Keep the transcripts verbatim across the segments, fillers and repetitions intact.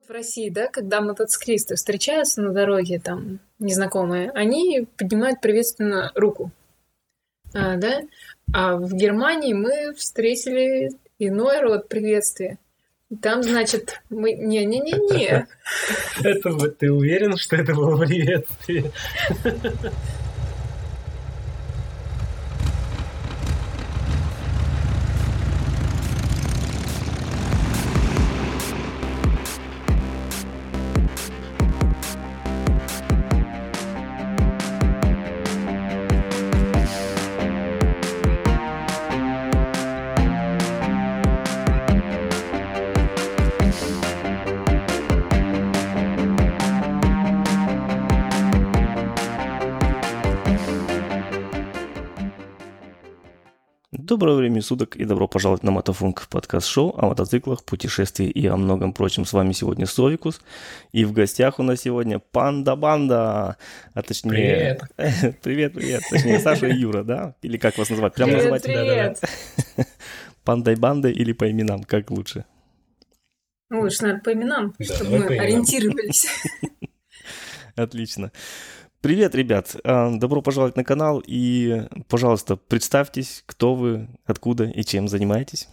в России, да, когда мотоциклисты встречаются на дороге, там, незнакомые, они поднимают приветственно руку, а, да, а в Германии мы встретили иной род приветствия. Там, значит, мы... Не-не-не-не. Это вот ты уверен, что это было приветствие? Доброго времени суток и добро пожаловать на Мотофунк, подкаст-шоу о мотоциклах, путешествии и о многом прочем. С вами сегодня Совикус, и в гостях у нас сегодня Панда-банда, а точнее... Привет! Привет, привет! Точнее, Саша и Юра, да? Или как вас назвать? Прям Привет, называть? привет! Пандой-бандой или по именам, как лучше? Ну, лучше, наверное, по именам, Да, чтобы давай мы по именам. ориентировались. Отлично. Привет, ребят! А, Добро пожаловать на канал и, пожалуйста, представьтесь, кто вы, откуда и чем занимаетесь.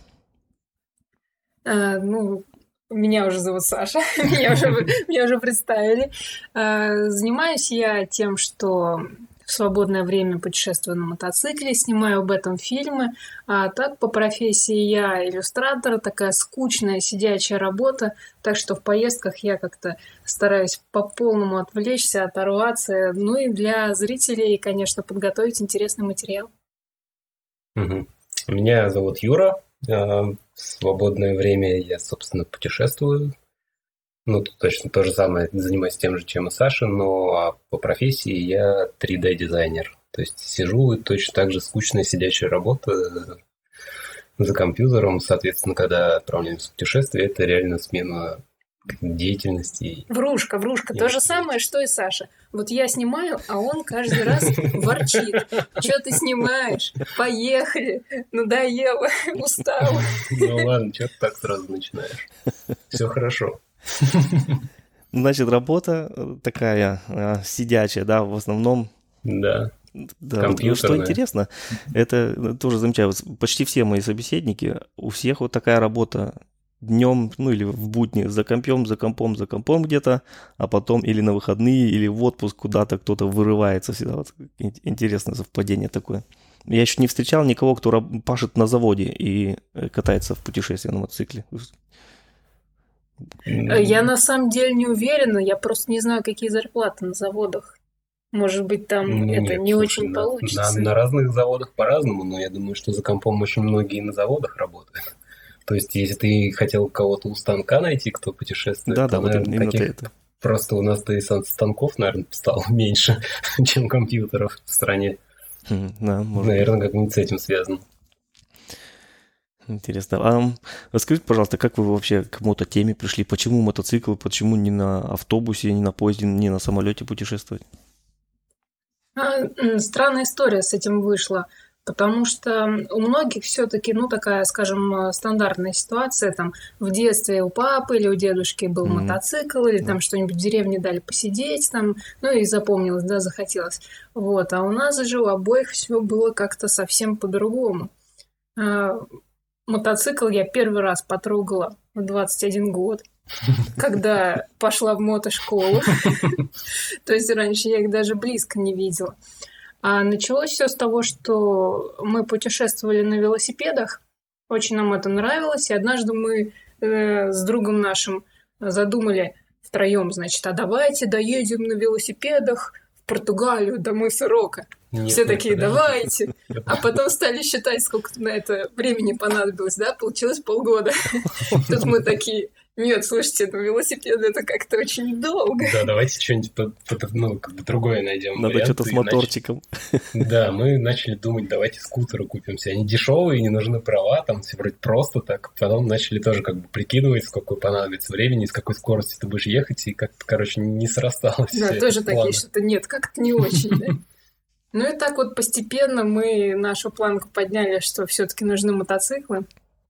А, ну, меня уже зовут Саша, меня уже, меня уже представили. А, занимаюсь я тем, что в свободное время путешествую на мотоцикле, снимаю об этом фильмы. А так, по профессии я иллюстратор, такая скучная сидячая работа, так что в поездках я как-то стараюсь по-полному отвлечься, оторваться, ну и для зрителей, конечно, подготовить интересный материал. Мгм. Меня зовут Юра. А, В свободное время я, собственно, путешествую. Ну, тут точно то же самое, занимаюсь тем же, чем и Саша, но а по профессии я три дэ-дизайнер. То есть сижу и точно так же скучная сидячая работа за компьютером. Соответственно, когда отправляемся в путешествие, это реально смена деятельности. Врушка, врушка, И то же вот самое, что и Саша. Вот я снимаю, а он каждый раз ворчит. Что ты снимаешь? Поехали. Надоело, устал. Ну ладно, что ты так сразу начинаешь? Все хорошо. Значит, работа э, такая э, сидячая, да, в основном. Да. Да, вот, и что Компьютерная. интересно, это тоже замечаю, вот почти все мои собеседники, у всех вот такая работа днем, ну или в будни, за компом, за компом, за компом где-то, а потом или на выходные, или в отпуск куда-то кто-то вырывается всегда. Вот ин- интересное совпадение такое. Я еще не встречал никого, кто раб- пашет на заводе и э, катается в путешествии на мотоцикле. Я на самом деле не уверена, я просто не знаю, какие зарплаты на заводах. Может быть, там Ну, это нет, не слушай, очень на, получится. на- на разных заводах по-разному, но я думаю, что за компом очень многие на заводах работают. То есть, если ты хотел кого-то у станка найти, кто путешествует, Да, то, да, вот наверное, именно таких это. просто у нас-то и сан- станков, наверное, стало меньше, чем компьютеров в стране. Хм, Да, может быть. Наверное, как-нибудь с этим связано. Интересно. А м, расскажите, пожалуйста, как вы вообще к мототеме пришли? Почему мотоцикл? Почему не на автобусе, не на поезде, не на самолете путешествовать? А, м, Странная история с этим вышла, потому что у многих все-таки, ну, такая, скажем, э, стандартная ситуация, там, в детстве у папы или у дедушки был Мгм. мотоцикл, или Да. там что-нибудь в деревне дали посидеть, там, ну, и запомнилось, да, захотелось. Вот, а у нас же у обоих все было как-то совсем по-другому. А, Мотоцикл я первый раз потрогала в двадцать один год, когда пошла в мотошколу. То есть раньше я их даже близко не видела. А началось все с того, что мы путешествовали на велосипедах. Очень нам это нравилось. И однажды мы э, с другом нашим задумали втроем, значит, а давайте доедем на велосипедах в Португалию до мыса Рока. Нет, Все нет, такие, подожди. давайте. А потом стали считать, сколько на это времени понадобилось, да? Получилось полгода. Тут мы такие, нет, слушайте, ну велосипеды это как-то очень долго. Да, давайте что-нибудь по- по- ну, как бы другое найдем. Надо варианты. что-то с И нач- моторчиком. Да, мы начали думать, давайте скутеры купимся. Они дешевые, не нужны права, там все вроде просто так. Потом начали тоже как бы прикидывать, сколько понадобится времени, с какой скоростью ты будешь ехать, и как-то, короче, не срасталось. Да, все тоже это такие, планы. что-то нет, как-то не очень, да. Ну и так вот постепенно мы нашу планку подняли, что все-таки нужны мотоциклы.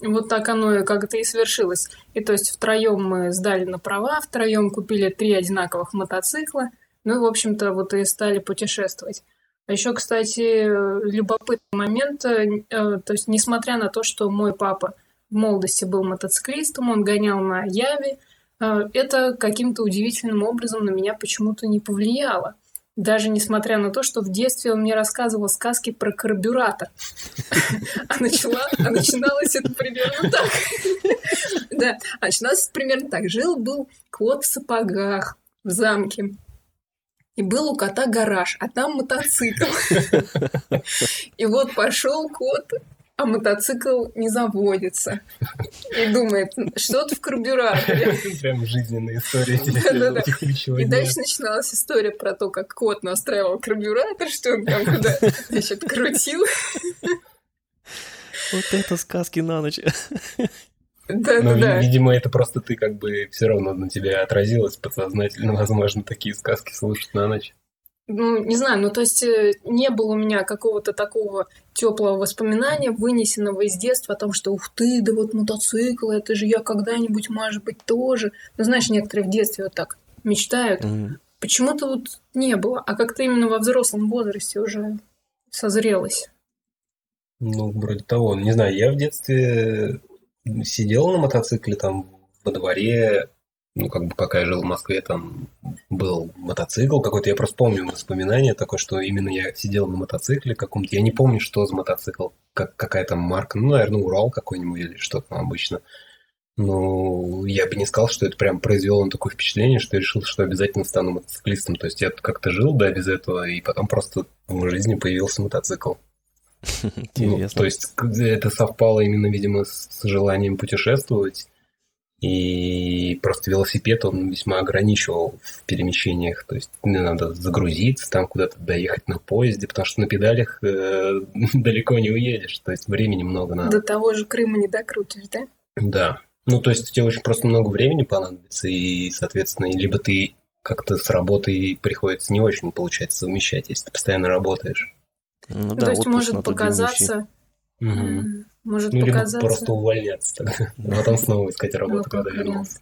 вот так оно и как-то и свершилось. И то есть втроем мы сдали на права, втроем купили три одинаковых мотоцикла, ну и, в общем-то, вот и стали путешествовать. А еще, кстати, любопытный момент, э, то есть несмотря на то, что мой папа в молодости был мотоциклистом, он гонял на Яве, э, это каким-то удивительным образом на меня почему-то не повлияло. Даже несмотря на то, что в детстве он мне рассказывал сказки про карбюратор. А начиналось это примерно так. Да, а начиналось это примерно так. Жил-был кот в сапогах в замке. И был у кота гараж, а там мотоцикл. И вот пошел кот, а мотоцикл не заводится. И думает, что-то в карбюраторе. Прям жизненная история. Да-да-да. И дальше начиналась история про то, как кот настраивал карбюратор, что он там куда, значит, крутил. Вот это сказки на ночь. Да-да-да. Видимо, это просто ты как бы все равно на тебя отразилось подсознательно, возможно, такие сказки слушать на ночь. Ну, не знаю, ну то есть не было у меня какого-то такого теплого воспоминания, вынесенного из детства о том, что ух ты, да вот мотоцикл, это же я когда-нибудь, может быть, тоже. Ну, знаешь, некоторые в детстве вот так мечтают. Mm-hmm. Почему-то вот не было, а как-то именно во взрослом возрасте уже созрелось. Ну, вроде того. Не знаю, я в детстве сидел на мотоцикле там во дворе. Ну, как бы пока я жил в Москве, там был мотоцикл какой-то. Я просто помню воспоминание такое, что именно я сидел на мотоцикле каком-то. Я не помню, что за мотоцикл, как, какая там марка. Ну, наверное, Урал какой-нибудь или что-то там обычно. Но я бы не сказал, что это прям произвело такое впечатление, что я решил, что обязательно стану мотоциклистом. То есть я как-то жил, да, без этого, и потом просто в жизни появился мотоцикл. Ну, то есть это совпало именно, видимо, с желанием путешествовать. И просто велосипед, он весьма ограничивал в перемещениях. То есть мне надо загрузиться, там куда-то доехать на поезде, потому что на педалях э, далеко не уедешь. То есть времени много надо. До того же Крыма не докрутишь, да? Да. Ну, то есть тебе очень просто много времени понадобится, и, соответственно, либо ты как-то с работой приходится не очень, получается, совмещать, если ты постоянно работаешь. Ну, ну, да, то есть может показаться... Угу. Может ну, показаться... либо просто увольняться тогда, а потом снова искать работу, когда вернулся.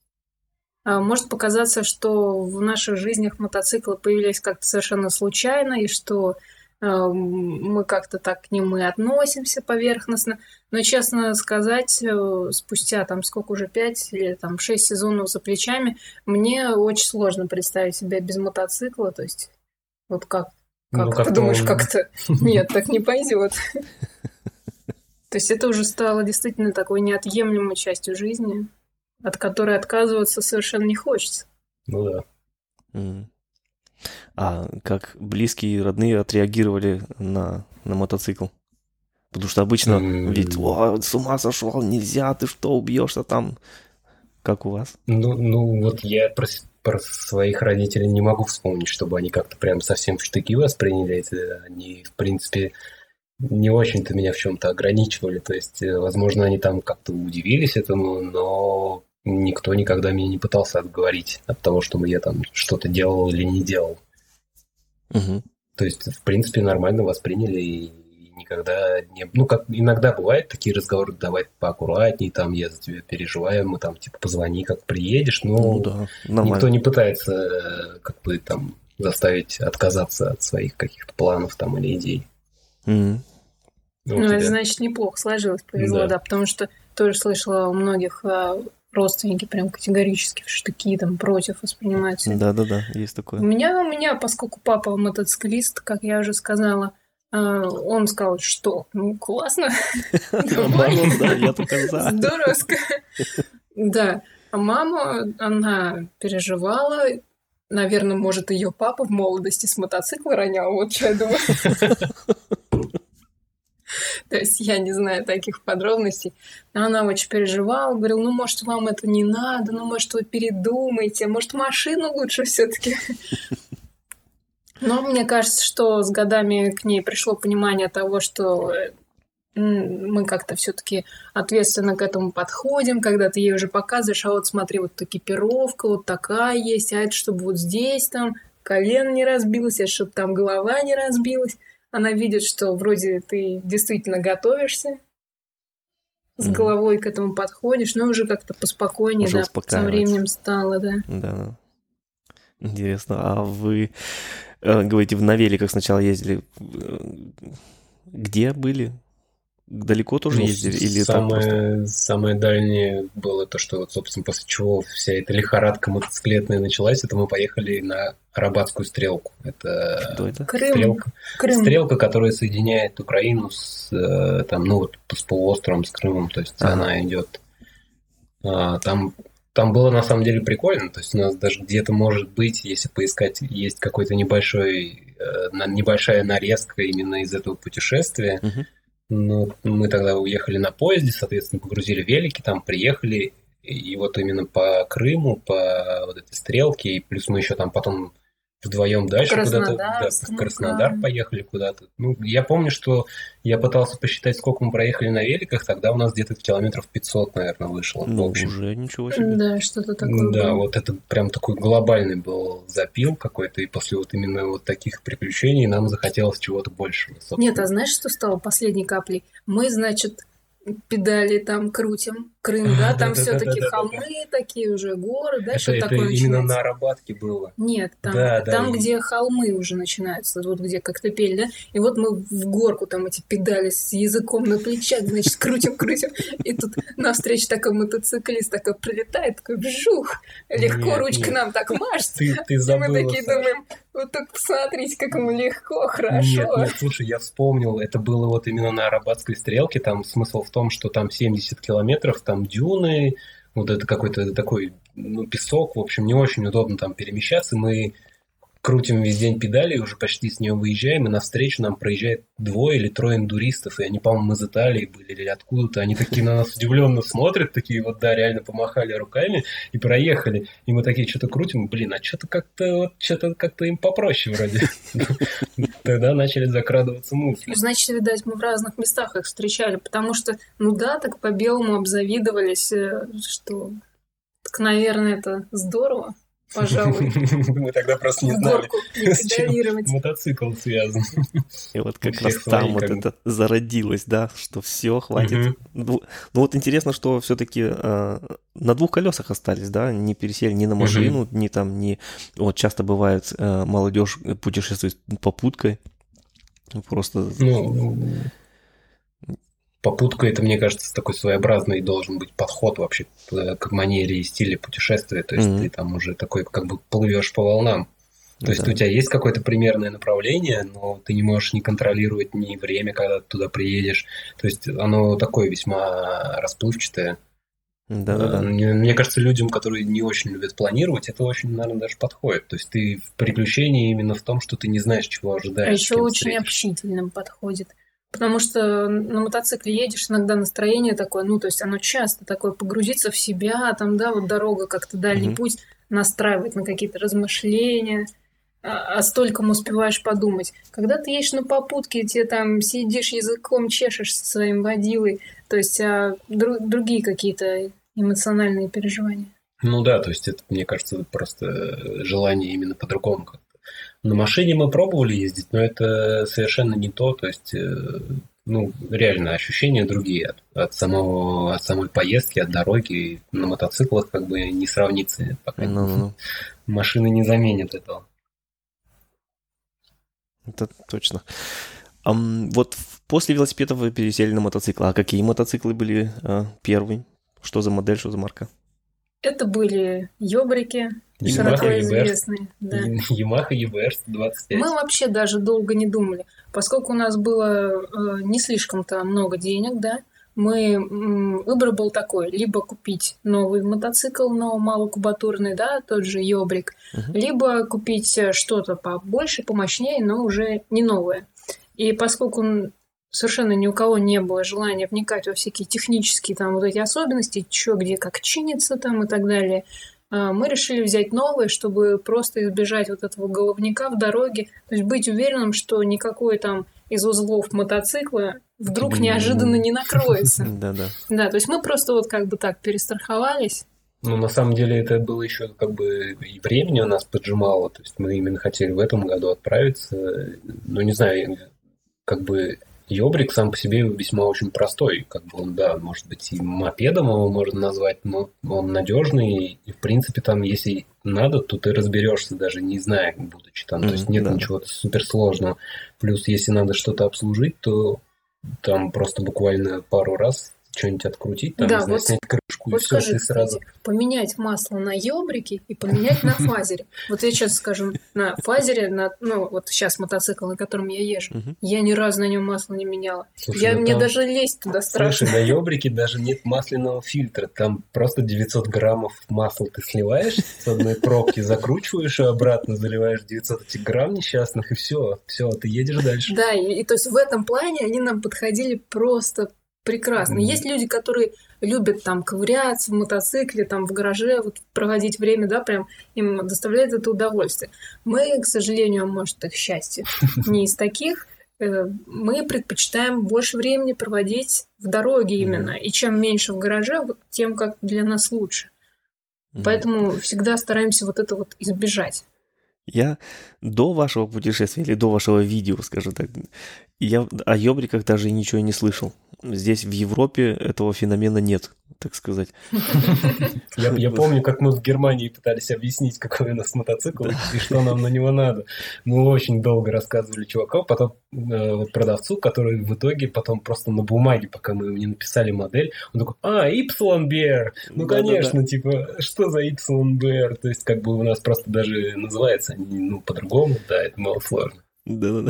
Может показаться, что в наших жизнях мотоциклы появились как-то совершенно случайно, и что э, мы как-то так к ним и относимся поверхностно. Но, честно сказать, э, спустя там сколько уже, пять или там шесть сезонов за плечами, мне очень сложно представить себя без мотоцикла. То есть, вот как, как ну, ты как-то думаешь, он... как-то... Нет, так не пойдет. То есть это уже стало действительно такой неотъемлемой частью жизни, от которой отказываться совершенно не хочется. Ну да. Mm. А как близкие и родные отреагировали на, на мотоцикл? Потому что обычно mm. ведь о, с ума сошел, нельзя, ты что, убьешься там? Как у вас? Ну, ну вот я про, про своих родителей не могу вспомнить, чтобы они как-то прям совсем в штыки восприняли это. Они, в принципе... не очень-то меня в чем-то ограничивали, то есть, возможно, они там как-то удивились этому, но никто никогда меня не пытался отговорить от того, чтобы я там что-то делал или не делал. Угу. То есть, в принципе, нормально восприняли и никогда не... Ну, как иногда бывают такие разговоры, давай поаккуратней, там, я за тебя переживаю, мы там, типа, позвони, как приедешь, но ну, да, никто не пытается, как бы, там, заставить отказаться от своих каких-то планов там или идей. Mm-hmm. Ну, ну это значит неплохо сложилось, повезло, да. да, потому что тоже слышала у многих а, родственники прям категорически в штыки там против воспринимаются. Да-да-да, есть такое. У меня, у меня, поскольку папа мотоциклист, как я уже сказала, а, он сказал, что ну классно, да, я только за. Здорово. Да, а мама, она переживала. Наверное, может, ее папа в молодости с мотоцикла ронял, вот что я думаю. То есть я не знаю таких подробностей. Но она очень переживала, говорила, ну, может, вам это не надо, ну, может, вы передумаете, может, машину лучше все-таки. Но мне кажется, что с годами к ней пришло понимание того, что мы как-то все-таки ответственно к этому подходим, когда ты ей уже показываешь, а вот смотри, вот экипировка вот такая есть, а это чтобы вот здесь там колено не разбилось, а чтобы там голова не разбилась. Она видит, что вроде ты действительно готовишься. с Мгм. головой к этому подходишь, но уже как-то поспокойнее, Уже да, со успокаивает. временем стало, да. Да. Интересно. А вы, э, говорите, на великах сначала ездили. Э, Где были? Далеко тоже Ну, ездили? Или так просто? самое, самое дальнее было то, что, вот, собственно, после чего вся эта лихорадка мотоциклетная началась, это мы поехали на Арабатскую стрелку. Что Это это? Крым, стрелка, Крым, стрелка, которая соединяет Украину с, э, там, ну, вот, с полуостровом, с Крымом. То есть Ага. она идет. а, Там, там было на самом деле прикольно. То есть у нас даже где-то, может быть, если поискать, есть какой-то небольшой, э, на- небольшая нарезка именно из этого путешествия. Мгм. Ну, мы тогда уехали на поезде, соответственно, погрузили велики, там приехали, и вот именно по Крыму, по вот этой стрелке, и плюс мы еще там потом вдвоем дальше куда-то, да, Краснодар, в Краснодар Самара. поехали куда-то. Ну, я помню, что я пытался посчитать, сколько мы проехали на великах, тогда у нас где-то километров пятьсот, наверное, вышло, в Ну, общем. уже ничего себе. Да, что-то такое Да, было. вот это прям такой глобальный был запил какой-то, и после вот именно вот таких приключений нам захотелось чего-то большего, Нет, а собственно. знаешь, что стало последней каплей? Мы, значит, педали там крутим, Крым, А, да, там да-да-да-да-да-да. все-таки холмы такие уже, горы, да, Это, что-то это такое именно начинается. на Арабатке было. Нет, там, Да, да, там, и- где холмы уже начинаются, вот где Коктебель, да, и вот мы в горку там эти педали с языком на плечах, значит, крутим-крутим, и тут навстречу такой мотоциклист такой прилетает, такой вжух, легко Нет, ручка нет. нам так машет, Ты, ты и мы забыла, такие Саш. думаем, вот так посмотрите, как ему легко, Нет, хорошо. нет, слушай, я вспомнил, это было вот именно на Арабатской стрелке, там смысл в том, что там семьдесят километров, там дюны, вот это какой-то такой, ну, песок, в общем, не очень удобно там перемещаться, мы крутим весь день педали, и уже почти с нее выезжаем, и навстречу нам проезжает двое или трое индуристов, и они, по-моему, из Италии были или откуда-то, они такие на нас удивленно смотрят, такие вот, да, реально помахали руками и проехали, и мы такие что-то крутим, блин, а что-то как-то, вот, что-то как-то им попроще вроде. Тогда начали закрадываться мысли. Ну, значит, видать, мы в разных местах их встречали, потому что, ну да, так по белому обзавидовались, э, что, так, наверное, это здорово, пожалуй, Мы тогда просто не в знали, горку не с чем педалировать. мотоцикл связан. И вот У как всех раз там свои, вот как бы. это зародилось, да, что все, хватит. Мгм. Ну, ну вот интересно, что все-таки на двух колесах остались, да, не пересели ни на Мгм. машину, ни там, ни... Вот часто бывает, э, молодежь путешествует попуткой, просто... Ну, попутка, это, мне кажется, такой своеобразный должен быть подход вообще к к манере и стиле путешествия. То есть Мгм. ты там уже такой как бы плывешь по волнам. То есть Да. у тебя есть какое-то примерное направление, но ты не можешь не контролировать ни время, когда ты туда приедешь. То есть оно такое весьма расплывчатое. Да-да-да. Мне, мне кажется, людям, которые не очень любят планировать, это очень, наверное, даже подходит. То есть ты в приключении именно в том, что ты не знаешь, чего ожидаешь. А с еще кем очень встретишься. общительным подходит. Потому что на мотоцикле едешь, иногда настроение такое, ну, то есть оно часто такое, погрузиться в себя, там, да, вот дорога как-то дальний Мгм. путь настраивает на какие-то размышления, а, а стольком успеваешь подумать. Когда ты едешь на попутке, тебе там сидишь языком, чешешь со своим водилой, то есть а, дру- другие какие-то эмоциональные переживания. Ну да, то есть это, мне кажется, просто желание именно по-другому как-то. На машине мы пробовали ездить, но это совершенно не то, то есть, э, ну, реально ощущения другие от, от самого, от самой поездки, от дороги. На мотоциклах как бы не сравнится, пока Ну-ну-ну. машины не заменят этого. Это точно. Ам, вот в- после велосипедов вы пересели на мотоцикл. А какие мотоциклы были а, первые? Что за модель, что за марка? Это были ёбрики, Yamaha широко и ви ар, известные. Да. Yamaha и ви ар сто двадцать пять. Мы вообще даже долго не думали, поскольку у нас было э, не слишком-то много денег, да, мы, м, выбор был такой, либо купить новый мотоцикл, но малокубатурный, да, тот же Ёбрик, Мгм. либо купить э, что-то побольше, помощнее, но уже не новое. И поскольку м, совершенно ни у кого не было желания вникать во всякие технические там вот эти особенности, что где как чинится там и так далее, а, мы решили взять новое, чтобы просто избежать вот этого головника в дороге, то есть быть уверенным, что никакой там из узлов мотоцикла вдруг Тебе не- неожиданно не накроется. Да-да. Да, то есть мы просто вот как бы так перестраховались. Ну, на самом деле, это было еще как бы и времени у нас поджимало, то есть мы именно хотели в этом году отправиться, ну, не знаю, как бы Ёбрик сам по себе весьма очень простой. Как бы он, да, может быть, и мопедом его можно назвать, но он надежный. И, в принципе, там, если надо, то ты разберешься, даже не зная, будучи там. Mm-hmm, то есть нет да. ничего суперсложного. Плюс, если надо что-то обслужить, то там просто буквально пару раз что-нибудь открутить, там, да, не знаю, вот, снять крышку, вот и все, скажи, ты сразу... Кстати, поменять масло на ёбрике и поменять на фазере. Вот я сейчас скажу, на фазере, на, ну, вот сейчас мотоцикл, на котором я езжу, uh-huh. я ни разу на нем масло не меняла. Слушай, я, ну мне там... даже лезть туда страшно. Слушай, на ёбрике даже нет масляного фильтра, там просто девятьсот граммов масла ты сливаешь с одной пробки, закручиваешь и обратно заливаешь девятьсот этих грамм несчастных, и все, все, ты едешь дальше. Да, и, и то есть в этом плане они нам подходили просто... прекрасно. Mm-hmm. Есть люди, которые любят там ковыряться в мотоцикле, там в гараже, вот, проводить время, да, прям им доставляет это удовольствие. Мы, к сожалению, может, их счастье, не из таких. Мы предпочитаем больше времени проводить в дороге именно. Mm-hmm. И чем меньше в гараже, вот, тем как для нас лучше. Mm-hmm. Поэтому всегда стараемся вот это вот избежать. Я до вашего путешествия или до вашего видео, скажем так, я о ёбриках даже ничего не слышал. Здесь в Европе этого феномена нет, так сказать. Я, я помню, как мы в Германии пытались объяснить, какой у нас мотоцикл и что нам на него надо. Мы очень долго рассказывали чуваку, потом э, вот продавцу, который в итоге потом просто на бумаге, пока мы не написали модель, он такой: а, Y би ар. Ну, да, конечно, да, да. Типа, что за Y би ар? То есть, как бы у нас просто даже называется они, ну, по-другому, да, это мало сложно. Да-да-да.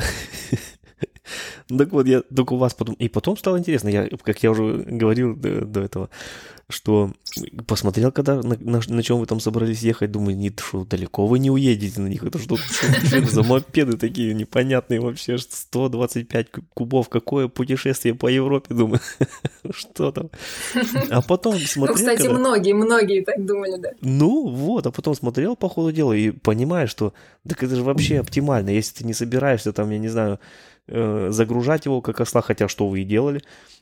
Так вот, я только у вас потом... И потом стало интересно, я, как я уже говорил до, до этого, что посмотрел, когда на, на, на чем вы там собрались ехать, думаю, нет, что далеко вы не уедете на них, это что, что, что за мопеды такие непонятные вообще, сто двадцать пять кубов, какое путешествие по Европе, думаю, что там. А потом смотрел... Ну, кстати, когда... многие, многие так думали, да. Ну, вот, а потом смотрел по ходу дела и понимаешь, что так это же вообще оптимально, если ты не собираешься там, я не знаю, загружать его как осла, хотя что вы и делали,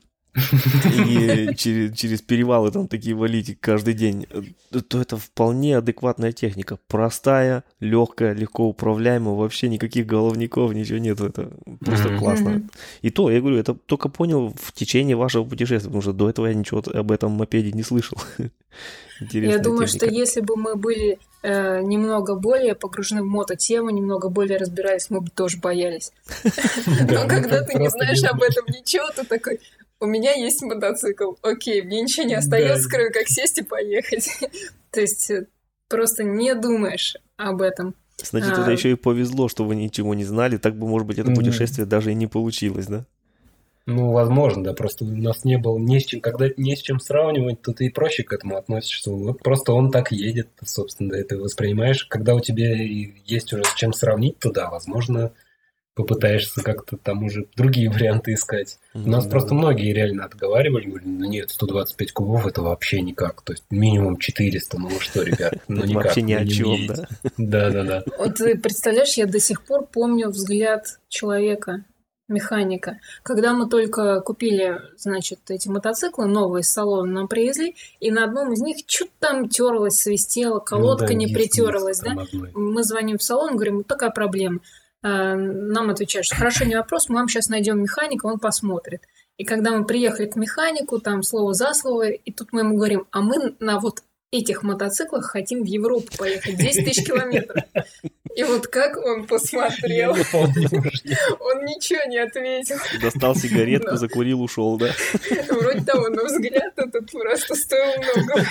и через, через перевалы там такие валить каждый день, то это вполне адекватная техника. Простая, легкая, легко управляемая, вообще никаких головников, ничего нет. Это просто mm-hmm. классно. И то, я говорю, это только понял в течение вашего путешествия, потому что до этого я ничего об этом мопеде не слышал. Я думаю, техника. Что если бы мы были э, немного более погружены в мототему, немного более разбирались, мы бы тоже боялись. Но когда ты не знаешь об этом ничего, ты такой: у меня есть мотоцикл, окей, мне ничего не остается, кроме как сесть и поехать. То есть просто не думаешь об этом. Значит, это еще и повезло, что вы ничего не знали, так бы, может быть, это путешествие даже и не получилось, да? Ну, возможно, да, просто у нас не было не с чем, когда не с чем сравнивать, то ты и проще к этому относишься. Вот просто он так едет, собственно, да, ты воспринимаешь. Когда у тебя есть уже с чем сравнить, то да, возможно, попытаешься как-то там уже другие варианты искать. Mm-hmm, у нас да, просто да. многие реально отговаривали, говорили: ну нет, сто двадцать пять кубов это вообще никак. То есть минимум четыреста, ну что, ребят, ну никак. Вообще ни о чем, да? Да-да-да. Вот представляешь, я до сих пор помню взгляд человека, механика. Когда мы только купили, значит, эти мотоциклы новые из салона, нам привезли, и на одном из них что-то там терлось, свистело, колодка ну, да, не притерлась, да? Мы звоним в салон, говорим: вот такая проблема. Нам отвечают, что хорошо, не вопрос, мы вам сейчас найдем механика, он посмотрит. И когда мы приехали к механику, там слово за слово, и тут мы ему говорим: а мы на вот этих мотоциклах хотим в Европу поехать, десять тысяч километров. И вот как он посмотрел, он ничего не ответил. Достал сигаретку, но... закурил, ушел, да? Вроде того, но взгляд этот просто стоил много.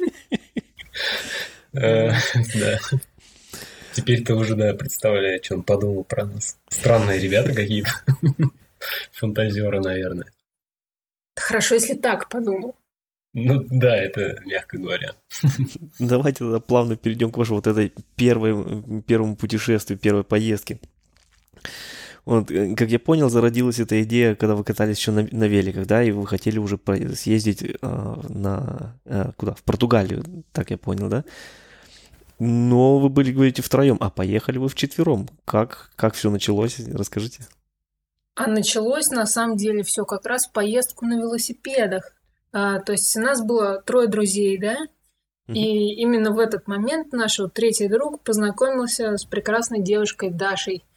Да. Теперь ты уже, да, представляешь, что он подумал про нас. Странные ребята какие-то. Фантазеры, наверное. Хорошо, если так подумал. Ну да, это мягко говоря. Давайте тогда плавно перейдем к вашему вот этой первой, первому путешествию, первой поездке. Вот, как я понял, зародилась эта идея, когда вы катались еще на, на великах, да, и вы хотели уже съездить э, на... Э, куда? В Португалию, так я понял, да? Но вы были, говорите, втроем, а поехали вы вчетвером. Как, как все началось? Расскажите. А началось, на самом деле, все как раз в поездку на велосипедах. А, то есть у нас было трое друзей, да? Uh-huh. И именно в этот момент наш вот третий друг познакомился с прекрасной девушкой Дашей.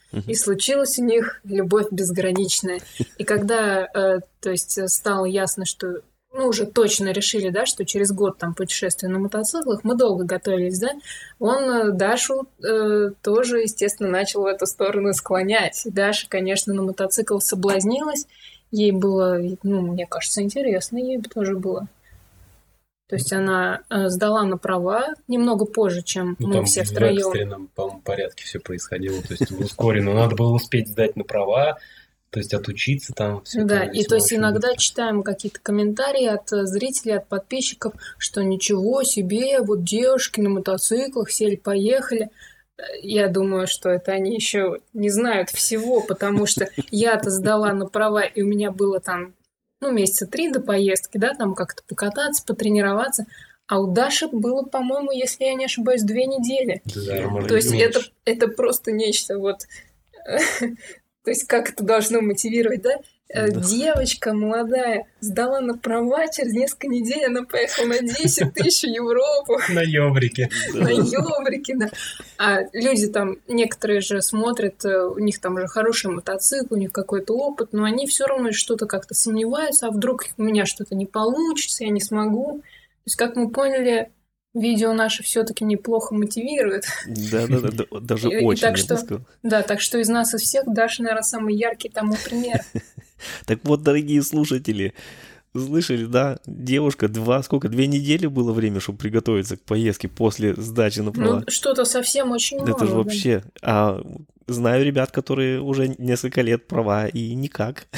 И случилась у них любовь безграничная. И когда, э, то есть, стало ясно, что, ну, уже точно решили, да, что через год там путешествия на мотоциклах, мы долго готовились, да, он э, Дашу э, тоже, естественно, начал в эту сторону склонять. И Даша, конечно, на мотоцикл соблазнилась. Ей было, ну, мне кажется, интересно, ей бы тоже было. То есть она э, сдала на права немного позже, чем Ну, мы там все в втроем. экстренном, по-моему, порядке все происходило, то есть ускоренно. Надо было успеть сдать на права, то есть отучиться там. Все Да, это и весьма то есть очень иногда быстро. читаем какие-то комментарии от э, зрителей, от подписчиков, что ничего себе, вот девушки на мотоциклах сели, поехали. Э, Я думаю, что это они еще не знают всего, потому что я-то сдала на права, и у меня было там, ну, месяца три до поездки, да, там как-то покататься, потренироваться. А у Даши было, по-моему, если я не ошибаюсь, две недели. Да, может То быть, есть это, меньше. это просто нечто вот... То есть как это должно мотивировать, да? Э, Да. Девочка молодая сдала на права, через несколько недель она поехала на десять тысяч в Европу, На ёбрике. на ёбрике, да. А люди там, некоторые же смотрят, э, у них там уже хороший мотоцикл, у них какой-то опыт, но они все равно что-то как-то сомневаются, а вдруг у меня что-то не получится, я не смогу. То есть, как мы поняли, видео наше все-таки неплохо мотивирует. Да-да-да, да, даже И- и очень, так я что- бы сказал. Да, так что из нас, из всех, Даша, наверное, самый яркий тому пример. Так вот, дорогие слушатели, слышали, да? Девушка, два, сколько, две недели было время, чтобы приготовиться к поездке после сдачи на права? Ну, что-то совсем очень мало. Это же да. вообще... А знаю ребят, которые уже несколько лет права, и никак.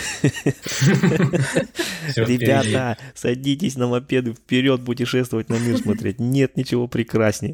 Всё впереди. Ребята, садитесь на мопеды, вперед путешествовать, на мир смотреть. Нет ничего прекраснее.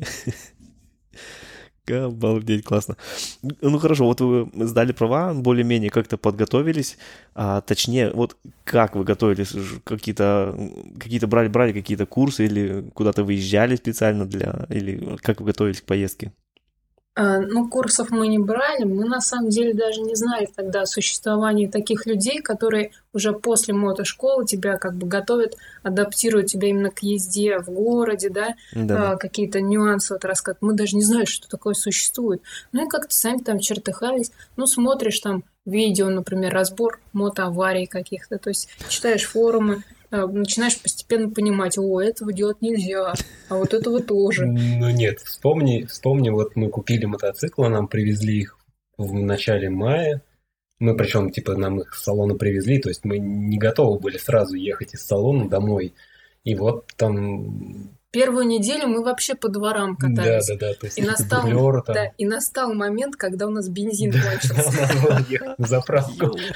Обалдеть, классно. Ну хорошо, вот вы сдали права, более-менее как-то подготовились, а точнее, вот как вы готовились, Ж- какие-то, какие-то брали, брали какие-то курсы или куда-то выезжали специально для, или как вы готовились к поездке? А, Ну, курсов мы не брали, мы на самом деле даже не знали тогда о существовании таких людей, которые уже после мотошколы тебя как бы готовят, адаптируют тебя именно к езде в городе, да, Да, а, какие-то нюансы вот рассказывают. Мы даже не знали, что такое существует. Ну и как-то сами там чертыхались. Ну, смотришь там видео, например, разбор мотоаварий каких-то, то есть читаешь форумы, а, начинаешь постепенно понимать, о, этого делать нельзя, а вот этого тоже. Ну нет, вспомни, вспомни, вот мы купили мотоциклы, нам привезли их в начале мая. Мы причем, типа, нам их с салона привезли, то есть мы не готовы были сразу ехать из салона домой. И вот там... Первую неделю мы вообще по дворам Да, катались. да, да, то есть И настал, дублёры там. да, и настал момент, когда у нас бензин Да, кончился. надо было ехать на заправку. Йоу.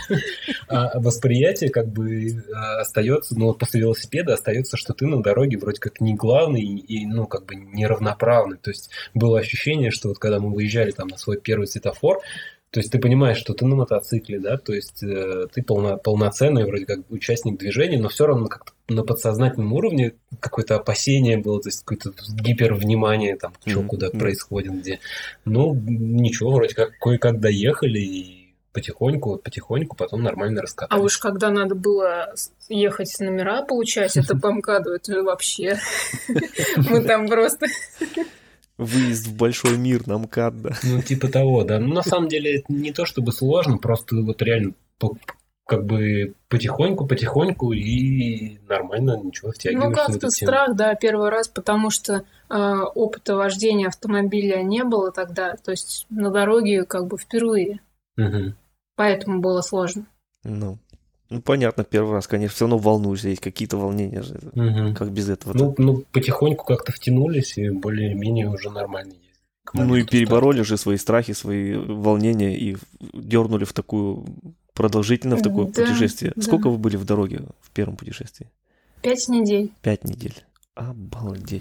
А восприятие как бы а, остается, ну вот после велосипеда остается, что ты на дороге вроде как не главный и, ну как бы неравноправный. То есть было ощущение, что вот когда мы выезжали там на свой первый светофор, то есть ты понимаешь, что ты на мотоцикле, да, то есть э, ты полно, полноценный вроде как участник движения, но все равно как-то на подсознательном уровне какое-то опасение было, то есть какое-то гипервнимание, там, что Мгм, куда да. происходит, где. Ну, ничего, вроде как кое-как доехали и потихоньку, вот потихоньку потом нормально А раскатались. уж когда надо было с- ехать номера получать, это по МКАДу, это же вообще... Мы там просто... Выезд в большой мир на МКАД, да. Ну, типа того, да. Ну, на самом деле, это не то чтобы сложно, просто вот реально по- как бы потихоньку-потихоньку и нормально ничего Ну, втягиваешься в как-то эту тему. страх, да, первый раз, потому что э, опыта вождения автомобиля не было тогда, то есть на дороге как бы впервые, Мгм. поэтому было сложно. Ну, ну, понятно, первый раз, конечно, все равно волнуешься, есть какие-то волнения же. Мгм. Как без этого? Ну, ну, потихоньку как-то втянулись и более-менее уже нормально ездили. к Ну и моменту перебороли же свои страхи, свои волнения и дернули в такую продолжительно в такое Да, путешествие. да. Сколько вы были в дороге в первом путешествии? Пять недель. Пять недель. Обалдеть.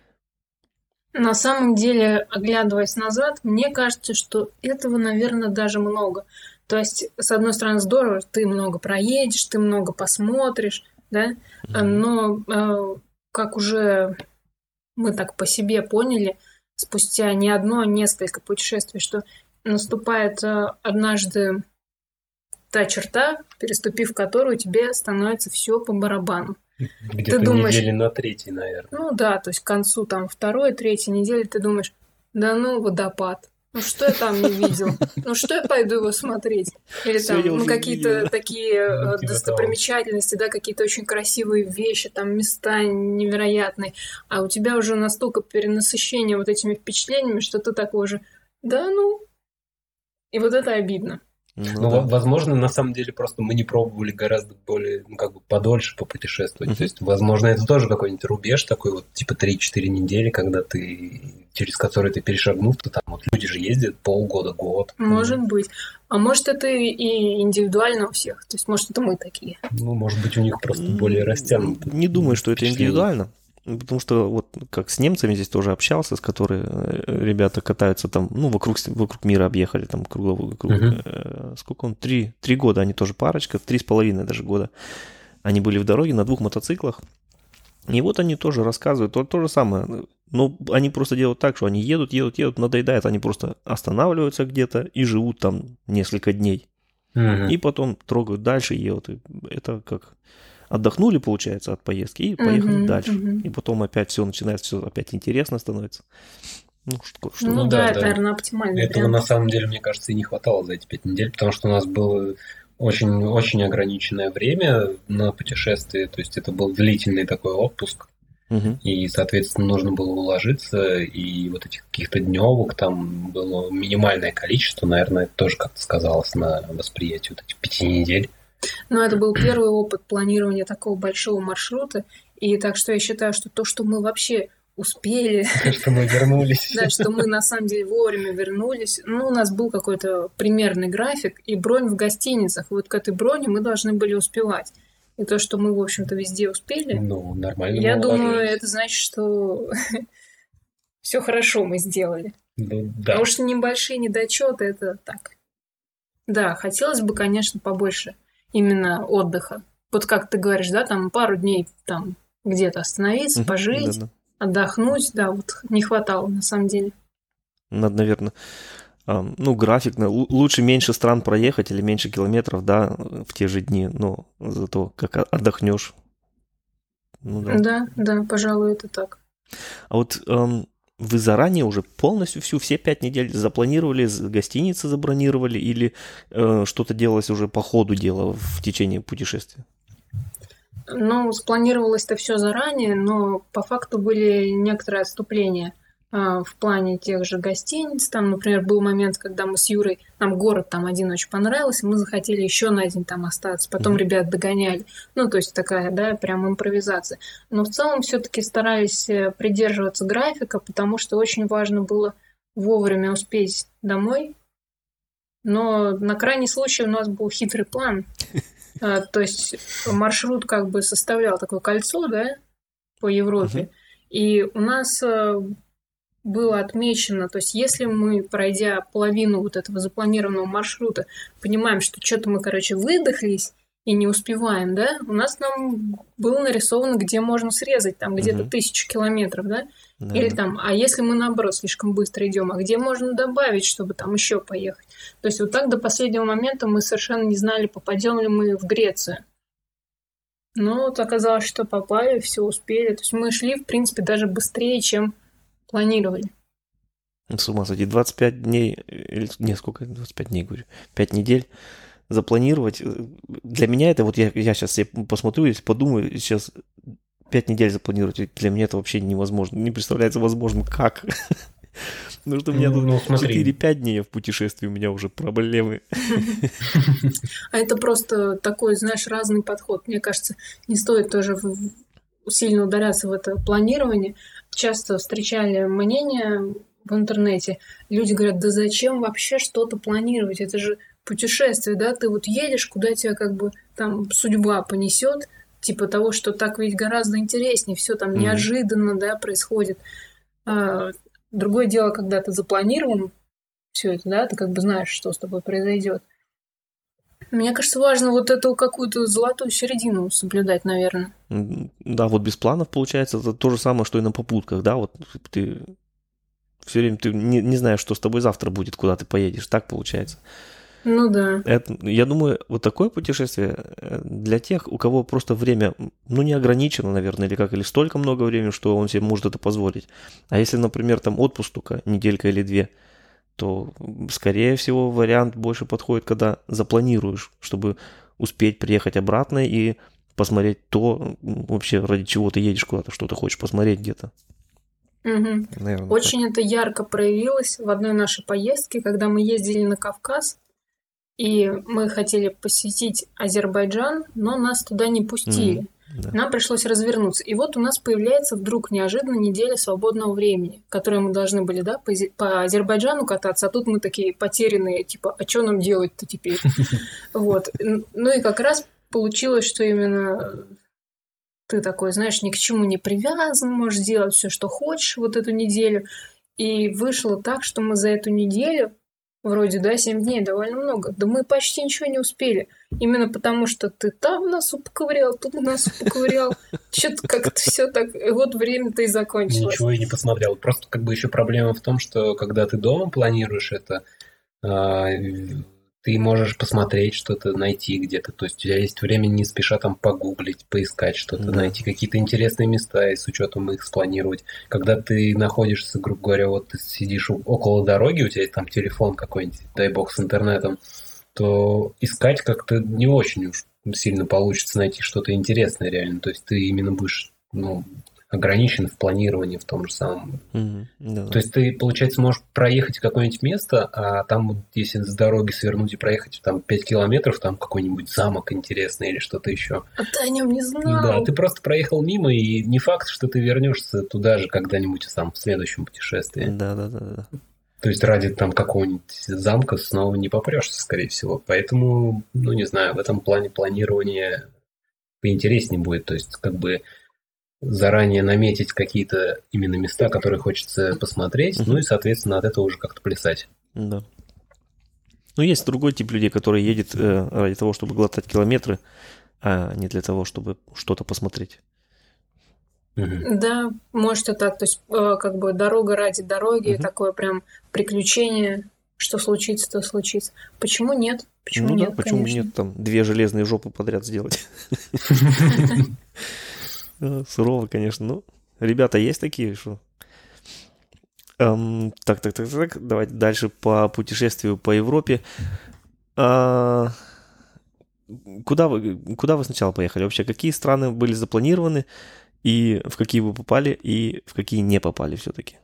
На самом деле, оглядываясь назад, мне кажется, что этого, наверное, даже много. То есть, с одной стороны, здорово, ты много проедешь, ты много посмотришь, да, Мгм. но э, как уже мы так по себе поняли, спустя не одно, а несколько путешествий, что наступает э, однажды та черта, переступив которую тебе становится все по барабану. Где-то думаешь- недели на третьей, наверное. Ну да, то есть к концу там второй, третьей недели ты думаешь, да ну, водопад. Ну что я там не видел? Ну что я пойду его смотреть? Или Всё, я там ну, уже какие-то увидел. такие Ну, э, типа достопримечательности, да, какие-то очень красивые вещи, там места невероятные, а у тебя уже настолько перенасыщение вот этими впечатлениями, что ты такой уже, да ну, и вот это обидно. Ну Ну, да. во- возможно, на самом деле просто мы не пробовали гораздо более, ну, как бы подольше попутешествовать. Мгм. То есть, возможно, это тоже какой-нибудь рубеж такой вот, типа три-четыре недели, когда ты, через который ты перешагнув, то там вот люди же ездят полгода, год. Может быть. А может, это и индивидуально у всех. То есть, может, это мы такие. Ну, может быть, у них просто более М, растянуто. Не думаю, что это впечатление. индивидуально. Потому что вот как с немцами здесь тоже общался, с которыми э, ребята катаются там, ну, вокруг, с- вокруг мира объехали, там, кругло, круг- Мгм. э, сколько он, три, три года, они тоже парочка, три с половиной даже года. Они были в дороге на двух мотоциклах. И вот они тоже рассказывают то, то же самое. Но они просто делают так, что они едут, едут, едут, надоедает, они просто останавливаются где-то и живут там несколько дней. Мгм. И потом трогают дальше, едут. И это как отдохнули, получается, от поездки и поехали Мгм, дальше. мгм. И потом опять все начинается, все опять интересно становится. Ну, что, что- Ну, Ну да, да, это, да. наверное, оптимальный Этого вариант. на самом деле, мне кажется, и не хватало за эти пять недель, потому что у нас было очень, очень ограниченное время на путешествие, то есть это был длительный такой отпуск, Мгм. и, соответственно, нужно было уложиться, и вот этих каких-то дневок там было минимальное количество, наверное, это тоже как-то сказалось на восприятии вот этих пяти недель. Но это был первый опыт планирования такого большого маршрута. И так что я считаю, что то, что мы вообще успели, Что мы вернулись. да, что мы на самом деле вовремя вернулись. Ну, у нас был какой-то примерный график и бронь в гостиницах. Вот к этой броне мы должны были успевать. И то, что мы, в общем-то, везде успели, Ну, нормально я мы думаю, уложились. это значит, что все хорошо мы сделали. Ну, А да. уж небольшие недочеты это так. Да, хотелось бы, конечно, побольше именно отдыха. Вот как ты говоришь, да, там пару дней там где-то остановиться, Мгм. пожить, Да-да. отдохнуть, да, вот не хватало на самом деле. Надо, наверное, ам, ну, график, на- лу- лучше меньше стран проехать или меньше километров, да, в те же дни, но зато как о- отдохнешь. Ну да. Да, да, пожалуй, это так. А вот ам, вы заранее уже полностью всю, все пять недель запланировали, с- гостиницы забронировали или э, что-то делалось уже по ходу дела в течение путешествия? Ну, спланировалось-то все заранее, но по факту были некоторые отступления а, в плане тех же гостиниц. Там, например, был момент, когда мы с Юрой, нам город там один очень понравился, мы захотели еще на день там остаться, потом Мгм. ребят догоняли. Ну, то есть такая, да, прям импровизация. Но в целом все-таки старались э, придерживаться графика, потому что очень важно было вовремя успеть домой. Но на крайний случай у нас был хитрый план. А, То есть маршрут как бы составлял такое кольцо, да, по Европе. Мгм. И у нас э, было отмечено, то есть если мы, пройдя половину вот этого запланированного маршрута, понимаем, что что-то мы, короче, выдохлись и не успеваем, да, у нас там было нарисовано, где можно срезать, там где-то Мгм. тысячу километров, да, Да, или да. там, а если мы, наоборот, слишком быстро идем, а где можно добавить, чтобы там еще поехать? То есть вот так до последнего момента мы совершенно не знали, попадем ли мы в Грецию. Но вот оказалось, что попали, все успели. То есть мы шли, в принципе, даже быстрее, чем планировали. С ума сойти. двадцать пять дней, или не, сколько, двадцать пять дней, говорю, пять недель запланировать. э, Для меня это, вот я, я сейчас посмотрю, если подумаю, сейчас пять недель запланировать, ведь для меня это вообще невозможно. Не представляется возможным, как. Потому что у меня Ну, ну, тут смотри. четыре-пять дней в путешествии, у меня уже проблемы. А это просто такой, знаешь, разный подход. Мне кажется, не стоит тоже в- сильно ударяться в это планирование. Часто встречали мнение в интернете. Люди говорят, да зачем вообще что-то планировать? Это же путешествие, да? Ты вот едешь, куда тебя как бы там судьба понесет, типа того, что так ведь гораздо интереснее, все там Мгм. неожиданно, да, происходит. А, другое дело, когда ты запланирован все это, да, ты как бы знаешь, что с тобой произойдет. Мне кажется, важно вот эту какую-то золотую середину соблюдать, наверное. М, Да, вот без планов получается это то же самое, что и на попутках, да, вот ты все время ты не, не знаешь, что с тобой завтра будет, куда ты поедешь, так получается. Ну да. Это, я думаю, вот такое путешествие э, для тех, у кого просто время, ну, не ограничено, наверное, или как, или столько много времени, что он себе может это позволить. А если, например, там отпуск только неделька или две, то, скорее всего, вариант больше подходит, когда запланируешь, чтобы успеть приехать обратно и посмотреть то, вообще ради чего ты едешь куда-то, что ты хочешь посмотреть где-то. Угу. Наверное, Очень это ярко проявилось в одной нашей поездке, когда мы ездили на Кавказ, и мы хотели посетить Азербайджан, но нас туда не пустили. Mm, да. Нам пришлось развернуться. И вот у нас появляется вдруг неожиданно неделя свободного времени, которой мы должны были, да, по, по Азербайджану кататься, а тут мы такие потерянные, типа, а что нам делать-то теперь? Вот. Ну и как раз получилось, что именно ты такой, знаешь, ни к чему не привязан, можешь делать все, что хочешь вот эту неделю. И вышло так, что мы за эту неделю, вроде, да, семь дней, довольно много, да мы почти ничего не успели. Именно потому, что ты там носу поковырял, тут носу поковырял. Что-то как-то все так, вот время-то и закончилось. Ничего и не посмотрел. Просто как бы еще проблема в том, что когда ты дома планируешь это, ты можешь посмотреть что-то, найти где-то. То есть у тебя есть время не спеша там погуглить, поискать что-то, Да. найти какие-то интересные места и с учетом их спланировать. Когда ты находишься, грубо говоря, вот ты сидишь около дороги, у тебя есть там телефон какой-нибудь, дай бог, с интернетом, то искать как-то не очень уж сильно получится найти что-то интересное реально. То есть ты именно будешь, ну, ограничен в планировании в том же самом. Mm-hmm. Да. То есть ты, получается, можешь проехать какое-нибудь место, а там, если с дороги свернуть и проехать там пять километров, там какой-нибудь замок интересный или что-то еще. А ты о нем не знал. Да, ты просто проехал мимо, и не факт, что ты вернешься туда же когда-нибудь сам в следующем путешествии. Да, да, да, да. То есть ради там какого-нибудь замка снова не попрешься, скорее всего. Поэтому, ну, не знаю, в этом плане планирование поинтереснее будет. То есть, как бы заранее наметить какие-то именно места, которые хочется посмотреть, ну и, соответственно, от этого уже как-то плясать. Да. Ну, есть другой тип людей, который едет э, ради того, чтобы глотать километры, а не для того, чтобы что-то посмотреть. Угу. Да, может и так. То есть, э, как бы дорога ради дороги, Угу. такое прям приключение, что случится, то случится. Почему нет? Почему ну нет, да, почему конечно. нет там две железные жопы подряд сделать? Сурово, конечно. Ну, ребята есть такие, что... Эм, так, так, так, так. Давайте дальше по путешествию по Европе. А, куда вы, куда вы сначала поехали? Вообще, какие страны были запланированы, и в какие вы попали, и в какие не попали все-таки?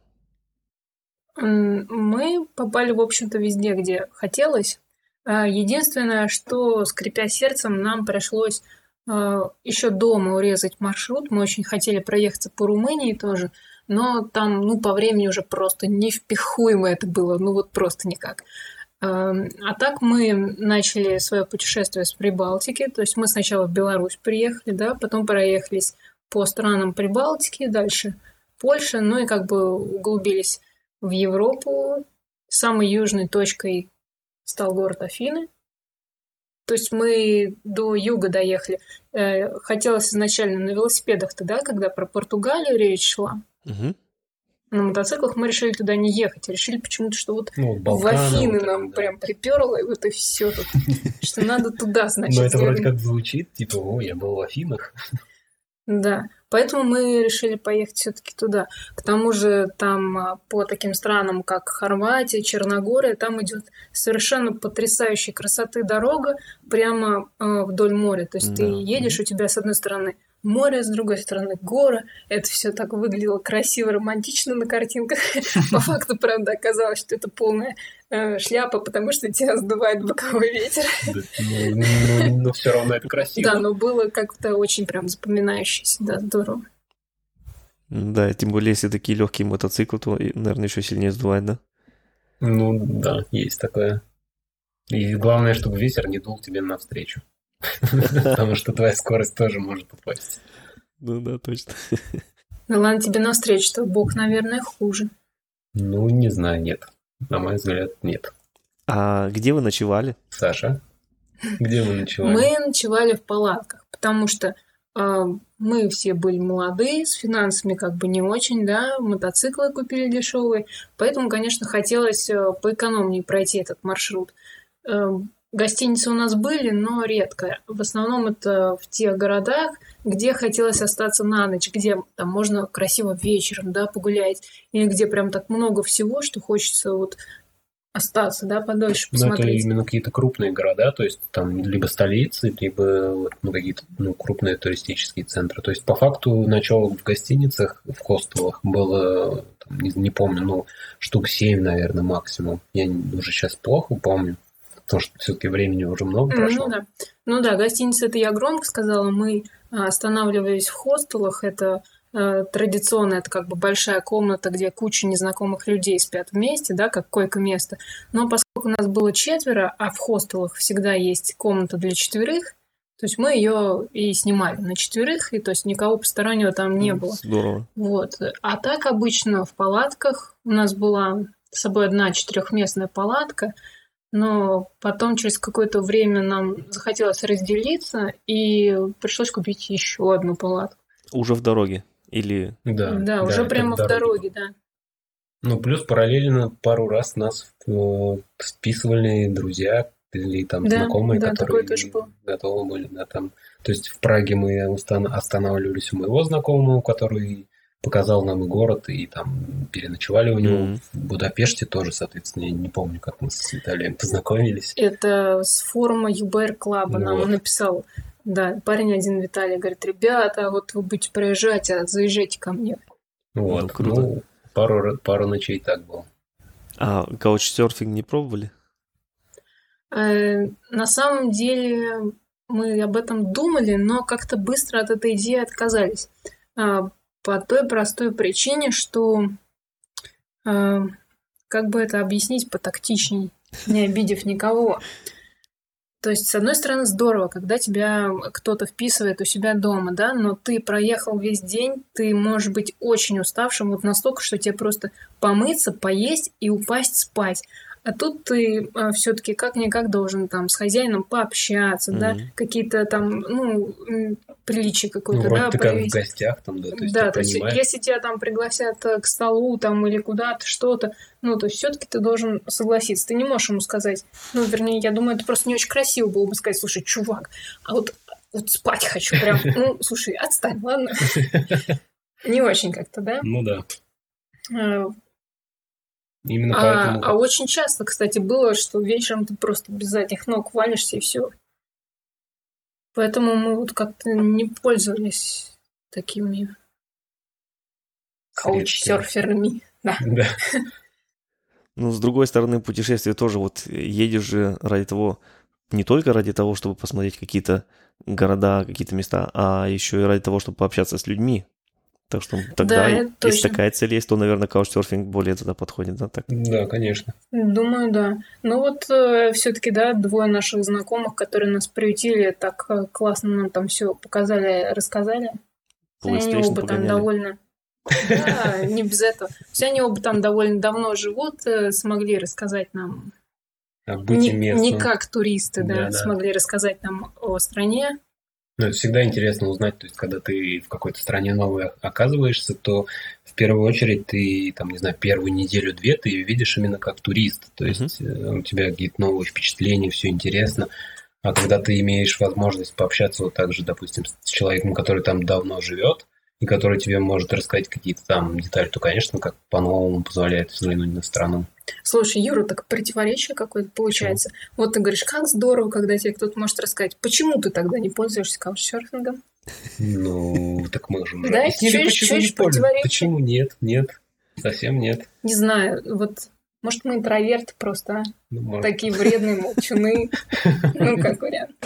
Мы попали, в общем-то, везде, где хотелось. Единственное, что, скрипя сердцем, нам пришлось еще дома урезать маршрут. Мы очень хотели проехаться по Румынии тоже, но там, ну, по времени уже просто невпихуемо это было, ну, вот просто никак. А так мы начали свое путешествие с Прибалтики, то есть мы сначала в Беларусь приехали, да, потом проехались по странам Прибалтики, дальше Польша, ну и как бы углубились в Европу. Самой южной точкой стал город Афины. То есть мы до юга доехали. Хотелось изначально на велосипедах тогда, когда про Португалию речь шла. Угу. На мотоциклах мы решили туда не ехать. Решили почему-то, что вот ну, в Афины вот нам да. прям приперло, и вот и все тут. Что надо туда, значит. Ну, это вроде как звучит, типа, о, я был в Афинах. Да, поэтому мы решили поехать все-таки туда. К тому же там по таким странам, как Хорватия, Черногория, там идет совершенно потрясающей красоты дорога прямо э, вдоль моря. То есть да. Ты едешь, у тебя с одной стороны море, с другой стороны горы. Это все так выглядело красиво, романтично на картинках. По факту, правда, оказалось, что это полная шляпа, потому что тебя сдувает боковой ветер. Но все равно это красиво. Да, но было как-то очень прям запоминающееся, да, здорово. Да, тем более, если такие легкие мотоциклы, то, наверное, еще сильнее сдувает, да? Ну, да, есть такое. И главное, чтобы ветер не дул тебе навстречу. Потому что твоя скорость тоже может упасть. Ну да, точно. Ну ладно, тебе навстречу-то Бог, наверное, хуже. Ну, не знаю, нет. На мой взгляд, нет. А где вы ночевали? Саша, где вы ночевали? Мы ночевали в палатках, потому что э, мы все были молодые, с финансами как бы не очень, да, мотоциклы купили дешевые, поэтому, конечно, хотелось э, поэкономнее пройти этот маршрут. Э, Гостиницы у нас были, но редко. В основном это в тех городах, где хотелось остаться на ночь, где там можно красиво вечером, да, погулять, или где прям так много всего, что хочется вот остаться, да, подольше Ну, это посмотреть. именно какие-то крупные города, то есть там либо столицы, либо вот, ну, какие-то ну, крупные туристические центры. То есть по факту ночевок в гостиницах, в хостелах было, там, не, не помню, ну, штук семь, наверное, максимум. Я не- уже сейчас плохо помню, потому что все-таки времени уже много М, прошло. Ну да. Ну да, гостиница, это я громко сказала. Мы а, останавливались в хостелах. Это э, традиционно, это как бы большая комната, где куча незнакомых людей спят вместе, да, как койко-место. Но поскольку нас было четверо, а в хостелах всегда есть комната для четверых, то есть мы ее и снимали на четверых, и то есть никого постороннего там не было. Здорово. Вот. А так обычно в палатках у нас была с собой одна четырехместная палатка, но потом через какое-то время нам захотелось разделиться, и пришлось купить еще одну палатку. Уже в дороге? Или... Да, Да, да, уже это прямо в дороге дороге, было. да. Ну, плюс параллельно пару раз нас э, списывали друзья или там Да, знакомые, да, такое которые тоже было. готовы были, да, там. То есть в Праге мы устан- останавливались у моего знакомого, который показал нам и город, и там переночевали у него. Мгм. В Будапеште тоже, соответственно, я не помню, как мы с Виталием познакомились. Это с форума ю бэ эр Клаба нам Вот. написал, да, парень один, Виталий, говорит: ребята, вот вы будете проезжать, а заезжайте ко мне. Ну, Вот. круто. Ну, пару, ра- пару ночей так было. А каучсерфинг не пробовали? Э, На самом деле мы об этом думали, но как-то быстро от этой идеи отказались. А, По той простой причине, что а, как бы это объяснить потактичней, не обидев никого. То есть, с одной стороны, здорово, когда тебя кто-то вписывает у себя дома, да, но ты проехал весь день, ты можешь быть очень уставшим, вот настолько, что тебе просто помыться, поесть и упасть спать. А тут ты все-таки как-никак должен там с хозяином пообщаться, да, Мгм. какие-то там, ну, м, приличия Ну, какое-то, вроде да, ты как в проявить. гостях там, да, то есть Да, тебя то есть принимают. если тебя там пригласят э, к столу там или куда-то, что-то, ну, то есть все-таки ты должен согласиться. Ты не можешь ему сказать, ну, вернее, я думаю, это просто не очень красиво было бы сказать: слушай, чувак, а вот, вот спать хочу прям. Ну, слушай, отстань, ладно? Не очень как-то, да? Ну да. Э, Именно А, поэтому а очень часто, кстати, было, что вечером ты просто без задних ног валишься и все. Поэтому мы вот как-то не пользовались такими средствами. каучсерферами. Да. Да. Ну, с другой стороны, путешествие тоже вот едешь же ради того, не только ради того, чтобы посмотреть какие-то города, какие-то места, а еще и ради того, чтобы пообщаться с людьми. Так что тогда, Да, это если точно. такая цель есть, то, наверное, каучсерфинг более туда подходит, да, так? Да, конечно. Думаю, да. Ну вот все-таки, да, двое наших знакомых, которые нас приютили, так э, классно нам там все показали, рассказали. Они PlayStation оба там погоняли. довольно... Да, не без этого. Все они оба там довольно давно живут, э, смогли рассказать нам... О быте Не, местном. не как туристы, да, Да, да. смогли рассказать нам о стране. Ну, это всегда интересно узнать, то есть, когда ты в какой-то стране новой оказываешься, то в первую очередь ты, там, не знаю, первую неделю-две ты ее видишь именно как турист. То есть э, у тебя какие-то новые впечатления, все интересно. А когда ты имеешь возможность пообщаться вот так же, допустим, с человеком, который там давно живет, и который тебе может рассказать какие-то там детали, то, конечно, как по-новому позволяет взглянуть на страну. Слушай, Юра, так противоречие какое-то получается. Вот ты говоришь, как здорово, когда тебе кто-то может рассказать. Почему ты тогда не пользуешься каучсерфингом? Ну, так мы же уже Да, объяснили, чё- почему чё не ещё пользуемся. противоречие? Почему нет? Нет. Совсем нет. Не знаю, вот, может, мы интроверты просто, а? Ну, может, Такие вредные, молчуны. Ну, как вариант.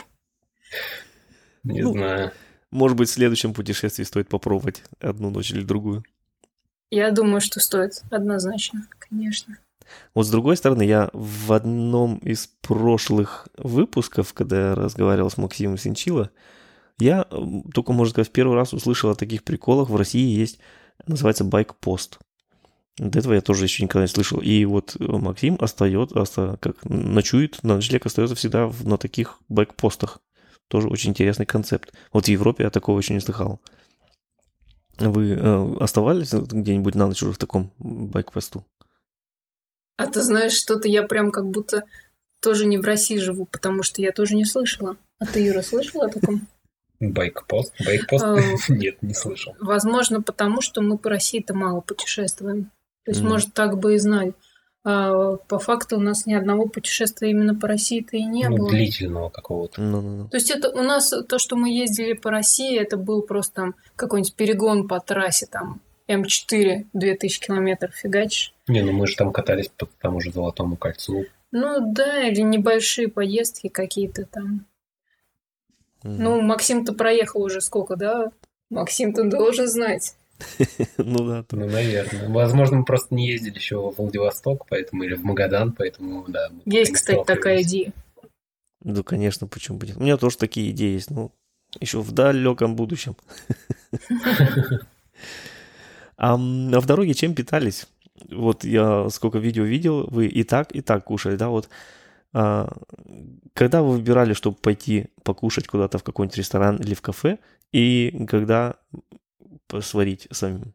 не Ну, знаю. Может быть, в следующем путешествии стоит попробовать одну ночь или другую. Я думаю, что стоит однозначно, конечно. Вот с другой стороны, я в одном из прошлых выпусков, когда я разговаривал с Максимом Синчило, я м, только, можно сказать, в первый раз услышал о таких приколах. В России есть, называется байк-пост. До этого я тоже еще никогда не слышал. И вот Максим остается, оста- как ночует, на ночлег остается всегда в- на таких байк-постах. Тоже очень интересный концепт. Вот в Европе я такого еще не слыхал. Вы э, оставались где-нибудь на ночь уже в таком байк-посту? А ты знаешь, что-то я прям как будто тоже не в России живу, потому что я тоже не слышала. А ты, Юра, слышала о таком? Байкпост? Байкпост? А, Нет, не слышал. Возможно, потому что мы по России-то мало путешествуем. То есть, Мгм. может, так бы и знали. А по факту у нас ни одного путешествия именно по России-то и не Ну, было. длительного какого-то. Ну-ну-ну. То есть это у нас то, что мы ездили по России, это был просто там какой-нибудь перегон по трассе, там эм четыре, две тысячи километров, фигачишь. Не, ну мы же там катались по тому же Золотому кольцу. Ну да, или небольшие поездки какие-то там. Мгм. Ну, Максим-то проехал уже сколько, да? Максим-то должен знать. Ну да. то- Ну, наверное. Возможно, мы просто не ездили еще в Владивосток, поэтому, или в Магадан, поэтому, да. мы Есть, пока не кстати, такая сталкивались. идея. Да, конечно, почему бы нет. У меня тоже такие идеи есть, ну, еще в далеком будущем. А, м, а в дороге чем питались? Вот я сколько видео видел, вы и так, и так кушали, да? Вот а, когда вы выбирали, чтобы пойти покушать куда-то в какой-нибудь ресторан или в кафе, и когда п- сварить самим?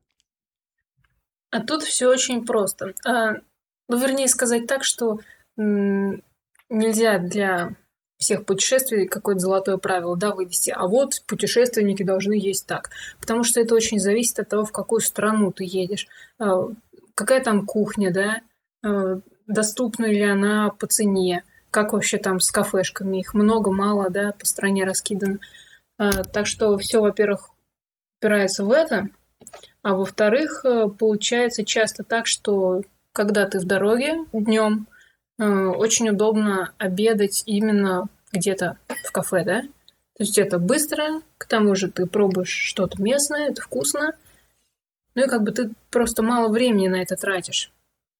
А тут все очень просто. А, ну, вернее сказать так, что м, нельзя для всех путешествий какое-то золотое правило, да, вывести. А вот путешественники должны есть так. Потому что это очень зависит от того, в какую страну ты едешь. А, какая там кухня, да, а, доступна ли она по цене, как вообще там с кафешками, их много, мало, да, по стране раскидано. А, так что все, во-первых, упирается в это. А во-вторых, э, получается часто так, что когда ты в дороге днем, очень удобно обедать именно где-то в кафе, да? То есть это быстро, к тому же ты пробуешь что-то местное, это вкусно, ну и как бы ты просто мало времени на это тратишь.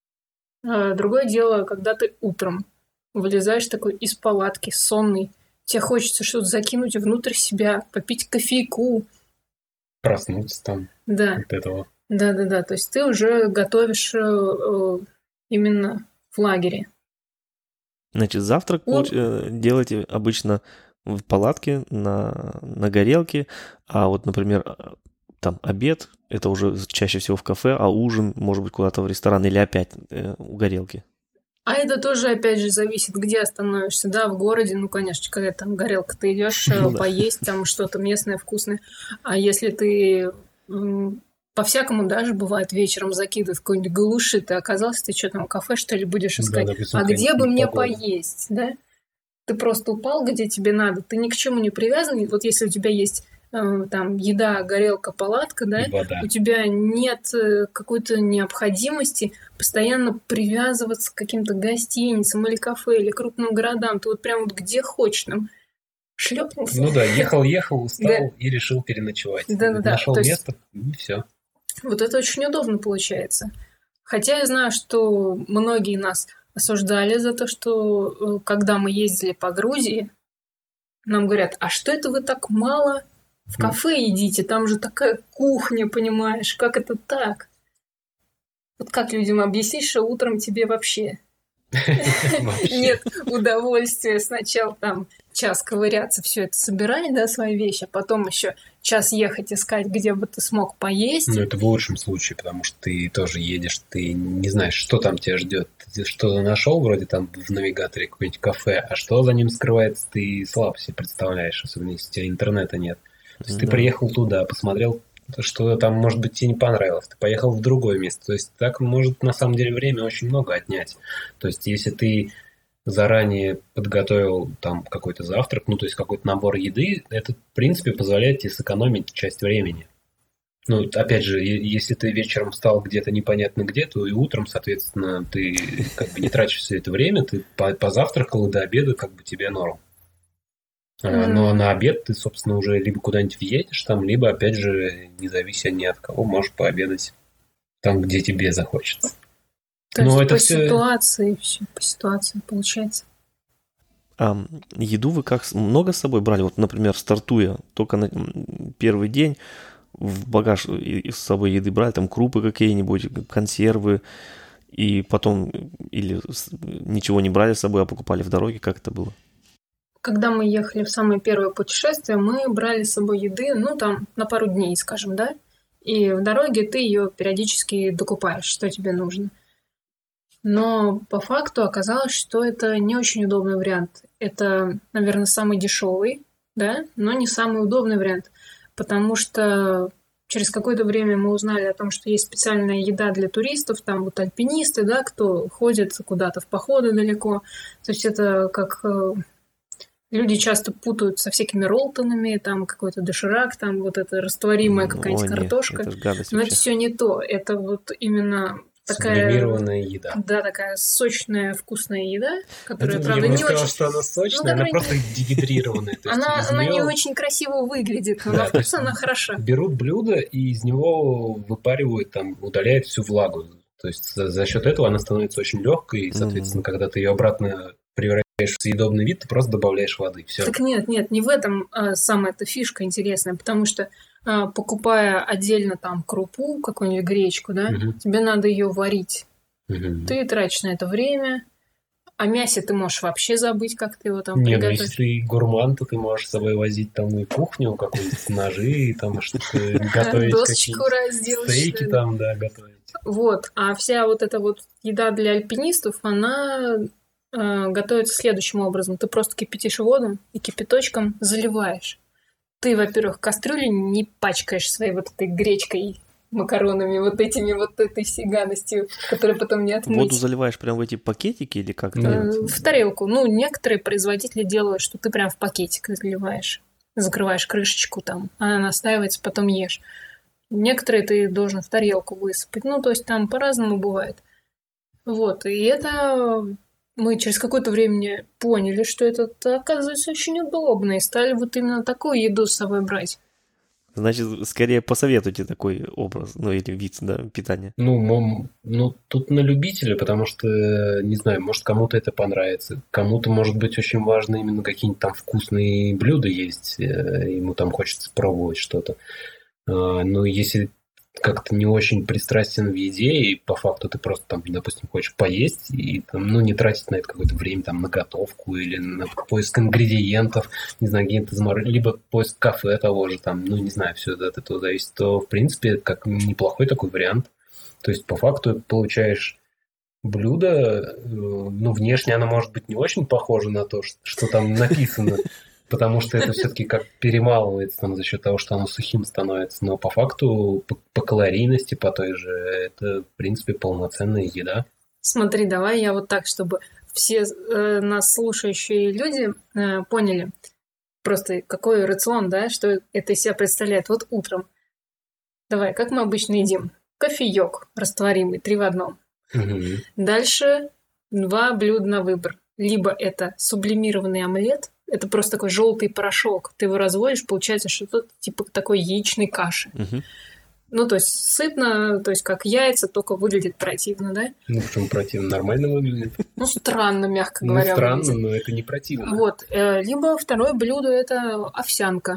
А другое дело, когда ты утром вылезаешь такой из палатки, сонный, тебе хочется что-то закинуть внутрь себя, попить кофейку, Проснуться там да. от этого. Да-да-да, то есть ты уже готовишь э, э, именно в лагере. Значит, завтрак Ну, получ- э, делаете обычно в палатке на, на горелке, а вот, например, а, там обед, это уже чаще всего в кафе, а ужин, может быть, куда-то в ресторан или опять э, у горелки. а это тоже, опять же, зависит, где остановишься. Да, в городе, ну, конечно, когда там горелка, ты идешь э, Ну да. поесть там что-то местное, вкусное. А если ты м, по-всякому даже бывает вечером закидывают в какой-нибудь глуши, ты оказался, ты что там, кафе, что ли, будешь Да, искать? допустим, А где бы какая-нибудь мне непогода. поесть, да? Ты просто упал, где тебе надо, ты ни к чему не привязан. И вот если у тебя есть э, там еда, горелка, палатка, да, И вода. у тебя нет э, какой-то необходимости постоянно привязываться к каким-то гостиницам или кафе, или крупным городам. Ты вот прям вот где хочешь там шлепнулся. Ну да, ехал-ехал, Да. устал и решил переночевать. Да-да-да, Нашел то есть- место, и все. Вот это очень удобно получается. Хотя я знаю, что многие нас осуждали за то, что э, когда мы ездили по Грузии, нам говорят, а что это вы так мало в кафе едите? Там же такая кухня, понимаешь? Как это так? Вот как людям объяснить, что утром тебе вообще нет удовольствия сначала там час ковыряться, все это собирать, да, свои вещи, а потом еще час ехать искать, где бы ты смог поесть. Ну, это в лучшем случае, потому что ты тоже едешь, ты не знаешь, что там тебя ждет. Ты что-то нашел вроде там в навигаторе какое-нибудь кафе, а что за ним скрывается, ты слабо себе представляешь, особенно если у тебя интернета нет. То есть ты Да. приехал туда, посмотрел, что там, может быть, тебе не понравилось, ты поехал в другое место. То есть так может на самом деле время очень много отнять. То есть если ты заранее подготовил там какой-то завтрак, ну, то есть какой-то набор еды, это, в принципе, позволяет тебе сэкономить часть времени. Ну, опять же, е- если ты вечером встал где-то непонятно где, то и утром, соответственно, ты как бы не тратишь все это время, ты по- позавтракал, и до обеда как бы тебе норм. А, Мгм. Но на обед ты, собственно, уже либо куда-нибудь въедешь там, либо, опять же, не завися ни от кого, можешь пообедать там, где тебе захочется. То Ну, есть это по всё- ситуации, все по ситуации получается. А еду вы как с- много с собой брали? Вот, например, стартуя только на м, первый день в багаж и- и с собой еды брали, там крупы какие-нибудь, консервы, и потом или с- ничего не брали с собой, а покупали в дороге, как это было? Когда мы ехали в самое первое путешествие, мы брали с собой еды, ну, там, на пару дней, скажем, да? И в дороге ты ее периодически докупаешь, что тебе нужно. Но по факту оказалось, что это не очень удобный вариант. Это, наверное, самый дешевый, да, но не самый удобный вариант, потому что через какое-то время мы узнали о том, что есть специальная еда для туристов, там вот альпинисты, да, кто ходит куда-то в походы далеко. То есть это как... Люди часто путают со всякими роллтонами, там какой-то доширак, там вот эта растворимая какая-нибудь О, картошка. Нет, это гадость Но вообще. это все не то. Это вот именно такая... Сублимированная еда. Да, такая сочная, вкусная еда, которая, Это, правда, я бы не сказал, очень... что она сочная, Ну, она которая- просто дегидрированная. То есть Она, из она не неё очень красиво выглядит, но Да, на то вкус есть она хороша. берут блюдо и из него выпаривают, там, удаляют всю влагу. То есть за, за счет этого она становится очень легкой, и, соответственно, Мгм. когда ты ее обратно превращаешь в съедобный вид, ты просто добавляешь воды. Все. Так нет, нет, не в этом а, самая эта фишка интересная, потому что а, покупая отдельно там крупу, какую-нибудь гречку, да, Мгм. тебе надо ее варить. Мгм. Ты тратишь на это время. О мясе ты можешь вообще забыть, как ты его там Не, ну приготовишь. если ты гурман, то ты можешь с собой возить там и кухню, какую-нибудь ножи, и там что-то готовить, Досочку какие-нибудь разделать. стейки там, да, готовить. Вот. А вся вот эта вот еда для альпинистов, она э, готовится следующим образом. Ты просто кипятишь воду и кипяточком заливаешь. Ты, во-первых, кастрюли не пачкаешь своей вот этой гречкой, макаронами, вот этими вот этой всей гадостью, которую потом не отмыть. Воду заливаешь прям в эти пакетики или как-то? Нет. Э, В тарелку. Ну, некоторые производители делают, что ты прям в пакетик заливаешь, закрываешь крышечку там, она настаивается, потом ешь. Некоторые ты должен в тарелку высыпать. Ну, то есть там по-разному бывает. Вот. И это мы через какое-то время поняли, что это, оказывается, очень удобно. И стали вот именно такую еду с собой брать. Значит, скорее посоветуйте такой образ, ну или вид, да, питания. Ну, мом- ну, тут на любителя, потому что, не знаю, может, кому-то это понравится. Кому-то, может быть, очень важно именно какие-нибудь там вкусные блюда есть, э, ему там хочется пробовать что-то. А, Но если как-то не очень пристрастен в еде, и по факту ты просто там, допустим, хочешь поесть, и там, ну, не тратить на это какое-то время там на готовку или на поиск ингредиентов, не знаю, где-то замор... либо поиск кафе того же там, ну, не знаю, все от этого зависит, то, в принципе, как неплохой такой вариант. То есть, по факту, получаешь блюдо, э, ну, внешне оно может быть не очень похоже на то, что, что там написано, потому что это все-таки как перемалывается там за счет того, что оно сухим становится. Но по факту, по, по калорийности, по той же, это, в принципе, полноценная еда. Смотри, давай я вот так, чтобы все э, нас слушающие люди э, поняли просто какой рацион, да, что это из себя представляет. Вот утром. Давай, как мы обычно едим? Кофеек растворимый, три в одном. Мгм. Дальше два блюда на выбор. Либо это сублимированный омлет, это просто такой желтый порошок. Ты его разводишь, получается что-то типа такой яичной каши. Мгм. Ну, то есть сытно, то есть как яйца, только выглядит противно, да? Ну, почему противно? Нормально выглядит. Ну, странно, мягко Ну, говоря. странно, выглядит. но это не противно. Вот. э, Либо второе блюдо – это овсянка.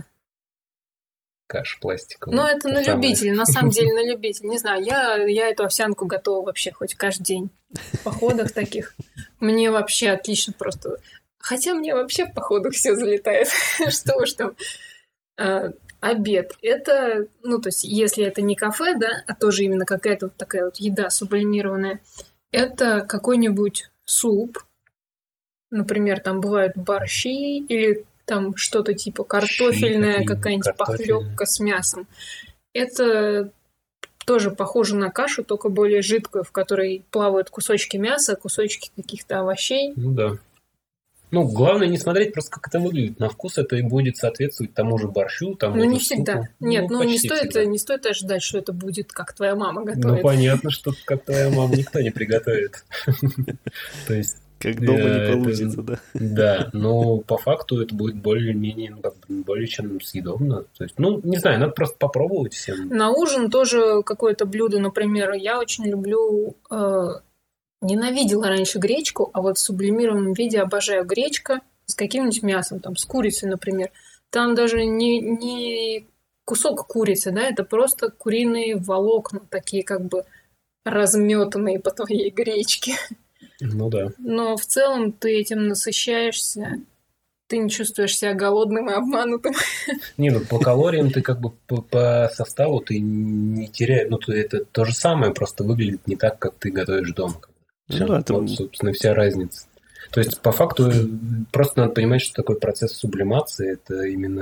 Каша пластиковая. Ну, это на Та самая. любителя, на самом деле на любителя. Не знаю, я, я эту овсянку готова вообще хоть каждый день в походах таких. Мне вообще отлично просто... Хотя мне вообще в походах все залетает. Что уж там. А, Обед. Это, ну, то есть, если это не кафе, да, а тоже именно какая-то вот такая вот еда сублимированная, это какой-нибудь суп. Например, там бывают борщи или там что-то типа картофельная какие-нибудь, какая-нибудь картофельная. похлебка с мясом. Это тоже похоже на кашу, только более жидкую, в которой плавают кусочки мяса, кусочки каких-то овощей. Ну да. Ну, главное не смотреть просто, как это выглядит. На вкус это и будет соответствовать тому же борщу, тому Ну, же не всегда. супу. Нет, ну, не почти стоит, всегда. не стоит ожидать, что это будет, как твоя мама Ну, готовит. понятно, что как твоя мама никто не приготовит. То есть, Как дома э, не это- получится, да. да, но по факту это будет более-менее, ну, как бы более чем съедобно. То есть, ну, не знаю, надо просто попробовать всем. На ужин тоже какое-то блюдо, например, я очень люблю, э, ненавидела раньше гречку, а вот в сублимированном виде обожаю гречка с каким-нибудь мясом, там, с курицей, например. Там даже не, не кусок курицы, да, это просто куриные волокна, такие как бы разметанные по твоей гречке. Ну да. Но в целом ты этим насыщаешься, ты не чувствуешь себя голодным и обманутым. Не, ну по калориям ты как бы по, по составу ты не теряешь. Ну, ты- это то же самое, просто выглядит не так, как ты готовишь дома. Ну Всё. да, это- Вот, собственно, вся разница. То есть, по факту, просто надо понимать, что такой процесс сублимации – это именно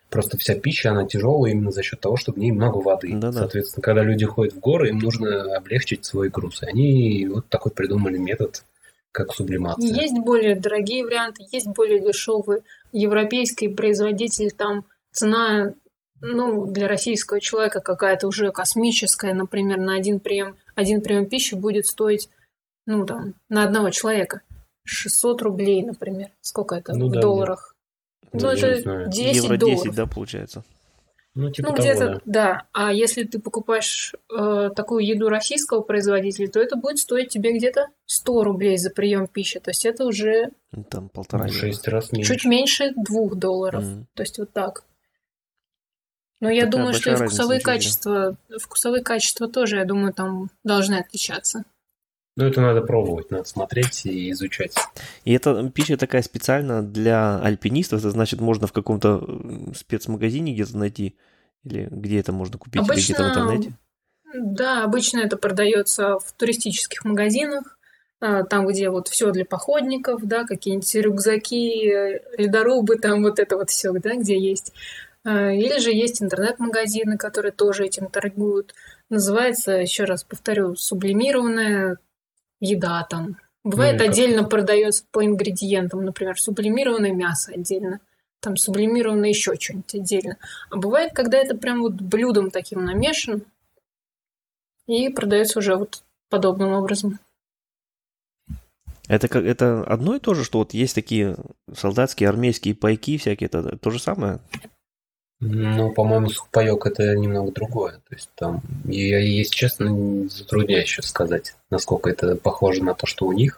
Просто вся пища, она тяжелая именно за счет того, что в ней много воды. Да-да. Соответственно, когда люди ходят в горы, им нужно облегчить свой груз. И они вот такой придумали метод, как сублимация. Есть более дорогие варианты, есть более дешевые. Европейский производитель, там цена, ну, для российского человека какая-то уже космическая. Например, на один прием, один прием пищи будет стоить, ну, там, на одного человека шестьсот рублей, например. Сколько это Ну в да, долларах? да. Ну, Я не это знаю. десять Евро долларов. десять, да, получается? Ну, типа Ну, того, где-то, да. да. А если ты покупаешь э, такую еду российского производителя, то это будет стоить тебе где-то сто рублей за прием пищи. То есть это уже Ну, Там полтора В евро. шесть раз меньше. чуть меньше двух долларов. Мгм. То есть вот так. Но я Такая думаю, что и большая разница, вкусовые ничего себе. качества, вкусовые качества тоже, я думаю, там должны отличаться. Ну, это надо пробовать, надо смотреть и изучать. И эта пища такая специально для альпинистов, это значит, можно в каком-то м, спецмагазине где-то найти, или где это можно купить, или где-то в Обычно, интернете? да, обычно это продается в туристических магазинах, а, там, где вот все для походников, да, какие-нибудь рюкзаки, э, ледорубы, там вот это вот все, да, где есть. А, Или же есть интернет-магазины, которые тоже этим торгуют. Называется, еще раз повторю, сублимированная еда там. Бывает, Ну, и как- отдельно продается по ингредиентам, например, сублимированное мясо отдельно, там сублимированное еще что-нибудь отдельно. А бывает, когда это прям вот блюдом таким намешано и продается уже вот подобным образом. Это, как, это одно и то же, что вот есть такие солдатские, армейские пайки всякие, это то же самое? Ну, по-моему, сухпайок это немного другое. То есть там, я, если честно, затрудняюсь сейчас сказать, насколько это похоже на то, что у них.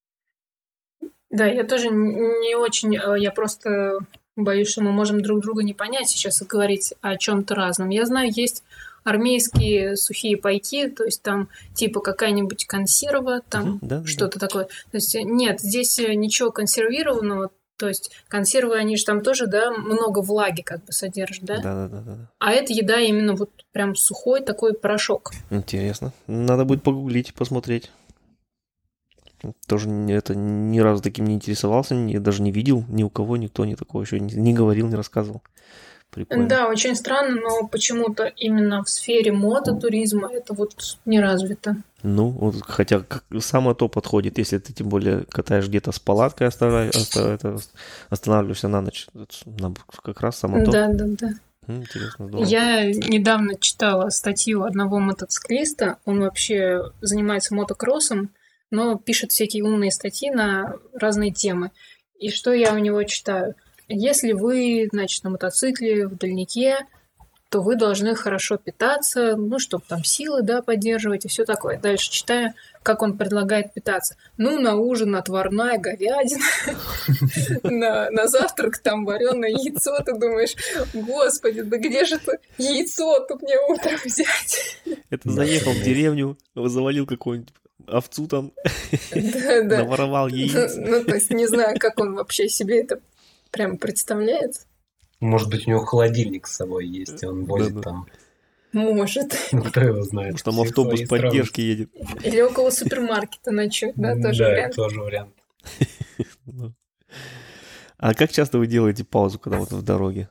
Да, я тоже н- не очень, э, я просто боюсь, что мы можем друг друга не понять сейчас и говорить о чем-то разном. Я знаю, есть армейские сухие пайки, то есть там типа какая-нибудь консерва, там Мгм, да, да, что-то такое. То есть э, нет, здесь э, ничего консервированного, то есть консервы, они же там тоже, да, много влаги как бы содержат, да? да, да, да, да, да. А эта еда именно вот прям сухой такой порошок. Интересно. Надо будет погуглить, посмотреть. Тоже не- это ни разу таким не интересовался, ни, даже не видел ни у кого, никто не такого еще не, не говорил, не рассказывал. Прикольно. Да, очень странно, но почему-то именно в сфере мототуризма это вот не развито. Ну, вот, хотя как, самое то подходит, если ты тем более катаешь где-то с палаткой, остава- оста- это, останавливаешься на ночь. Это нам как раз самое то. Да, да, да. М, Интересно, здорово. Я недавно читала статью одного мотоциклиста. Он вообще занимается мотокроссом, но пишет всякие умные статьи на разные темы. И что я у него читаю? Если вы, значит, на мотоцикле в дальнике, то вы должны хорошо питаться, ну, чтобы там силы, да, поддерживать и все такое. Дальше читаю, как он предлагает питаться. Ну, на ужин отварная говядина, на, на завтрак там вареное яйцо. Ты думаешь, господи, да где же это яйцо тут мне утром взять? Это заехал в деревню, завалил какую-нибудь овцу там, Да, да. наворовал яиц. Ну, то есть не знаю, как он вообще себе это прям представляет. Может быть, у него холодильник с собой есть, и он возит Да-да. там. Может. Ну, кто его знает. Может, там Все автобус свои поддержки едет. Или около супермаркета ночует, да, странности. тоже Да, вариант. тоже вариант. Ну. А как часто вы делаете паузу, когда вот в дороге?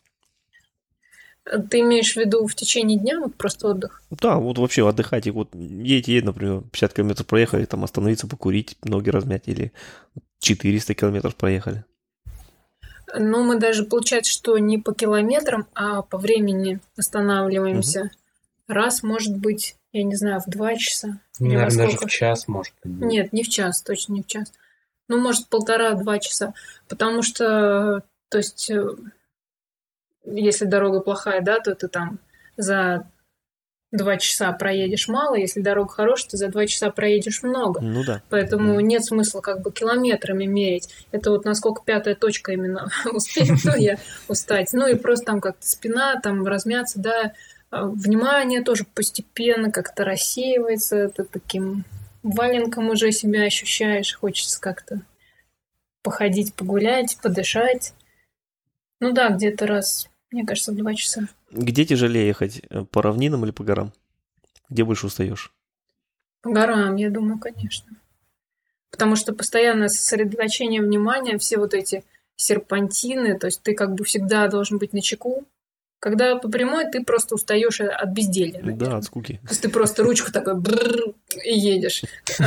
Ты имеешь в виду в течение дня, вот просто отдых? Да, вот вообще отдыхать. И вот едете, едете, например, пятьдесят километров проехали, там остановиться, покурить, ноги размять, или четыреста километров проехали. Ну, мы даже, получается, что не по километрам, а по времени останавливаемся. Раз, может быть, я не знаю, в два часа. Или во Наверное, даже сколько? в час, может быть. Нет, не в час, точно не в час. Ну, может, полтора-два часа. Потому что, то есть, э, если дорога плохая, да, то ты там за два часа проедешь мало, если дорога хорошая, то за два часа проедешь много. Ну да. Поэтому Мгм. нет смысла как бы километрами мерить. Это вот насколько пятая точка именно успеет, ну, я устать. Ну и просто там как-то спина, там размяться, да. А внимание тоже постепенно как-то рассеивается. Ты таким валенком уже себя ощущаешь. Хочется как-то походить, погулять, подышать. Ну да, где-то раз, мне кажется, в два часа. Где тяжелее ехать, э, по равнинам или по горам? Где больше устаешь? По горам, я думаю, конечно. Потому что постоянное сосредоточение внимания, все вот эти серпантины, то есть ты как бы всегда должен быть начеку. Когда по прямой, ты просто устаешь от безделья. Наверное. Да, от скуки. То есть ты просто ручку такой и едешь,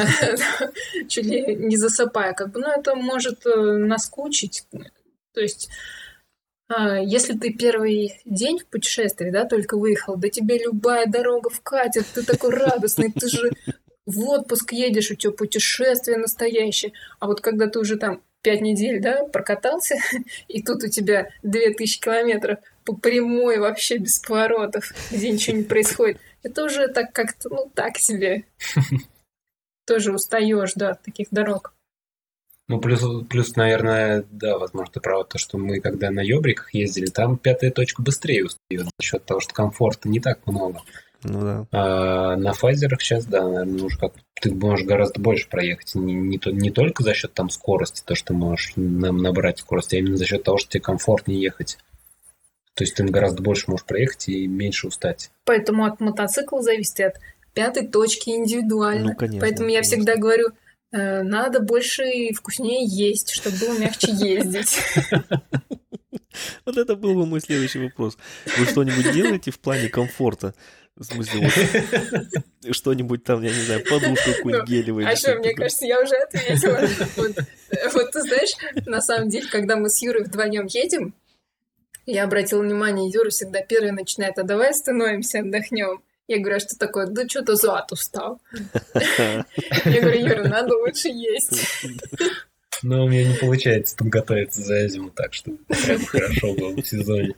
чуть ли не засыпая. Как бы, ну, это может наскучить. То есть, если ты первый день в путешествии, да, только выехал, да тебе любая дорога вкатит, ты такой радостный, ты же в отпуск едешь, у тебя путешествие настоящее. А вот когда ты уже там пять недель, да, прокатался, и тут у тебя две тысячи километров по прямой вообще без поворотов, где ничего не происходит, это уже так как-то, ну, так себе. Тоже устаешь, да, от таких дорог. Ну, плюс, плюс, наверное, да, возможно, ты права, то, что мы, когда на ёбриках ездили, там пятая точка быстрее устает за счет того, что комфорта не так много. Ну да. А на фазерах сейчас, да, наверное, уже как ты можешь гораздо больше проехать. Не, не, то, не только за счет там скорости, то, что можешь нам набрать скорость, а именно за счет того, что тебе комфортнее ехать. То есть ты гораздо больше можешь проехать и меньше устать. Поэтому от мотоцикла зависит и от пятой точки индивидуально. Ну, конечно. Поэтому я конечно. всегда говорю, э, надо больше и вкуснее есть, чтобы было мягче ездить. Вот это был бы мой следующий вопрос. Вы что-нибудь делаете в плане комфорта? В смысле, вот что-нибудь там, я не знаю, подушку какую-нибудь гелевую. А что, мне кажется, я уже ответила. Вот, вот ты знаешь, на самом деле, когда мы с Юрой вдвоем едем, я обратила внимание, Юра всегда первый начинает, а давай остановимся, отдохнем. Я говорю, а что такое? Да что-то зад устал. Я говорю, Юра, надо лучше есть. Но у меня не получается подготовиться за зиму так, чтобы прям хорошо было в сезоне.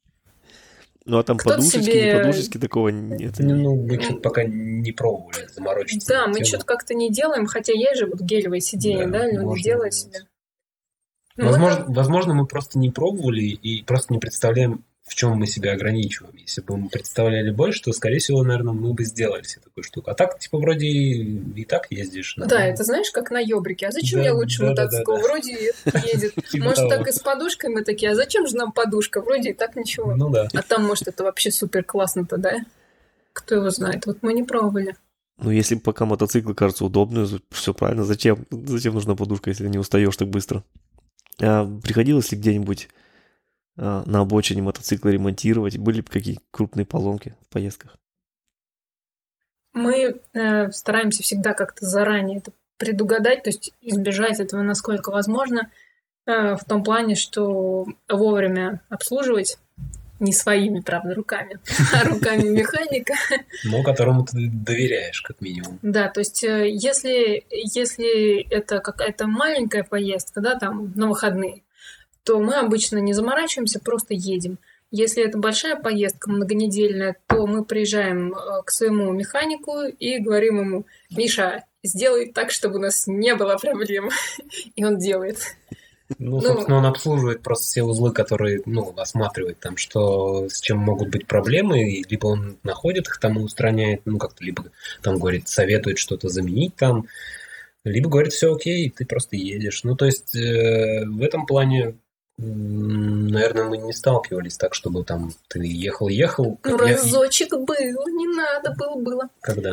Ну, а там Кто-то подушечки, себе- не подушечки, такого нет. Ну, ну, мы что-то пока не пробовали заморочиться. Да, на мы тему. что-то как-то не делаем, хотя есть же вот гелевые сиденья, Да, да, люди можно делают делать. себе. Ну, Возможно, возможно, мы просто не пробовали и просто не представляем, в чем мы себя ограничиваем. Если бы мы представляли больше, то, скорее всего, наверное, мы бы сделали себе такую штуку. А так, типа, вроде и так ездишь. Да, нормально. это знаешь, как на ёбрике. А зачем Да, мне лучше да, да, мотоцикл? да, да. Вроде едет. Типа Может, того. так и с подушкой мы такие, а зачем же нам подушка? Вроде и так ничего. Ну да. А там, может, это вообще супер классно-то, да? Кто его знает? Вот мы не пробовали. Ну, если пока мотоцикл кажется удобным, все правильно. Зачем? Зачем нужна подушка, если не устаешь так быстро? А приходилось ли где-нибудь а, на обочине мотоцикла ремонтировать? Были ли какие крупные поломки в поездках? Мы э, стараемся всегда как-то заранее это предугадать, то есть избежать этого насколько возможно, э, в том плане, что вовремя обслуживать не своими, правда, руками, а руками механика. Но которому ты доверяешь, как минимум. Да, то есть э, если, если это какая-то маленькая поездка, да, там на выходные, то мы обычно не заморачиваемся, просто едем. Если это большая поездка, многонедельная, то мы приезжаем э, к своему механику и говорим ему: Миша, сделай так, чтобы у нас не было проблем. И он делает. Ну, собственно, он обслуживает просто все узлы, которые, ну, осматривает там, что с чем могут быть проблемы, и либо он находит их там и устраняет, ну, как-то, либо там, говорит, советует что-то заменить там, либо говорит, все окей, ты просто едешь. Ну, то есть, э, в этом плане, м, наверное, мы не сталкивались так, чтобы там ты ехал-ехал. Ну, Я- разочек был, не надо, было-было. Когда?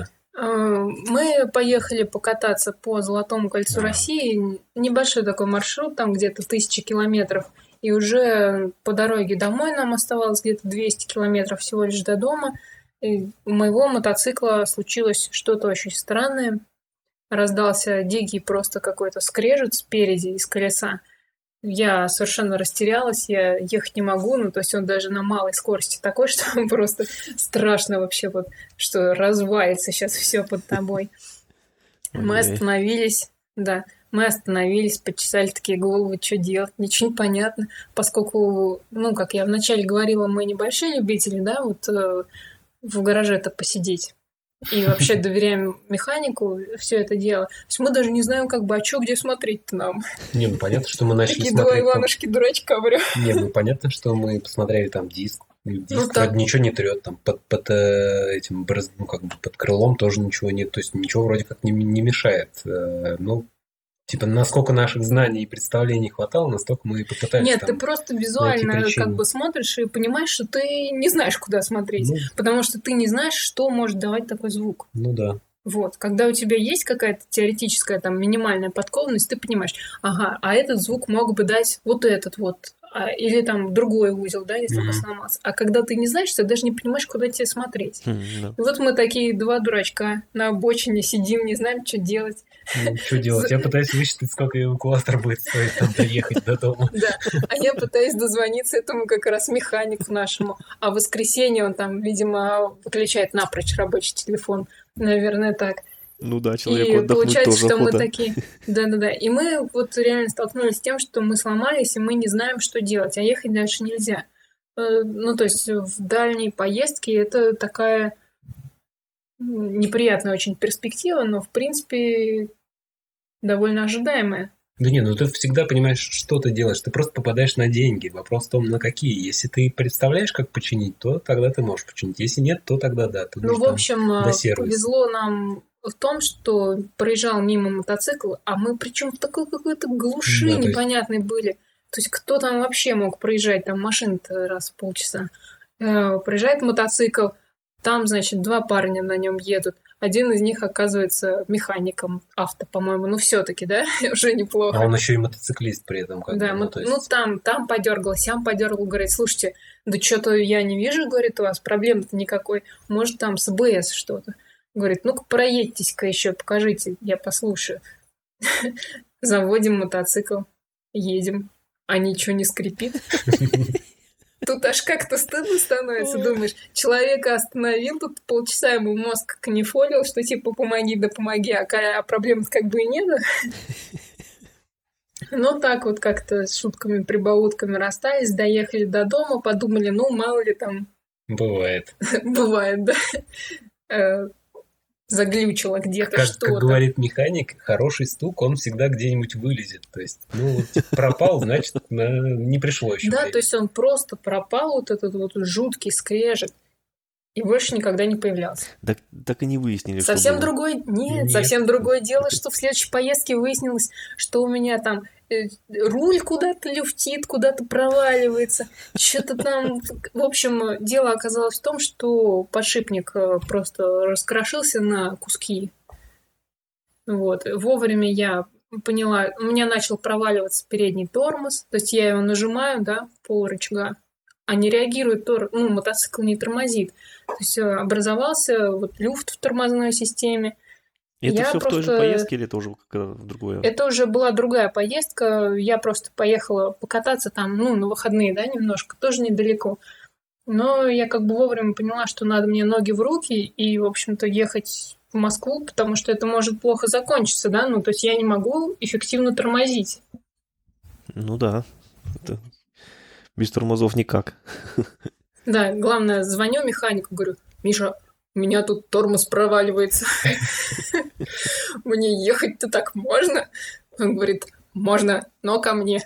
Мы поехали покататься по Золотому кольцу А. России. Небольшой такой маршрут, там где-то тысяча километров. И уже по дороге домой нам оставалось где-то двести километров всего лишь до дома. И у моего мотоцикла случилось что-то очень странное. Раздался дикий просто какой-то скрежет спереди из колеса. Я совершенно растерялась, я ехать не могу, ну, то есть он даже на малой скорости такой, что просто страшно вообще, вот, что развалится сейчас все под тобой. Мы Ой-ой. остановились, да, мы остановились, почесали такие головы, что делать, ничего не понятно, поскольку, ну, как я вначале говорила, мы небольшие любители, да, вот э, в гараже-то посидеть. И вообще доверяем механику все это дело. То есть мы даже не знаем, как бы, а что, где смотреть-то нам. Не, ну понятно, что мы начали Такие два смотреть... там- Иванушки дурачка, говорю. Не, ну понятно, что мы посмотрели там диск. Диск Ну, вроде так. ничего не трет, там под, под э, этим борз- ну, как бы под крылом тоже ничего нет, то есть ничего вроде как не, не мешает. Э, ну, типа, насколько наших знаний и представлений хватало, настолько мы и попытались. Нет, там, ты просто визуально найти причину. как бы смотришь и понимаешь, что ты не знаешь, куда смотреть. ну, Потому что ты не знаешь, что может давать такой звук. ну да. Вот, когда у тебя есть какая-то теоретическая там минимальная подкованность, ты понимаешь, ага, а этот звук мог бы дать вот этот вот, а, или там другой узел, да, если бы Мгм. сломался. А когда ты не знаешь, ты даже не понимаешь, куда тебе смотреть. Хм, да. И вот мы такие два дурачка на обочине сидим, не знаем, что делать. Ну, что делать? Я пытаюсь высчитать, сколько эвакуатор будет стоить там доехать до дома. Да, а я пытаюсь дозвониться этому как раз механику нашему. А в воскресенье он там, видимо, выключает напрочь рабочий телефон. Наверное, так. Ну да, человеку И отдохнуть получается, тоже что мы охота. такие... Да-да-да. И мы вот реально столкнулись с тем, что мы сломались, и мы не знаем, что делать, а ехать дальше нельзя. Э, Ну, то есть в дальней поездке это такая м, неприятная очень перспектива, но, в принципе, довольно ожидаемая. Да не, ну ты всегда понимаешь, что ты делаешь. Ты просто попадаешь на деньги. Вопрос в том, на какие. Если ты представляешь, как починить, то тогда ты можешь починить. Если нет, то тогда да. Ты Ну, будешь в там общем, до э, сервиса. повезло нам в том, что проезжал мимо мотоцикл, а мы причем в такой какой-то глуши Да, то есть непонятной были. То есть кто там вообще мог проезжать? Там машина-то раз в полчаса. Э, Проезжает мотоцикл, там, значит, два парня на нем едут. Один из них оказывается механиком авто, по-моему. Ну, все-таки, да, уже а неплохо. он еще и мотоциклист при этом, как Да, бы, ну мы- то ну есть. там, там подергал, сям подергал, говорит, слушайте, да что-то я не вижу, говорит, у вас проблем-то никакой, может там с АБС что-то. Говорит, ну-ка проедьтесь-ка еще, покажите, я послушаю. Заводим мотоцикл, едем, а ничего не скрипит. Тут аж как-то стыдно становится, думаешь, человека остановил, тут полчаса ему мозг канифолил, что типа помоги, да помоги, а, ка- а проблем как бы и нет. Ну, так вот как-то с шутками, прибаутками расстались, доехали до дома, подумали, ну, мало ли там Бывает. бывает, да, э, заглючило где-то Как, как что-то. говорит механик, хороший стук, он всегда где-нибудь вылезет. То есть, ну, вот, типа, пропал, значит, на- не пришло еще Да, время. то есть он просто пропал, вот этот вот жуткий скрежет, и больше никогда не появлялся. Так, так и не выяснили, что Совсем было. другой... Нет, Нет. совсем другое дело, что в следующей поездке выяснилось, что у меня там э, руль куда-то люфтит, куда-то проваливается. Что-то там... В общем, дело оказалось в том, что подшипник э, просто раскрошился на куски. Вот. Вовремя я поняла, у меня начал проваливаться передний тормоз, то есть я его нажимаю, да, в пол рычага, а не реагирует, тор... ну, мотоцикл не тормозит. То есть э, образовался вот люфт в тормозной системе. Это Я все в той же просто- поездке или это уже как-то в другое? Это уже была другая поездка, я просто поехала покататься там, ну, на выходные, да, немножко, тоже недалеко. Но я как бы вовремя поняла, что надо мне ноги в руки и, в общем-то, ехать в Москву, потому что это может плохо закончиться, да, ну, то есть я не могу эффективно тормозить. Ну да. Это... Без тормозов никак. Да, главное, звоню механику, говорю, Миша, у меня тут тормоз проваливается. Мне ехать-то так можно? Он говорит, можно, но ко мне.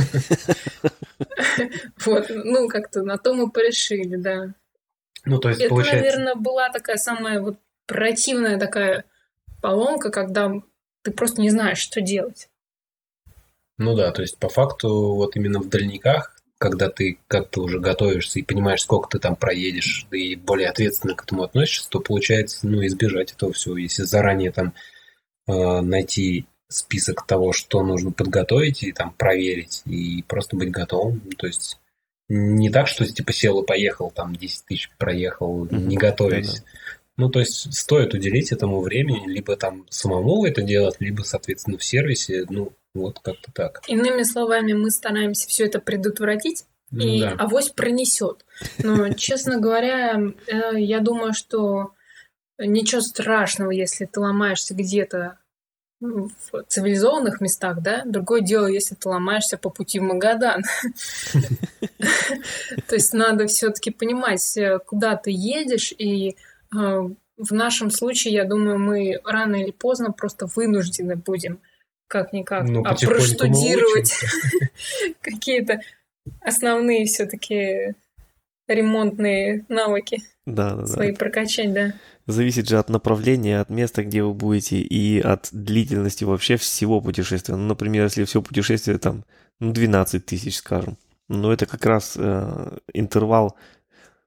Вот, ну, как-то на то мы порешили, да. Ну, то есть, Это, получается, наверное, была такая самая вот противная такая поломка, когда ты просто не знаешь, что делать. ну да, то есть, по факту, вот именно в дальниках, когда ты как-то уже готовишься и понимаешь, сколько ты там проедешь, и более ответственно к этому относишься, то получается, ну, избежать этого всего. Если заранее там э, найти список того, что нужно подготовить и там проверить, и просто быть готовым. То есть, не так, что типа сел и поехал, там десять тысяч проехал, Мгм. не готовясь. Да-да. Ну, то есть, стоит уделить этому времени, либо там самому это делать, либо, соответственно, в сервисе, ну, вот как-то так. Иными словами, мы стараемся все это предотвратить, Ну, и да. авось пронесет. Но, честно говоря, э, я думаю, что ничего страшного, если ты ломаешься где-то ну, в цивилизованных местах, да? Другое дело, если ты ломаешься по пути в Магадан. То есть надо все-таки понимать, э, куда ты едешь, и э, в нашем случае, я думаю, мы рано или поздно просто вынуждены будем как-никак Ну, а, потихоньку мы проштудировать учимся. какие-то основные все-таки ремонтные навыки Да, да, свои да. прокачать, да. Зависит же от направления, от места, где вы будете, и от длительности вообще всего путешествия. Ну, например, если все путешествие там, ну, двенадцать тысяч, скажем, ну, это как раз э, интервал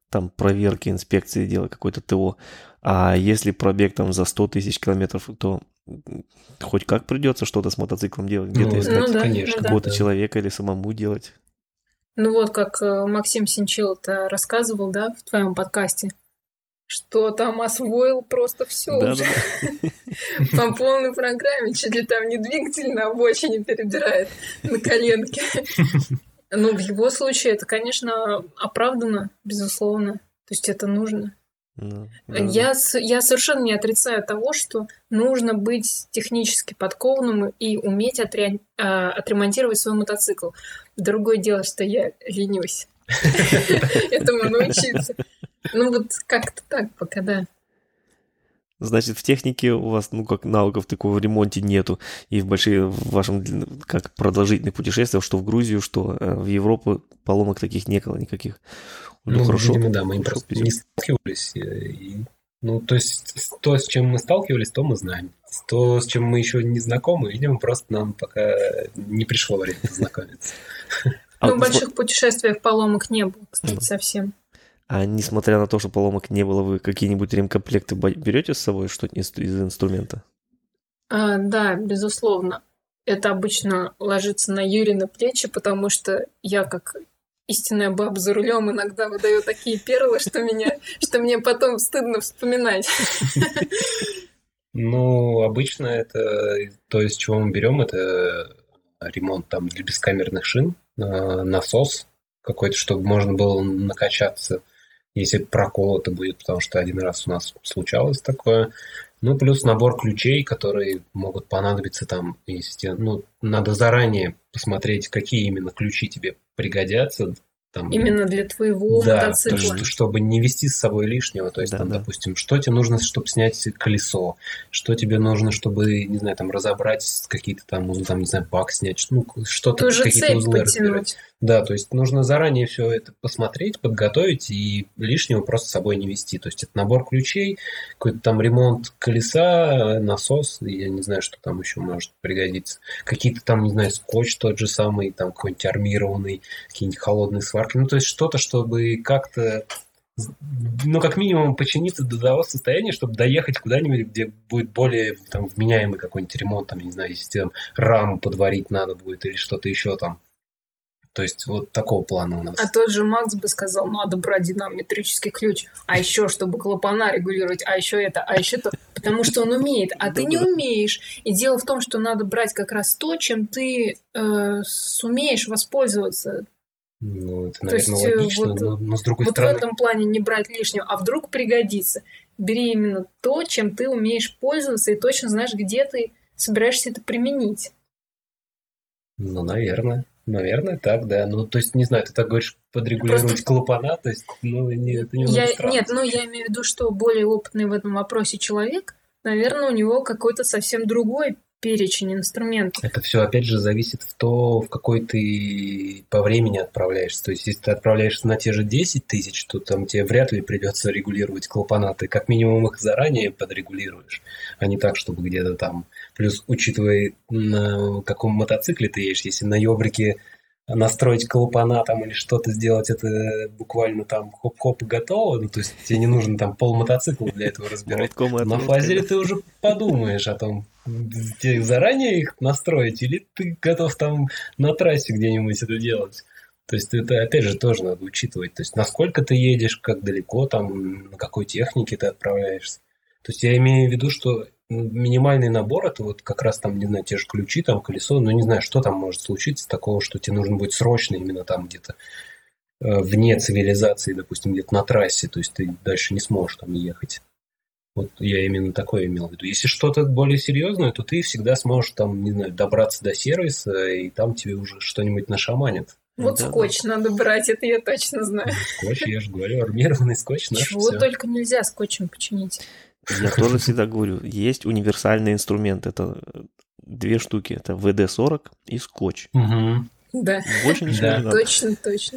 там проверки, инспекции делать, какой-то ТО. А если пробег там за сто тысяч километров, то хоть как придется что-то с мотоциклом делать, где-то Ну, искать Ну да, конечно, ну да. какого-то да. человека или самому делать. Ну вот, как э, Максим Синчил-то рассказывал, да, в твоем подкасте, что там освоил просто все уже Да-да-да. по полной программе, чуть ли там не двигатель на обочине перебирает на коленке. Ну, в его случае это, конечно, оправдано, безусловно. То есть это нужно. Ну, да-да. Я, с- я совершенно не отрицаю того, что нужно быть технически подкованным и уметь отре- а, отремонтировать свой мотоцикл. Другое дело, что я ленюсь этому научиться. Ну вот как-то так пока, да. Значит, в технике у вас, ну, как навыков такого в ремонте нету. И в большие, в вашем, длин- как продолжительных путешествиях, что в Грузию, что э, в Европу, поломок таких не было никаких. Ну, Ну, хорошо. видимо, да, мы им Хорошо просто не везет. сталкивались. э, И, ну, то есть, с- то, с чем мы сталкивались, то мы знаем. То, с чем мы еще не знакомы, видимо, просто нам пока не пришло время познакомиться. А, Ну, в несма- больших путешествиях поломок не было, кстати, Мгм. совсем. а несмотря на то, что поломок не было, вы какие-нибудь ремкомплекты бо- берете с собой что-то из, из инструмента? А, да, безусловно. Это обычно ложится на Юре на плечи, потому что я, как истинная баба за рулем, иногда выдаю такие перлы, что меня, что мне потом стыдно вспоминать. Ну, обычно это, то, из чего мы берем, это ремонт там для бескамерных шин, э, насос какой-то, чтобы можно было накачаться, если прокол это будет, потому что один раз у нас случалось такое. Ну, плюс набор ключей, которые могут понадобиться там, если, ну, надо заранее посмотреть, какие именно ключи тебе пригодятся. Там, Именно для твоего да, то, мотоцикла. что, чтобы не вести с собой лишнего. То есть, Да, там, да. допустим, что тебе нужно, чтобы снять колесо, что тебе нужно, чтобы, не знаю, там, разобрать какие-то там, узлы, там, не знаю, бак снять, ну, что-то, Ту же какие-то цепь узлы потянуть. разбирать. Да, то есть нужно заранее все это посмотреть, подготовить и лишнего просто с собой не вести. То есть это набор ключей, какой-то там ремонт колеса, насос, я не знаю, что там еще может пригодиться. Какие-то там, не знаю, скотч тот же самый, там какой-нибудь армированный, какие-нибудь холодные сварки. Ну, то есть что-то, чтобы как-то, ну, как минимум, починиться до того состояния, чтобы доехать куда-нибудь, где будет более там вменяемый какой-нибудь ремонт, там, я не знаю, если там раму подварить надо будет или что-то еще там. То есть вот такого плана у нас. А тот же Макс бы сказал, надо брать динамометрический ключ, а еще чтобы клапана регулировать, а еще это, а еще то, потому что он умеет, а ты не умеешь. И дело в том, что надо брать как раз то, чем ты э, сумеешь воспользоваться. Ну, это, То есть, наверное, э, логично, вот- но, но с другой Вот в стороны... этом плане не брать лишнего, а вдруг пригодится. Бери именно то, чем ты умеешь пользоваться, и точно знаешь, где ты собираешься это применить. Ну, наверное. Наверное, так, да. Ну, то есть, не знаю, ты так говоришь, подрегулировать Просто- клапана, то есть, ну, не, это немного Я, странно. нет, ну я имею в виду, что более опытный в этом вопросе человек, наверное, у него какой-то совсем другой перечень инструментов. Это все, опять же, зависит в то, в какой ты по времени отправляешься. То есть, если ты отправляешься на те же десять тысяч, то там тебе вряд ли придется регулировать клапана. Ты как минимум их заранее подрегулируешь, а не так, чтобы где-то там... Плюс, учитывая, на каком мотоцикле ты едешь, если на ёбрике настроить клапана там или что-то сделать, это буквально там хоп-хоп и готово. Ну, то есть, тебе не нужно там пол мотоцикла для этого разбирать. Молотком и На отверткой, фазере да. ты уже подумаешь о том, тебе заранее их настроить, или ты готов там на трассе где-нибудь это делать. То есть это, опять же, тоже надо учитывать. То есть насколько ты едешь, как далеко, там, на какой технике ты отправляешься. То есть я имею в виду, что минимальный набор, это вот как раз там, не знаю, те же ключи, там, колесо, ну, не знаю, что там может случиться такого, что тебе нужно будет срочно именно там где-то э, вне цивилизации, допустим, где-то на трассе, то есть ты дальше не сможешь там ехать. Вот я именно такое имел в виду. Если что-то более серьезное, то ты всегда сможешь там, не знаю, добраться до сервиса, и там тебе уже что-нибудь нашаманят. Вот Да, да. скотч надо брать, это я точно знаю. Скотч, я же говорю, армированный скотч наш, Чего все. только нельзя скотчем починить. Я тоже всегда говорю, есть универсальный инструмент. Это две штуки. Это вэ дэ сорок и скотч. Угу. Да, Больше ничего Да. не надо. точно, точно.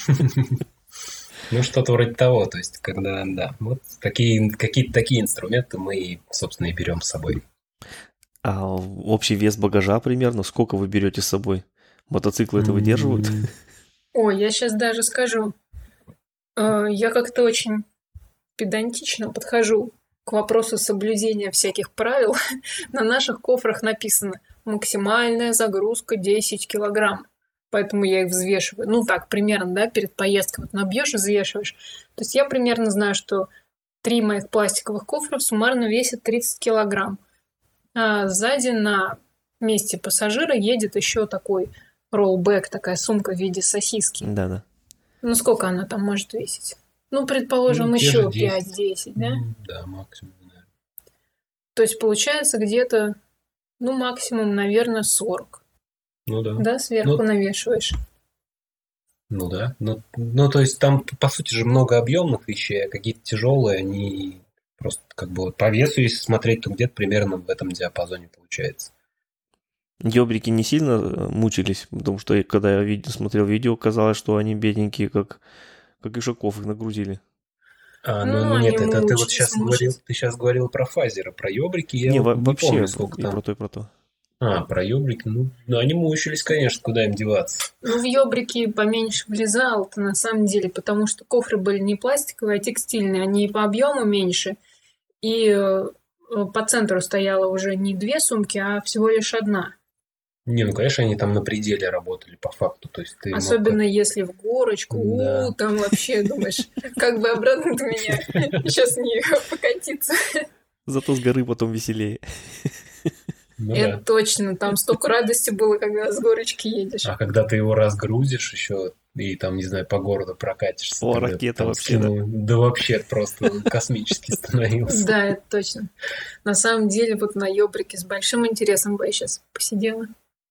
Ну, что-то вроде того, то есть, когда, да, вот такие, какие-то такие инструменты мы, собственно, и берем с собой. А общий вес багажа примерно, сколько вы берете с собой? Мотоциклы это выдерживают? М, Ой, я сейчас даже скажу. Э, Я как-то очень педантично подхожу к вопросу соблюдения всяких правил. На наших кофрах написано максимальная загрузка десять килограмм. Поэтому я их взвешиваю. Ну так, примерно, да, перед поездкой. Вот набьешь и взвешиваешь. То есть я примерно знаю, что три моих пластиковых кофра суммарно весят тридцать килограмм. А сзади на месте пассажира едет еще такой роллбэк, такая сумка в виде сосиски. Да-да. Ну сколько она там может весить? Ну, предположим, Ну, те еще же десять. пять-десять, да? Ну, да, максимум, наверное. То есть получается где-то, ну, максимум, наверное, сорок. Ну да. Да, сверху Ну, навешиваешь. ну да. Ну, ну, то есть там, по сути же, много объемных вещей, а какие-то тяжелые, они просто как бы вот по весу, если смотреть, то где-то примерно в этом диапазоне получается. Ёбрики не сильно э, мучились, потому что я- когда я вид- смотрел видео, казалось, что они бедненькие, как, как ишаков их нагрузили. А, ну, Ну, ну они нет, это ты вот мучились, сейчас говорил, мучились. ты сейчас говорил про фазеры, про ёбрики, я Не, вот во- не вообще, помню, сколько и там. про то, и про то. А, про ёбрики, ну, ну, они мучились, конечно, куда им деваться. Ну, в ёбрики поменьше влезало-то на самом деле, потому что кофры были не пластиковые, а текстильные. Они и по объему меньше. И э, по центру стояла уже не две сумки, а всего лишь одна. Не, ну, конечно, они там на пределе работали по факту, то есть ты мог Особенно как- если в горочку. Да. У, там вообще думаешь, как бы обратно до меня сейчас не покатиться. Зато с горы потом веселее. Ну Это да. точно, там столько радости было, когда с горочки едешь. А когда ты его разгрузишь еще и там, не знаю, по городу прокатишься, О, когда ракета там вообще, да. скинул, да вообще просто он космический становился. Да, это точно. На самом деле, вот на ёбрике с большим интересом бы я сейчас посидела.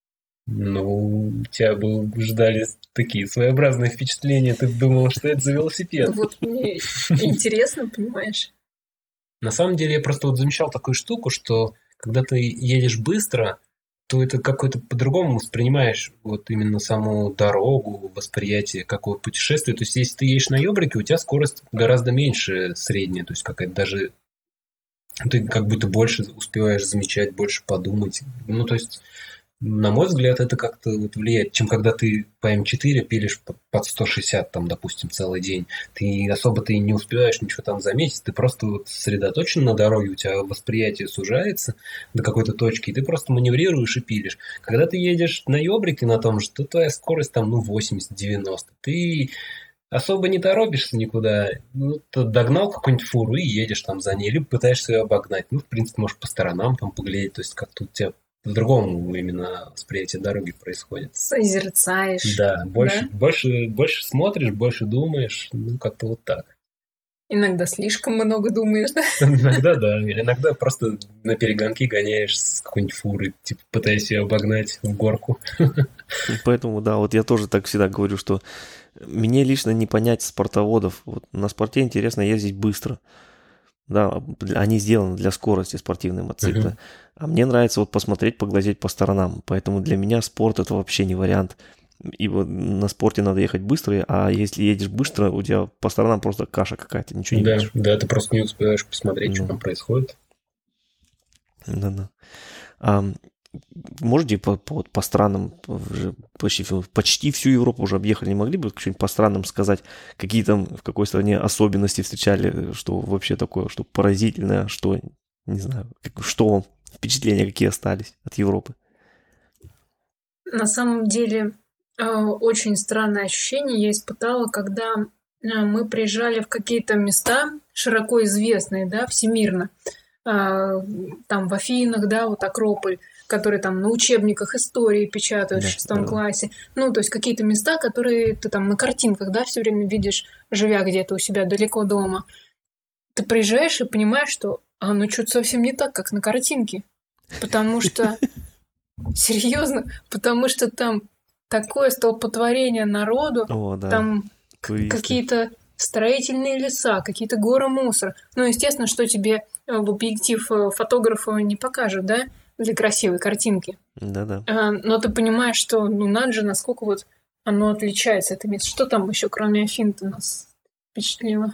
Ну, тебя бы ждали такие своеобразные впечатления, ты бы думал, что это за велосипед. Вот мне интересно, понимаешь? На самом деле я просто вот замечал такую штуку, что когда ты едешь быстро, то это какой-то по-другому воспринимаешь вот именно саму дорогу, восприятие какого путешествия. То есть, если ты едешь на ёбрике, у тебя скорость гораздо меньше средняя, то есть какая-то даже ты как будто больше успеваешь замечать, больше подумать. Ну, то есть, на мой взгляд, это как-то вот влияет, чем когда ты по эм четыре пилишь по- под сто шестьдесят, там, допустим, целый день. Ты особо ты не успеваешь ничего там заметить, ты просто вот сосредоточен на дороге, у тебя восприятие сужается до какой-то точки, и ты просто маневрируешь и пилишь. Когда ты едешь на ёбрике на том же, то твоя скорость там, ну, восемьдесят-девяносто. Ты особо не торопишься никуда. Ну, ты догнал какую-нибудь фуру и едешь там за ней, либо пытаешься ее обогнать. Ну, в принципе, можешь по сторонам там поглядеть, то есть как-то у тебя по-другому именно восприятие дороги происходит. Созерцаешь. Да, больше, Да? больше, больше смотришь, больше думаешь, ну, как-то вот так. Иногда слишком много думаешь, да? Иногда, да, иногда просто на перегонки гоняешь с какой-нибудь фуры, типа пытаясь ее обогнать в горку. Поэтому, да, вот я тоже так всегда говорю, что мне лично не понять спортоводов. Вот на спорте интересно ездить быстро. Да, они сделаны для скорости, спортивные мотоциклы. Мгм. А мне нравится вот посмотреть, поглазеть по сторонам. Поэтому для меня спорт это вообще не вариант. И вот на спорте надо ехать быстро, а если едешь быстро, у тебя по сторонам просто каша какая-то, ничего не Да, видишь. да, ты просто не успеваешь посмотреть, что Ну, там происходит. да-да. А, можете по, по, вот по странам, уже почти, всю- почти всю Европу уже объехали, не могли бы что-нибудь по странам сказать, какие там, в какой стране особенности встречали, что вообще такое, что поразительное, что, не знаю, как- что вам, впечатления какие остались от Европы? На самом деле, э, очень странное ощущение я испытала, когда э, мы приезжали в какие-то места, широко известные, да, всемирно. А, Там в Афинах, да, вот Акрополь, который там на учебниках истории печатают в Да, шестом да. классе. Ну, то есть какие-то места, которые ты там на картинках, да, все время видишь, живя где-то у себя далеко дома. Ты приезжаешь и понимаешь, что а, ну что-то совсем не так, как на картинке. Потому что, серьезно, потому что там такое столпотворение народу, О, да, там к- туристы. какие-то строительные леса, какие-то горы мусора. Ну, естественно, что тебе э, в объектив э, фотографа не покажут, да, для красивой картинки. Да-да. А, Но ты понимаешь, что, ну, надо же, насколько вот оно отличается, это место. Что там еще, кроме Афин-то, нас впечатлило?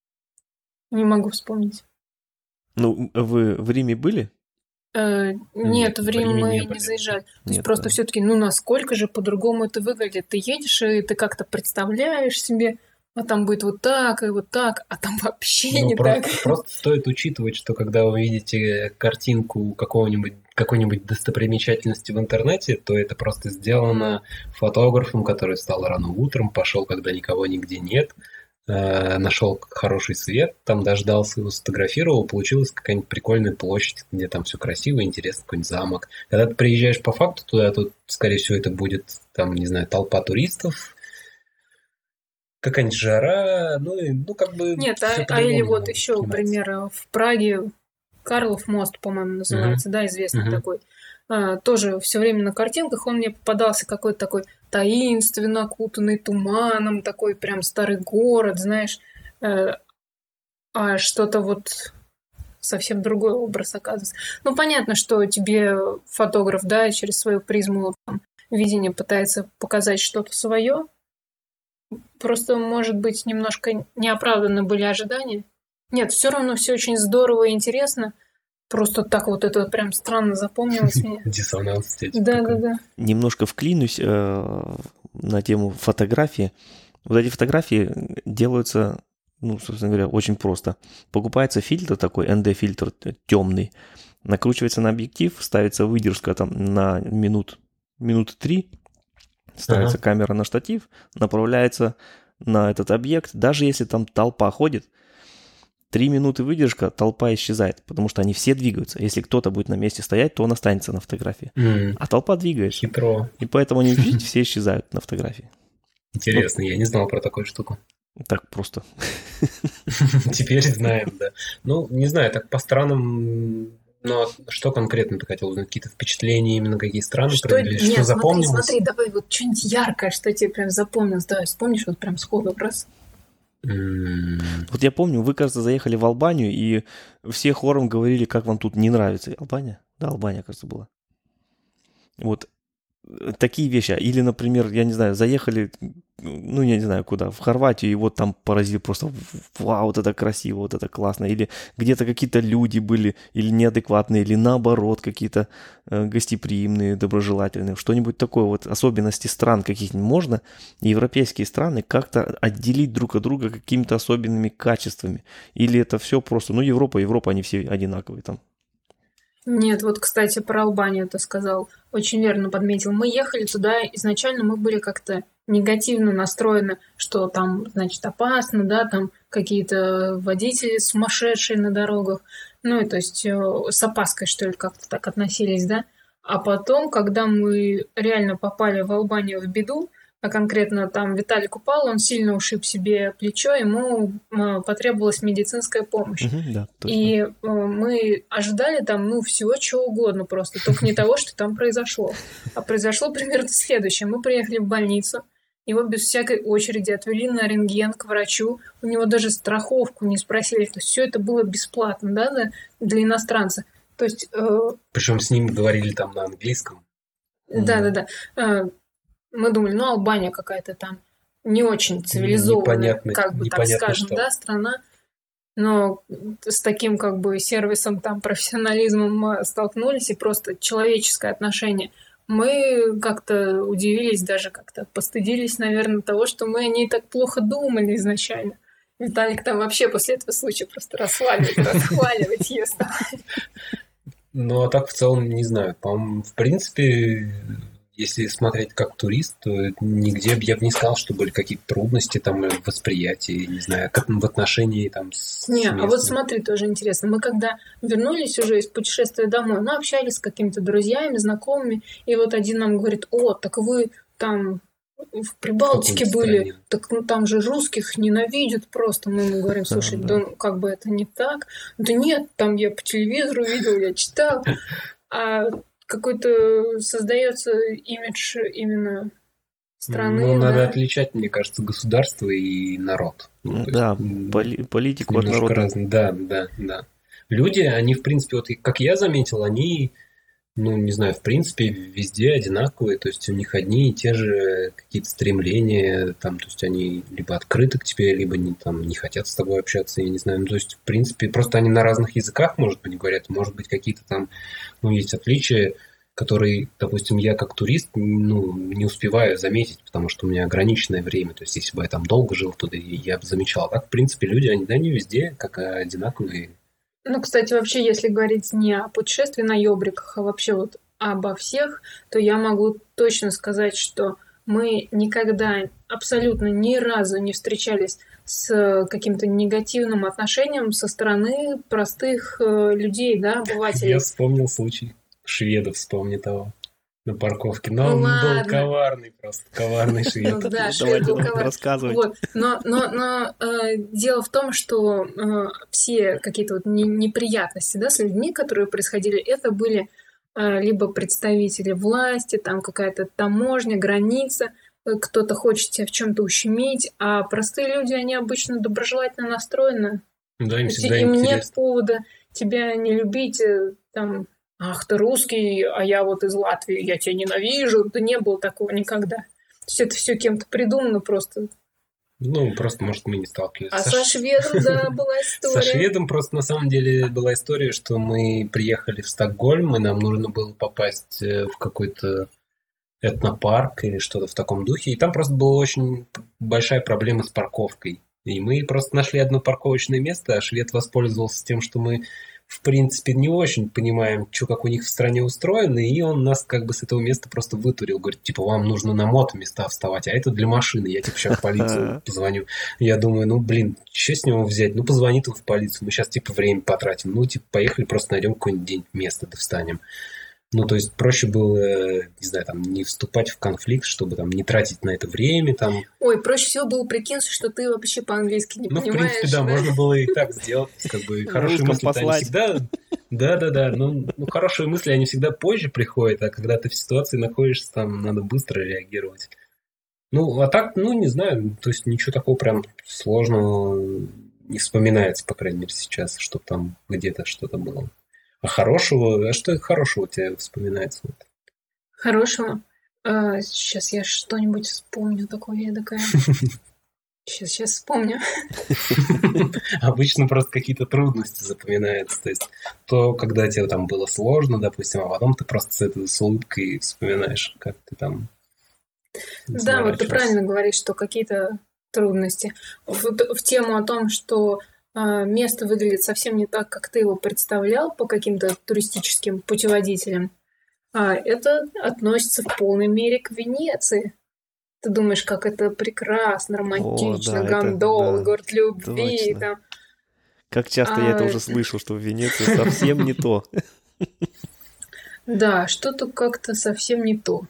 Не могу вспомнить. Ну, вы в Риме были? Э, Нет, Нет, в в Рим Риме мы не не были. заезжали. То есть Нет, просто да. все-таки, ну, насколько же по-другому это выглядит? Ты едешь, и ты как-то представляешь себе, а там будет вот так и вот так, а там вообще Ну, не просто, так. просто стоит учитывать, что когда вы видите картинку какого-нибудь, какой-нибудь достопримечательности в интернете, то это просто сделано фотографом, который встал рано утром, пошел, когда никого нигде нет, э, нашел хороший свет, там дождался, его сфотографировал, получилась какая-нибудь прикольная площадь, где там все красиво, интересно, какой-нибудь замок. Когда ты приезжаешь по факту туда, то, скорее всего, это будет, там, не знаю, толпа туристов, какая-нибудь жара, ну, и, ну как бы... Нет, а, а или вот еще пример в Праге, Карлов мост, по-моему, называется, mm-hmm. да, известный mm-hmm. такой. А, тоже все время на картинках он мне попадался какой-то такой таинственно окутанный туманом, такой прям старый город, знаешь, а, а что-то вот совсем другой образ оказывается. Ну, понятно, что тебе фотограф, да, через свою призму там, видения пытается показать что-то свое. Просто, может быть, немножко неоправданно были ожидания. Нет, все равно все очень здорово и интересно. Просто так вот это прям странно запомнилось мне. Диссонанс. Да, да, да. Немножко вклинусь э, на тему фотографии. Вот эти фотографии делаются, ну, собственно говоря, очень просто. Покупается фильтр такой, эн дэ-фильтр темный, накручивается на объектив, ставится выдержка там на минут, минуты три, ставится ага. камера на штатив, направляется на этот объект. Даже если там толпа ходит, три минуты выдержка, толпа исчезает, потому что они все двигаются. Если кто-то будет на месте стоять, то он останется на фотографии. Mm. А толпа двигается. Хитро. И поэтому они, видите, все исчезают на фотографии. Интересно, вот. Я не знал про такую штуку. Так просто. Теперь знаем, да. Ну, не знаю, так по странам... Но что конкретно ты хотел узнать? Какие-то впечатления, именно какие страны что, провели? Нет, что запомнилось? Смотри, смотри, давай вот что-нибудь яркое, что тебе прям запомнилось. Давай, вспомнишь вот прям сходу раз. Mm. Вот я помню, вы, кажется, заехали в Албанию, и все хором говорили, как вам тут не нравится. Албания? Да, Албания, кажется, была. Вот такие вещи. Или, например, я не знаю, заехали, ну, я не знаю куда, в Хорватию, и вот там поразили просто, вау, вот это красиво, вот это классно. Или где-то какие-то люди были, или неадекватные, или наоборот, какие-то э, гостеприимные, доброжелательные. Что-нибудь такое, вот особенности стран каких-нибудь можно, европейские страны как-то отделить друг от друга какими-то особенными качествами. Или это все просто, ну, Европа, Европа, они все одинаковые там. Нет, вот, кстати, про Албанию ты сказал, очень верно подметил. Мы ехали туда, изначально мы были как-то негативно настроены, что там, значит, опасно, да, там какие-то водители сумасшедшие на дорогах, ну, и то есть с опаской, что ли, как-то так относились, да. А потом, когда мы реально попали в Албанию в беду, а конкретно там Виталик упал, он сильно ушиб себе плечо, ему потребовалась медицинская помощь. Угу, да, и мы ожидали там, ну, всего чего угодно просто, только не того, что там произошло. А произошло примерно следующее. Мы приехали в больницу, его без всякой очереди отвели на рентген к врачу, у него даже страховку не спросили, то есть все это было бесплатно, да, для иностранца. То есть... Э... Причем с ними говорили там на английском. Да-да-да. Мы думали, ну, Албания какая-то там не очень цивилизованная, непонятно, как бы так скажем, что. Да, страна. Но с таким как бы сервисом, там, профессионализмом мы столкнулись, и просто человеческое отношение. Мы как-то удивились, даже как-то постыдились, наверное, того, что мы о ней так плохо думали изначально. Виталик там вообще после этого случая просто расхваливать, расхваливать ее стал. Ну, а так в целом, не знаю, по-моему, в принципе... Если смотреть как турист, то нигде я бы не сказал, что были какие-то трудности там в восприятии, не знаю, как в отношении там с Не, местными. А вот смотри, тоже интересно. Мы когда вернулись уже из путешествия домой, мы общались с какими-то друзьями, знакомыми, и вот один нам говорит: о, так вы там в Прибалтике в были, стране? Так ну, там же русских ненавидят просто. Мы ему говорим: слушай, да, да как бы это не так. Да нет, там я по телевизору видел, я читал. А какой-то создается имидж именно страны. Ну, надо да? отличать, мне кажется, государство и народ. Ну, да, есть, поли- политику от народа. Разные. Да, да, да. Люди, они, в принципе, вот как я заметил, они, ну, не знаю, в принципе, везде одинаковые, то есть у них одни и те же какие-то стремления, там, то есть они либо открыты к тебе, либо не, там, не хотят с тобой общаться, я не знаю, ну, то есть, в принципе, просто они на разных языках, может быть, говорят, может быть, какие-то там, ну, есть отличия, который, допустим, я как турист ну, не успеваю заметить, потому что у меня ограниченное время. То есть, если бы я там долго жил туда, я бы замечал. А так, в принципе, люди, они, да, не везде как одинаковые. Ну, кстати, вообще, если говорить не о путешествии на ёбриках, а вообще вот обо всех, то я могу точно сказать, что мы никогда, абсолютно ни разу не встречались с каким-то негативным отношением со стороны простых э, людей, да, обывателей. Я вспомнил случай. Шведов вспомни того на парковке. Но Ну он ладно. был коварный просто, коварный швед. Ну да, швед Давайте был нам коварный. рассказывать. Вот. Но, но, но э, дело в том, что э, все какие-то вот не- неприятности, да, с людьми, которые происходили, это были э, либо представители власти, там какая-то таможня, граница, э, кто-то хочет тебя в чем-то ущемить, а простые люди, они обычно доброжелательно настроены. Да, То им есть всегда им нет интересно. повода тебя не любить, э, там, ах, ты русский, а я вот из Латвии, я тебя ненавижу. Да не было такого никогда. То есть это все кем-то придумано просто. Ну, просто, может, мы не сталкивались. А Со со ш- шведом, да, была Со история. шведом просто на самом деле была история, что мы приехали в Стокгольм, и нам нужно было попасть э, в какой-то этнопарк или что-то в таком духе. И там просто была очень большая проблема с парковкой. И мы просто нашли одно парковочное место, а швед воспользовался тем, что мы, в принципе, не очень понимаем, что как у них в стране устроено, и он нас как бы с этого места просто вытурил. Говорит, типа, вам нужно на мото-места вставать, а это для машины. Я, типа, сейчас в полицию позвоню. Я думаю, ну, блин, что с него взять? Ну, позвони ты в полицию, мы сейчас, типа, время потратим. Ну, типа, поехали, просто найдем какой-нибудь день, место, да встанем. Ну, то есть проще было, не знаю, там, не вступать в конфликт, чтобы там не тратить на это время, там. Ой, проще всего было прикинуться, что ты вообще по-английски не Ну, в понимаешь. принципе, да, можно было и так сделать, как бы, На хорошие русском мысли, они послать. всегда, да-да-да, ну, ну, хорошие мысли, они всегда позже приходят, а когда ты в ситуации находишься, там, надо быстро реагировать. Ну, а так, ну, не знаю, то есть ничего такого прям сложного не вспоминается, по крайней мере, сейчас, что там где-то что-то было. А хорошего, а что хорошего у тебя вспоминается? Вот? Хорошего. А, сейчас я что-нибудь вспомню такое эдакое. Сейчас, сейчас вспомню. Обычно просто какие-то трудности запоминаются. То есть то, когда тебе там было сложно, допустим, а потом ты просто с этой с улыбкой вспоминаешь, как ты там Да, вот ты изворачивался. правильно говоришь, что какие-то трудности. В, в тему о том, что а, место выглядит совсем не так, как ты его представлял по каким-то туристическим путеводителям, а это относится в полной мере к Венеции. Ты думаешь, как это прекрасно, романтично, О, да, это- гондолы, да, город любви. точно. Там. Как часто я это А, уже слышу, что в Венеции совсем не то. Да, что-то как-то совсем не то.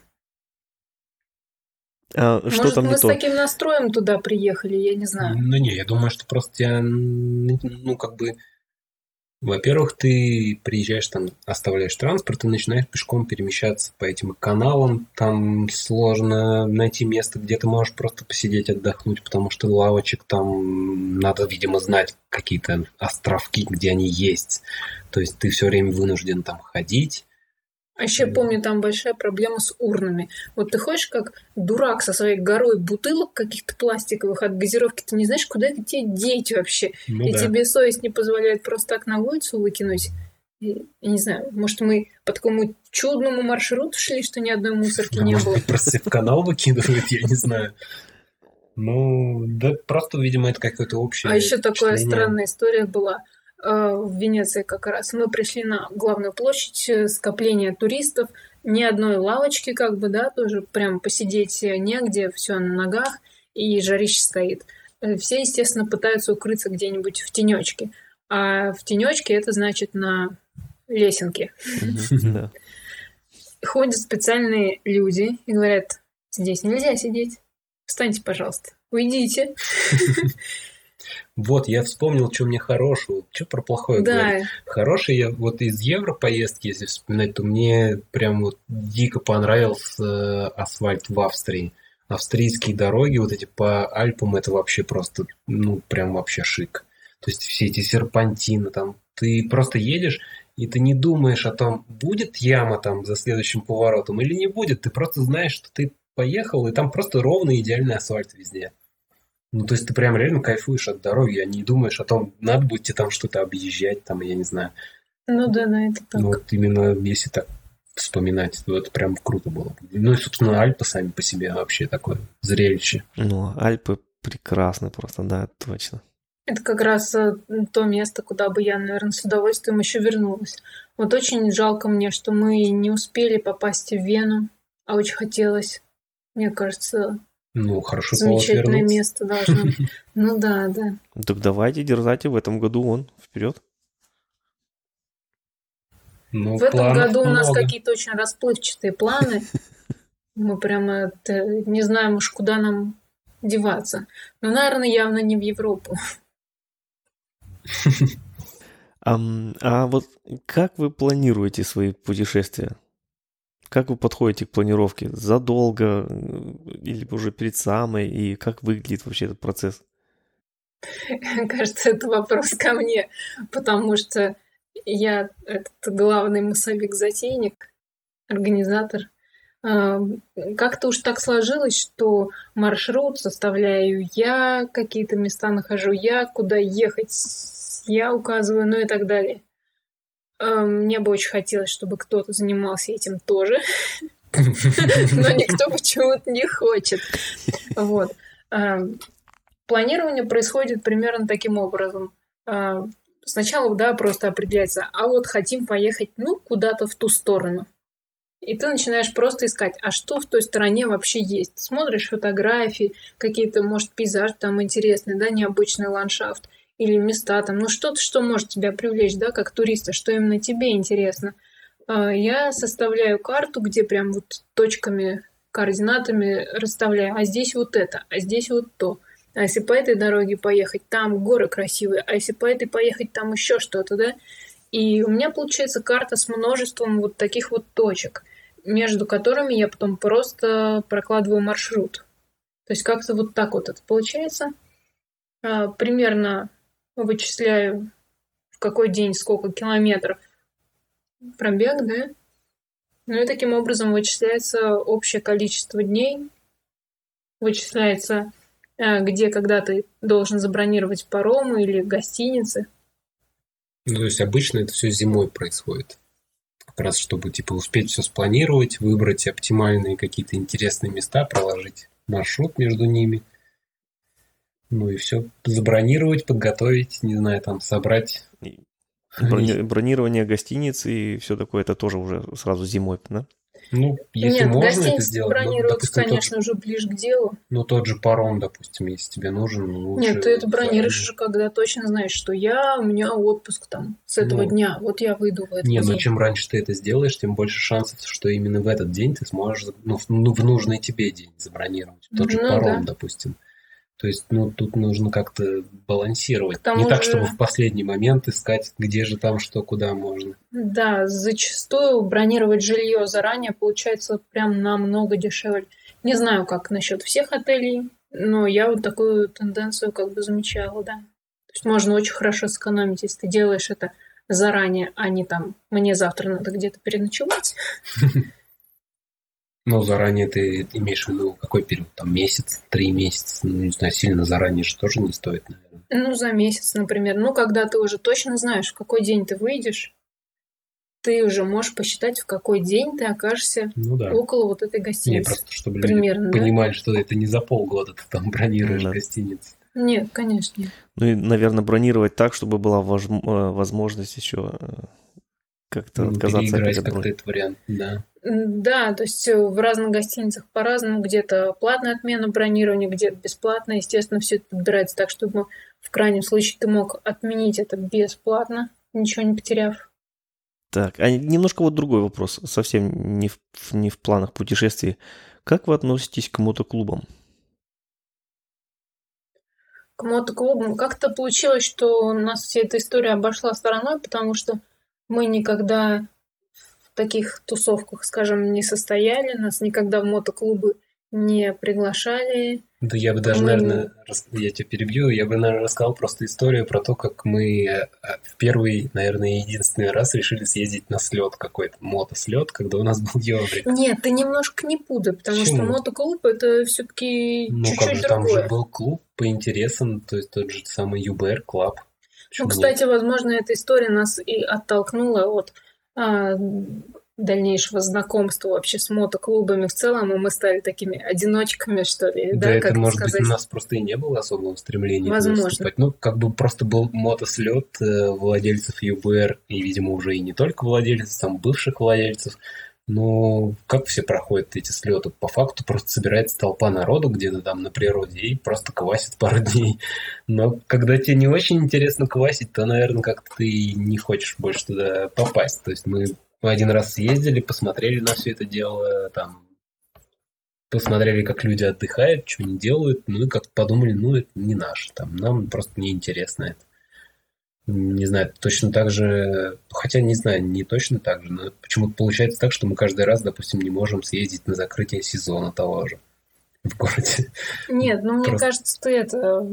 А что Может, там мы не с то? таким настроем туда приехали, я не знаю. Ну не, я думаю, что просто тебя, ну как бы, во-первых, ты приезжаешь там, оставляешь транспорт и начинаешь пешком перемещаться по этим каналам. Там сложно найти место, где ты можешь просто посидеть, отдохнуть, потому что лавочек там надо, видимо, знать какие-то островки, где они есть. То есть ты все время вынужден там ходить. А еще помню, там большая проблема с урнами. Вот ты ходишь как дурак со своей горой бутылок каких-то пластиковых от газировки, ты не знаешь, куда их тебе деть вообще. Ну И да. тебе совесть не позволяет просто так на улицу выкинуть. И, я не знаю, может, мы по такому чудному маршруту шли, что ни одной мусорки А не может было. быть, просто в канал выкидывают, я не знаю. Ну, да, просто, видимо, это какое-то общее А еще такая впечатление. странная история была э, в Венеции как раз. Мы пришли на главную площадь, э, скопление туристов, ни одной лавочки, как бы, да, тоже прям посидеть негде, все на ногах, и жарище стоит. Э, Все, естественно, пытаются укрыться где-нибудь в тенечке. А в тенечке это значит на лесенке. Мгм, да. Ходят специальные люди и говорят, здесь нельзя сидеть. Встаньте, пожалуйста, уйдите. Вот, я вспомнил, что мне хорошего. Что про плохое говорить? Да, Хороший я вот из Европоездки, если вспоминать, то мне прям вот дико понравился э, асфальт в Австрии. Австрийские дороги, вот эти по Альпам, это вообще просто, ну, прям вообще шик. То есть все эти серпантины там, ты просто едешь, и ты не думаешь о том, будет яма там за следующим поворотом или не будет. Ты просто знаешь, что ты поехал, и там просто ровный идеальный асфальт везде. Ну, то есть ты прям реально кайфуешь от дороги, а не думаешь о том, надо будет тебе там что-то объезжать, там, я не знаю. ну да, да, это так. Ну, вот именно если так вспоминать. Вот это прям круто было. Ну и, собственно, Альпы сами по себе вообще такое зрелище. Ну, Альпы прекрасны просто, да, точно. Это как раз э, то место, куда бы я, наверное, с удовольствием еще вернулась. Вот очень жалко мне, что мы не успели попасть в Вену, а очень хотелось. Мне кажется, Ну, хорошо повод замечательное вернуться. место должно быть. Ну да, да. Так давайте, дерзайте в этом году он вперед. Ну, В этом планов году у нас много. какие-то очень расплывчатые планы. Мы прямо это, не знаем уж, куда нам деваться. Но, наверное, явно не в Европу. Ам, А вот как вы планируете свои путешествия? Как вы подходите к планировке? Задолго э, или уже перед самой? И как выглядит вообще этот процесс? Кажется, это вопрос ко мне, потому что я этот главный массовик-затейник, организатор. А, Как-то уж так сложилось, что маршрут составляю я, какие-то места нахожу я, куда ехать я указываю, ну и так далее. А, Мне бы очень хотелось, чтобы кто-то занимался этим тоже, но никто почему-то не хочет. Вот. А, Планирование происходит примерно таким образом. А, Сначала, да, просто определяется, а вот хотим поехать, ну, куда-то в ту сторону. И ты начинаешь просто искать, а что в той стороне вообще есть. Смотришь фотографии, какие-то, может, пейзажи там интересные, да, необычный ландшафт или места там, ну, что-то, что может тебя привлечь, да, как туриста, что именно тебе интересно. А, Я составляю карту, где прям вот точками, координатами расставляю, а здесь вот это, а здесь вот то. А если по этой дороге поехать, там горы красивые, а если по этой поехать, там еще что-то, да? И у меня получается карта с множеством вот таких вот точек, между которыми я потом просто прокладываю маршрут. То есть как-то вот так вот это получается. А, Примерно вычисляю, в какой день сколько километров пробег, да? Ну и таким образом вычисляется общее количество дней, вычисляется, а, где когда ты должен забронировать паром или гостиницы. Ну, то есть обычно это все зимой происходит. Как раз чтобы типа успеть все спланировать, выбрать оптимальные какие-то интересные места, проложить маршрут между ними. Ну и все забронировать, подготовить, не знаю, там собрать. И брони- бронирование гостиниц и все такое, это тоже уже сразу зимой, да? Ну, если Нет, можно это гостиницы сделать, ну, бронируются, допустим, тот конечно, же, уже ближе к делу. ну, тот же паром, допустим, если тебе нужен, ну, лучше Нет, ты это бронируешь заранее. уже, когда точно знаешь, что я, у меня отпуск там с этого Ну, дня, вот я выйду в этот не, ну день. чем раньше ты это сделаешь, тем больше шансов, что именно в этот день ты сможешь, ну, в, ну, в нужный тебе день забронировать. Тот же Ну паром, да. допустим. То есть, ну, тут нужно как-то балансировать. К тому Не так, же- чтобы в последний момент искать, где же там что, куда можно. Да, зачастую бронировать жилье заранее получается прям намного дешевле. Не знаю, как насчет всех отелей, но я вот такую тенденцию как бы замечала, да. То есть можно очень хорошо сэкономить, если ты делаешь это заранее, а не там, мне завтра надо где-то переночевать. Ну, заранее ты имеешь в виду какой период? Там месяц, три месяца? Ну, не знаю, сильно заранее же тоже не стоит, наверное. Ну, за месяц, например. Ну, когда ты уже точно знаешь, в какой день ты выйдешь, ты уже можешь посчитать, в какой день ты окажешься Ну да. около вот этой Не, гостиницы. просто чтобы люди Примерно, да? понимали, что это не за полгода ты там бронируешь Да. гостиницу. Нет, конечно. Ну и, наверное, бронировать так, чтобы была вож- э, возможность еще э, как-то Ну, отказаться переиграть опять от как-то брони. этот вариант, да. М, Да, то есть э, в разных гостиницах по-разному. Где-то платная отмена бронирования, где-то бесплатно. Естественно, все это подбирается так, чтобы в крайнем случае ты мог отменить это бесплатно, ничего не потеряв. Так, а немножко вот другой вопрос, совсем не в, не в планах путешествий. Как вы относитесь к мотоклубам? К мотоклубам как-то получилось, что у нас вся эта история обошла стороной, потому что мы никогда в таких тусовках, скажем, не состояли, нас никогда в мотоклубы не приглашали. Да я бы даже, Мы- наверное, рас- я тебя перебью, я бы, наверное, рассказал просто историю про то, как мы э, э, в первый, наверное, единственный раз решили съездить на слет какой-то, мотослет, когда у нас был Ёврик. Нет, ты немножко не путай, потому Почему? что мотоклуб это все-таки Ну, как чуть-чуть же, там другое. же был клуб по интересам, то есть тот же самый ю бэ эр Club. Ну, Почему кстати, возможно, эта история нас и оттолкнула от а, дальнейшего знакомства вообще с мотоклубами в целом, и мы стали такими одиночками, что ли, Да, да, это, как может сказать? быть, у нас просто и не было особого стремления туда Возможно. вступать. Ну, как бы просто был мотослет э, владельцев ю бэ эр, и, видимо, уже и не только владельцев, там, бывших владельцев. Но как все проходят эти слеты? По факту просто собирается толпа народу где-то там на природе и просто квасит пару дней. Но когда тебе не очень интересно квасить, то, наверное, как-то ты не хочешь больше туда попасть. То есть мы один раз съездили, посмотрели на все это дело, там, посмотрели, как люди отдыхают, что они делают, ну и как-то подумали, ну это не наше, там, нам просто неинтересно это. Не знаю, точно так же, хотя не знаю, не точно так же, но почему-то получается так, что мы каждый раз, допустим, не можем съездить на закрытие сезона того же в городе. Нет, ну мне Просто- кажется, ты это,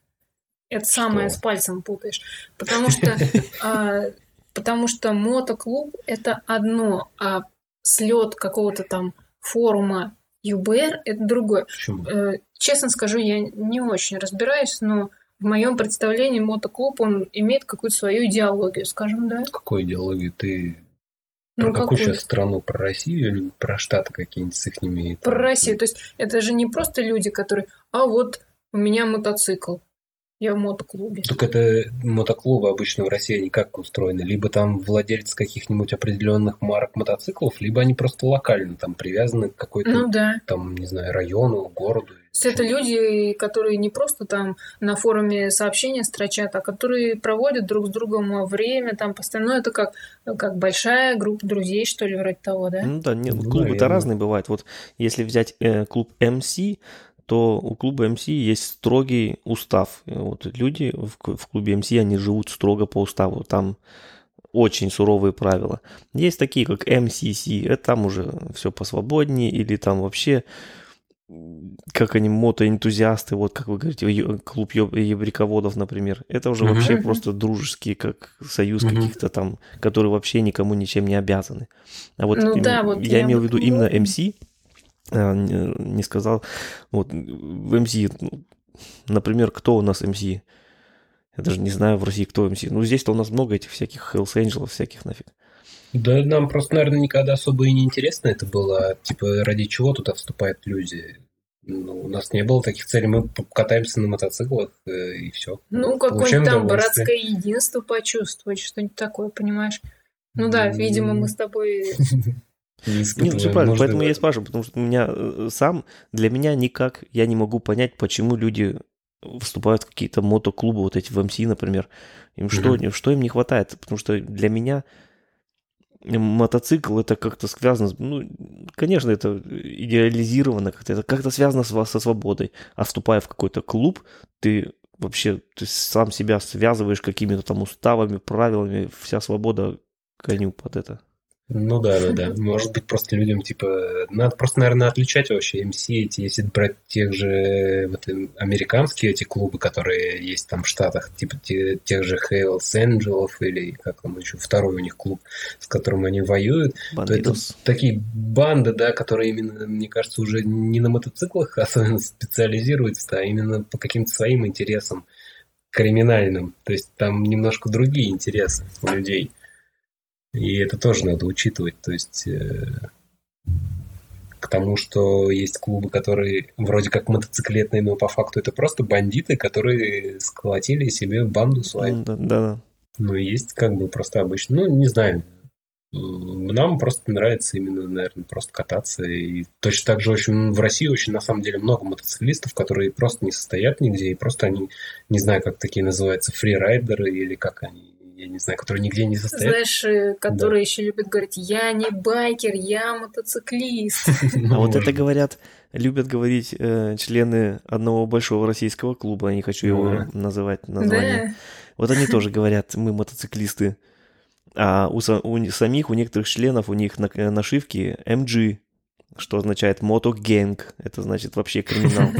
это самое Что? с пальцем путаешь. Потому что, а, потому что мотоклуб – это одно, а слет какого-то там форума ю бэ эр – это другое. Почему? Э, Честно скажу, я не очень разбираюсь, но в моем представлении мотоклуб, он имеет какую-то свою идеологию, скажем, да? Какой идеологии? Ты Ну, про какую какую-то. сейчас страну? Про Россию или про Штаты какие-нибудь с их ними? Про Россию. То есть это же не просто люди, которые, а вот у меня мотоцикл, я в мотоклубе. Так это мотоклубы обычно в России, они как устроены? Либо там владельцы каких-нибудь определенных марок мотоциклов, либо они просто локально там привязаны к какой-то, Ну да. там, не знаю, району, городу. То есть это люди, которые не просто там на форуме сообщения строчат, а которые проводят друг с другом время, там постоянно. Ну, это как, как большая группа друзей, что ли, вроде того, да? Ну да, нет, Ну, клубы-то наверное. разные бывают. Вот если взять э, клуб эм си, то у клуба эм си есть строгий устав. И вот люди в, к- в клубе эм си, они живут строго по уставу. Там очень суровые правила. Есть такие, как эм си си, это там уже все посвободнее, или там вообще, м, как они, мотоэнтузиасты, вот как вы говорите, ё- клуб ё- ябриководов, например. Это уже Мгм. вообще Мгм. просто дружеский, как союз Мгм. каких-то там, которые вообще никому ничем не обязаны. А вот Ну им- да, вот я я имел об в виду этом именно говорю. эм си, а, не не сказал. Вот в эм си, ну, например, кто у нас эм си? Я даже не знаю в России, кто эм си. Ну, здесь-то у нас много этих всяких Hells Angels, всяких нафиг. Да нам просто, наверное, никогда особо и не интересно это было. Типа, ради чего туда вступают люди? Ну, у нас не было таких целей. Мы п- катаемся на мотоциклах э, и все. Ну, какое-нибудь там братское единство почувствовать, что-нибудь такое, понимаешь? Ну да, видимо, мы с тобой... Не Нет, все испытываем правильно, нужды поэтому в я и этом. спрашиваю, потому что у меня э, сам, для меня никак, я не могу понять, почему люди вступают в какие-то мотоклубы, вот эти в эм си, например. Им что, Мгм. что им не хватает? Потому что для меня мотоцикл это как-то связано, с- ну, конечно, это идеализировано, как-то, это как-то связано с, во- со свободой. А вступая в какой-то клуб, ты вообще ты сам себя связываешь какими-то там уставами, правилами, вся свобода коню под это. Ну да, да, да. Может быть, просто людям, типа, надо просто, наверное, отличать вообще эм си эти, если брать тех же вот, эм, американские эти клубы, которые есть там в Штатах, типа те- тех же Hells Angels или как там еще второй у них клуб, с которым они воюют, то это Бандитос. такие банды, да, которые именно, мне кажется, уже не на мотоциклах особенно специализируются, а именно по каким-то своим интересам криминальным. То есть там немножко другие интересы у людей. И это тоже надо учитывать. То есть э, к тому, что есть клубы, которые вроде как мотоциклетные, но по факту это просто бандиты, которые сколотили себе банду свою. Ну, да, да, да. Ну, есть как бы просто обычно. Ну, не знаю. М, Нам просто нравится именно, наверное, просто кататься. И точно так же очень в России очень, на самом деле, много мотоциклистов, которые просто не состоят нигде, и просто они, не знаю, как такие называются, фрирайдеры или как они, я не знаю, которые нигде не состоят. Знаешь, э, которые еще любят говорить, я не байкер, я мотоциклист. Ну, А вот это может быть. говорят, любят говорить э, члены одного большого российского клуба, я не хочу его Ага. называть название. Да. Вот они тоже говорят, мы мотоциклисты. А у, са- у не- самих, у некоторых членов, у них на, нашивки эм джи, что означает мотогэнг. Это значит вообще криминал.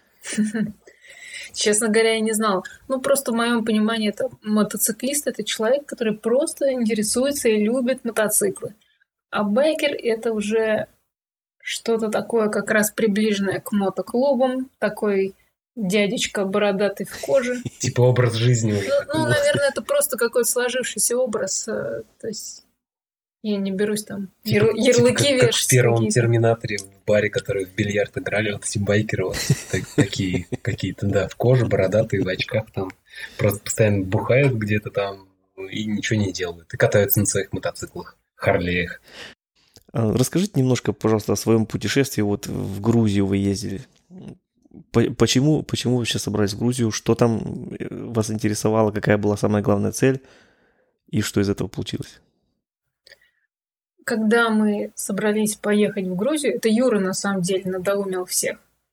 Честно говоря, я не знала. Ну, просто в моем понимании это мотоциклист – это человек, который просто интересуется и любит мотоциклы. А байкер – это уже что-то такое как раз приближенное к мотоклубам, такой дядечка бородатый в коже. Типа образ жизни уже. Ну, ну, наверное, это просто какой-то сложившийся образ. э, То есть Я не берусь там Типа, яр- ярлыки типа как, как в вешать первом какие-то. Терминаторе в баре, который в бильярд играли, вот эти байкеры вот, так- такие какие-то, да, в коже, бородатые, в очках там, просто постоянно бухают где-то там и ничего не делают, и катаются на своих мотоциклах, Харлеях. А, Расскажите немножко, пожалуйста, о своем путешествии. Вот в Грузию вы ездили. По- Почему, почему вы сейчас собрались в Грузию? Что там э, вас интересовало? Какая была самая главная цель? И что из этого получилось? Когда мы собрались поехать в Грузию, это Юра на самом деле надоумил всех.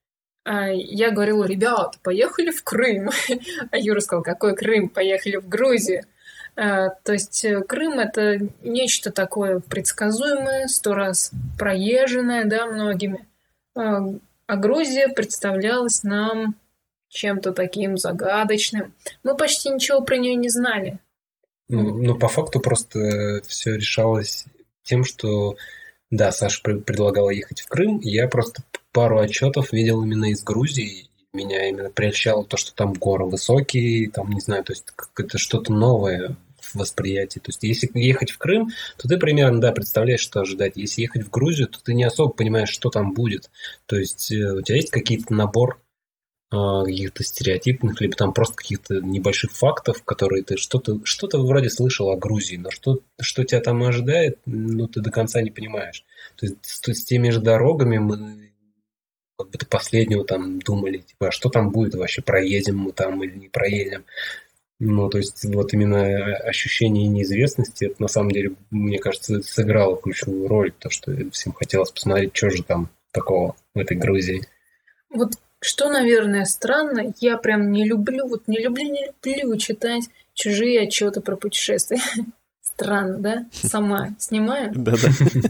А я говорила: ребят, поехали в Крым. А Юра сказал: какой Крым? Поехали в Грузию. А, то есть э, Крым — это нечто такое предсказуемое, сто раз проезженное, да, многими. А, а Грузия представлялась нам чем-то таким загадочным. Мы почти ничего про нее не знали. Ну, ну, по факту просто все решалось тем, что, да, Саша пр- предлагала ехать в Крым, и я просто пару отчетов видел именно из Грузии. Меня именно прельщало то, что там горы высокие, там, не знаю, то есть как это что-то новое в восприятии. То есть если ехать в Крым, то ты примерно, да, представляешь, что ожидать. Если ехать в Грузию, то ты не особо понимаешь, что там будет. То есть э, у тебя есть какие-то набор а, каких-то стереотипных, либо там просто каких-то небольших фактов, которые ты что-то, что-то вроде слышал о Грузии, но что, что тебя там ожидает, ну, ты до конца не понимаешь. То есть с, с теми же дорогами мы как бы до последнего там думали, типа, а что там будет вообще, проедем мы там или не проедем. Ну, то есть вот именно ощущение неизвестности, это на самом деле, мне кажется, сыграло ключевую роль, то, что всем хотелось посмотреть, что же там такого в этой Грузии. Вот что, наверное, странно, я прям не люблю, вот не люблю, не люблю читать чужие отчеты про путешествия. Странно, да? Сама снимаю, Да-да.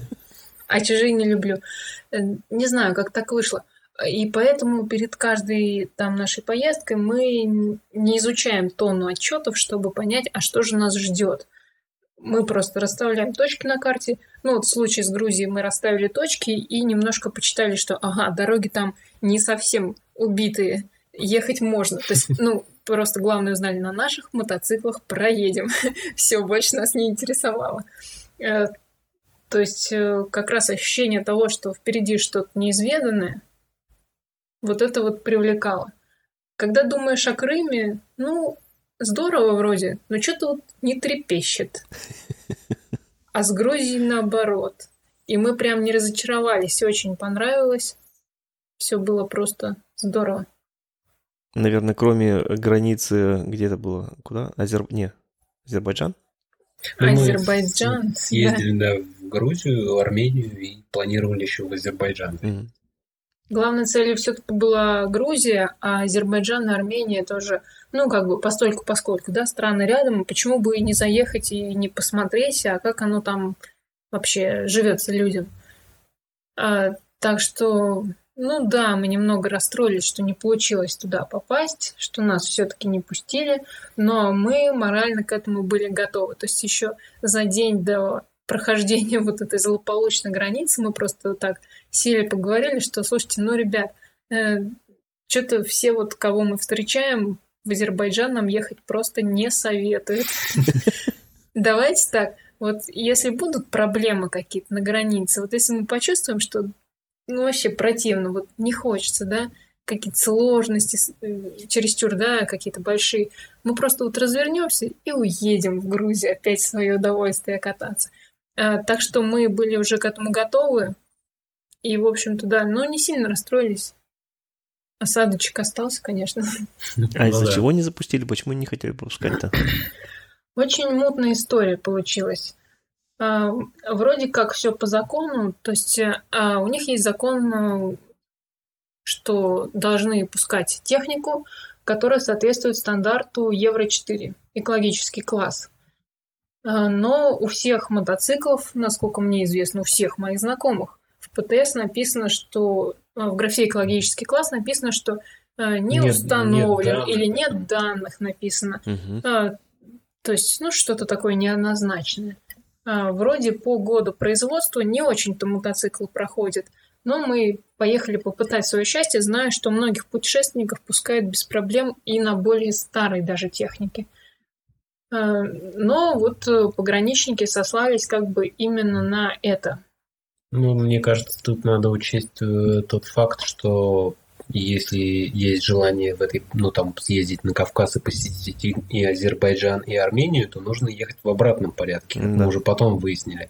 а чужие не люблю. Э, Не знаю, как так вышло. И поэтому перед каждой там нашей поездкой мы не изучаем тонну отчетов, чтобы понять, а что же нас ждет. Мы просто расставляем точки на карте. Ну, вот в случае с Грузией мы расставили точки и немножко почитали, что, ага, дороги там не совсем убитые, ехать можно. То есть, ну, просто главное узнали: на наших мотоциклах проедем. Все, больше нас не интересовало. Э, То есть, э, как раз ощущение того, что впереди что-то неизведанное, вот это вот привлекало. Когда думаешь о Крыме, ну, здорово вроде, но что-то вот не трепещет. А с Грузией наоборот. И мы прям не разочаровались, очень понравилось. Все было просто здорово. Наверное, кроме границы, где это было? Куда? Азер... Не, Азербайджан? Ну, мы Азербайджан, да. съездили, да, в Грузию, Армению и планировали еще в Азербайджан. Мгм. Главной целью все-таки была Грузия, а Азербайджан и Армения тоже, ну, как бы постольку поскольку, да, страны рядом, почему бы и не заехать и не посмотреть, а как оно там вообще живется людям. А, так что, ну да, мы немного расстроились, что не получилось туда попасть, что нас все-таки не пустили, но мы морально к этому были готовы. То есть еще за день до прохождения вот этой злополучной границы мы просто вот так сели, поговорили, что, слушайте, ну, ребят, э, что-то все вот, кого мы встречаем, в Азербайджан нам ехать просто не советуют. Давайте так, вот если будут проблемы какие-то на границе, вот если мы почувствуем, что ну вообще противно, вот не хочется, да, какие-то сложности, с- э, чересчур, да, какие-то большие, мы просто вот развернемся и уедем в Грузию опять в свое удовольствие кататься. А, так что мы были уже к этому готовы, и, в общем-то, да, но не сильно расстроились. Осадочек остался, конечно. А Ну из-за да. чего не запустили? Почему не хотели пропускать-то? Очень мутная история получилась. А, Вроде как все по закону, то есть э, а, у них есть закон, э, что должны пускать технику, которая соответствует стандарту Евро четыре, экологический класс. А, Но у всех мотоциклов, насколько мне известно, у всех моих знакомых, в ПТС написано, что а, в графе экологический класс написано, что а, не Нет- нет установлен данных, или да, нет там. данных написано. Мгм. А, То есть, ну, что-то такое неоднозначное. А, Вроде по году производства не очень-то мотоцикл проходит, но мы поехали попытать свое счастье, зная, что многих путешественников пускают без проблем и на более старой даже технике. Но вот пограничники сослались как бы именно на это. Ну, мне кажется, тут надо учесть тот факт, что если есть желание в этой, ну, там, съездить на Кавказ и посетить и Азербайджан, и Армению, то нужно ехать в обратном порядке, как да. мы уже потом выяснили.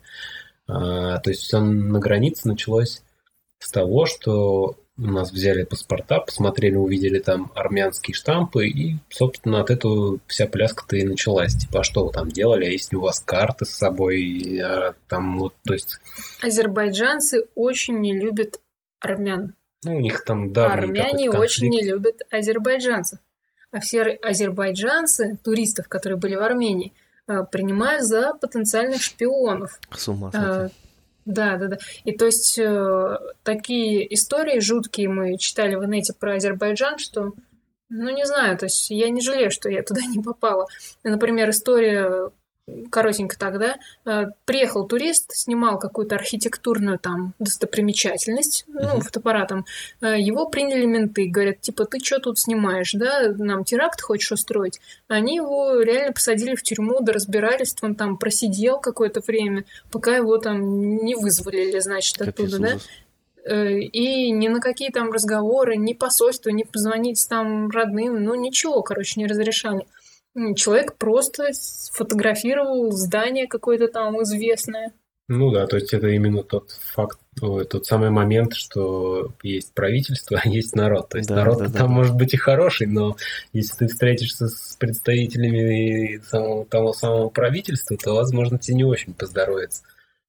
А, то есть все на границе началось с того, что у нас взяли паспорта, посмотрели, увидели там армянские штампы, и, собственно, от этого вся пляска-то и началась. Типа, а что вы там делали? А есть ли у вас карты с собой? А, там, вот, то есть... Азербайджанцы очень не любят армян. Ну, у них там давний армяне очень не любят азербайджанцев. А все азербайджанцы, туристов, которые были в Армении, принимают за потенциальных шпионов. С ума сойти. Да, да, да. И то есть э, такие истории жуткие мы читали в инете про Азербайджан, что, ну, не знаю, то есть я не жалею, что я туда не попала. Например, история коротенько тогда. Э, приехал турист, снимал какую-то архитектурную там достопримечательность, ну, фотоаппаратом. Э, его приняли менты, говорят, типа, ты что тут снимаешь, да, нам теракт хочешь устроить? Они его реально посадили в тюрьму, до разбирательства, он там просидел какое-то время, пока его там не вызволили, значит, оттуда, да? Э, и ни на какие там разговоры, ни посольства, ни позвонить там родным, ну, ничего, короче, не разрешали. Человек просто фотографировал здание какое-то там известное. Ну да, то есть это именно тот факт, тот самый момент, что есть правительство, а есть народ. То есть да, народ да, там да. может быть и хороший, но если ты встретишься с представителями самого, того самого правительства, то, возможно, тебе не очень поздоровится.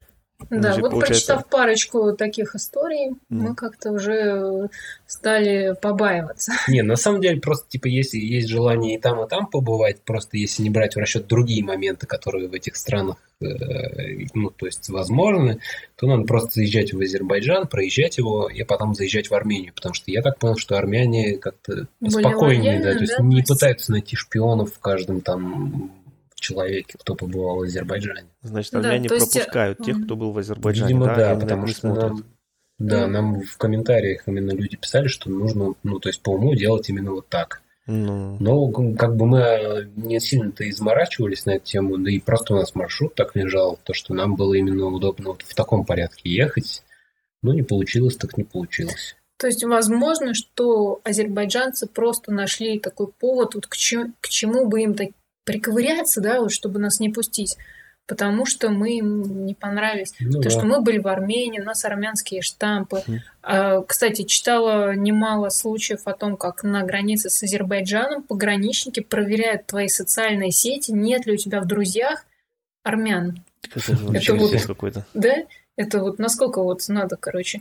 Да, Значит, вот получается... прочитав парочку таких историй, mm. мы как-то уже стали побаиваться. Не, на самом деле, просто, типа, если есть желание и там, и там побывать, просто если не брать в расчет другие моменты, которые в этих странах, э, ну, то есть, возможны, то надо просто заезжать в Азербайджан, проезжать его, и потом заезжать в Армению, потому что я так понял, что армяне как-то спокойнее, да, то есть, да, не есть... пытаются найти шпионов в каждом там... человеке, кто побывал в Азербайджане. Значит, армяне да, пропускают есть... тех, кто был в Азербайджане. Видимо, да, да, потому что нам, да, mm. нам в комментариях именно люди писали, что нужно, ну, то есть по уму делать именно вот так. Mm. Но как бы мы не сильно-то изморачивались на эту тему, да и просто у нас маршрут так лежал, то, что нам было именно удобно вот в таком порядке ехать. Ну, не получилось, так не получилось. То есть, возможно, что азербайджанцы просто нашли такой повод, вот к, чему, к чему бы им так приковыряться, да, вот, чтобы нас не пустить, потому что мы им не понравились. Ну, то, да. что мы были в Армении, у нас армянские штампы. Mm. А, кстати, читала немало случаев о том, как на границе с Азербайджаном пограничники проверяют твои социальные сети, нет ли у тебя в друзьях армян. Это, это вот какой-то. Да? Это вот насколько вот надо, короче.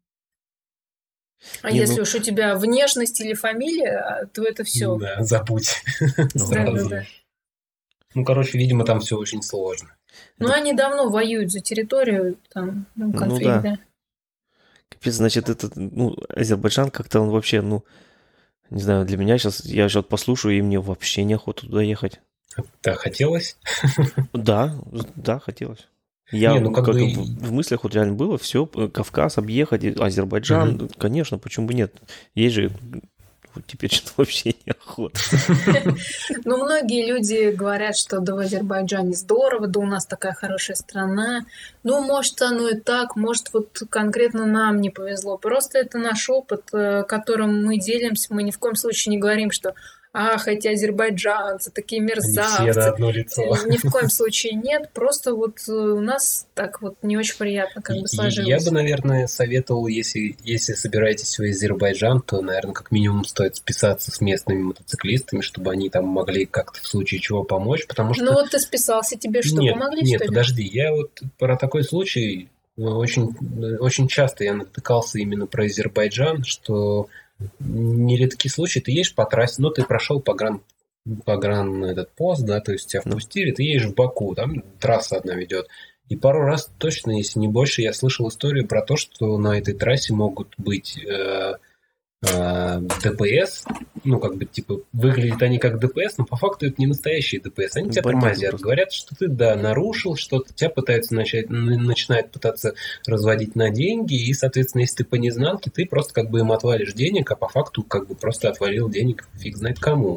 А не, если ну... уж у тебя внешность или фамилия, то это все. Да, забудь. Да, да, да. Ну, короче, видимо, там все очень сложно. Ну, это... они давно воюют за территорию, там, ну, конфликт, ну, да. да. Капец, значит, этот, ну, Азербайджан как-то он вообще, ну, не знаю, для меня сейчас, я сейчас послушаю, и мне вообще неохота туда ехать. Да, хотелось? Да, да, хотелось. Я, не, ну, как, как бы... в, в мыслях вот реально было, все, Кавказ объехать, Азербайджан, угу. конечно, почему бы нет? Есть же... Вот теперь что-то вообще неохота. Ну, многие люди говорят, что да в Азербайджане здорово, да у нас такая хорошая страна. Ну, может, оно и так, может, вот конкретно нам не повезло. Просто это наш опыт, которым мы делимся. Мы ни в коем случае не говорим, что ах, эти азербайджанцы, такие мерзавцы. Они все на одно лицо. Ни в коем случае нет. Просто вот у нас так вот не очень приятно как бы сложилось. Я бы, наверное, советовал, если, если собираетесь в Азербайджан, то, наверное, как минимум стоит списаться с местными мотоциклистами, чтобы они там могли как-то в случае чего помочь, потому что... Ну вот ты списался, тебе что, нет, помогли, нет, что ли? Нет, подожди, я вот про такой случай очень, очень часто я натыкался именно про Азербайджан, что... Нередкий случай, ты едешь по трассе, ну, ты прошел по гран, по гран этот пост, да, то есть тебя впустили, ты едешь в Баку, там трасса одна ведет. И пару раз точно, если не больше, я слышал историю про то, что на этой трассе могут быть э, э, ДПС, ну, как бы, типа, выглядят они как ДПС, но по факту это не настоящие ДПС. Они тебя тормозят, говорят, что ты, да, нарушил что-то, тебя пытаются начать, начинают пытаться разводить на деньги, и, соответственно, если ты по незнанке, ты просто как бы им отвалишь денег, а по факту как бы просто отвалил денег фиг знает кому.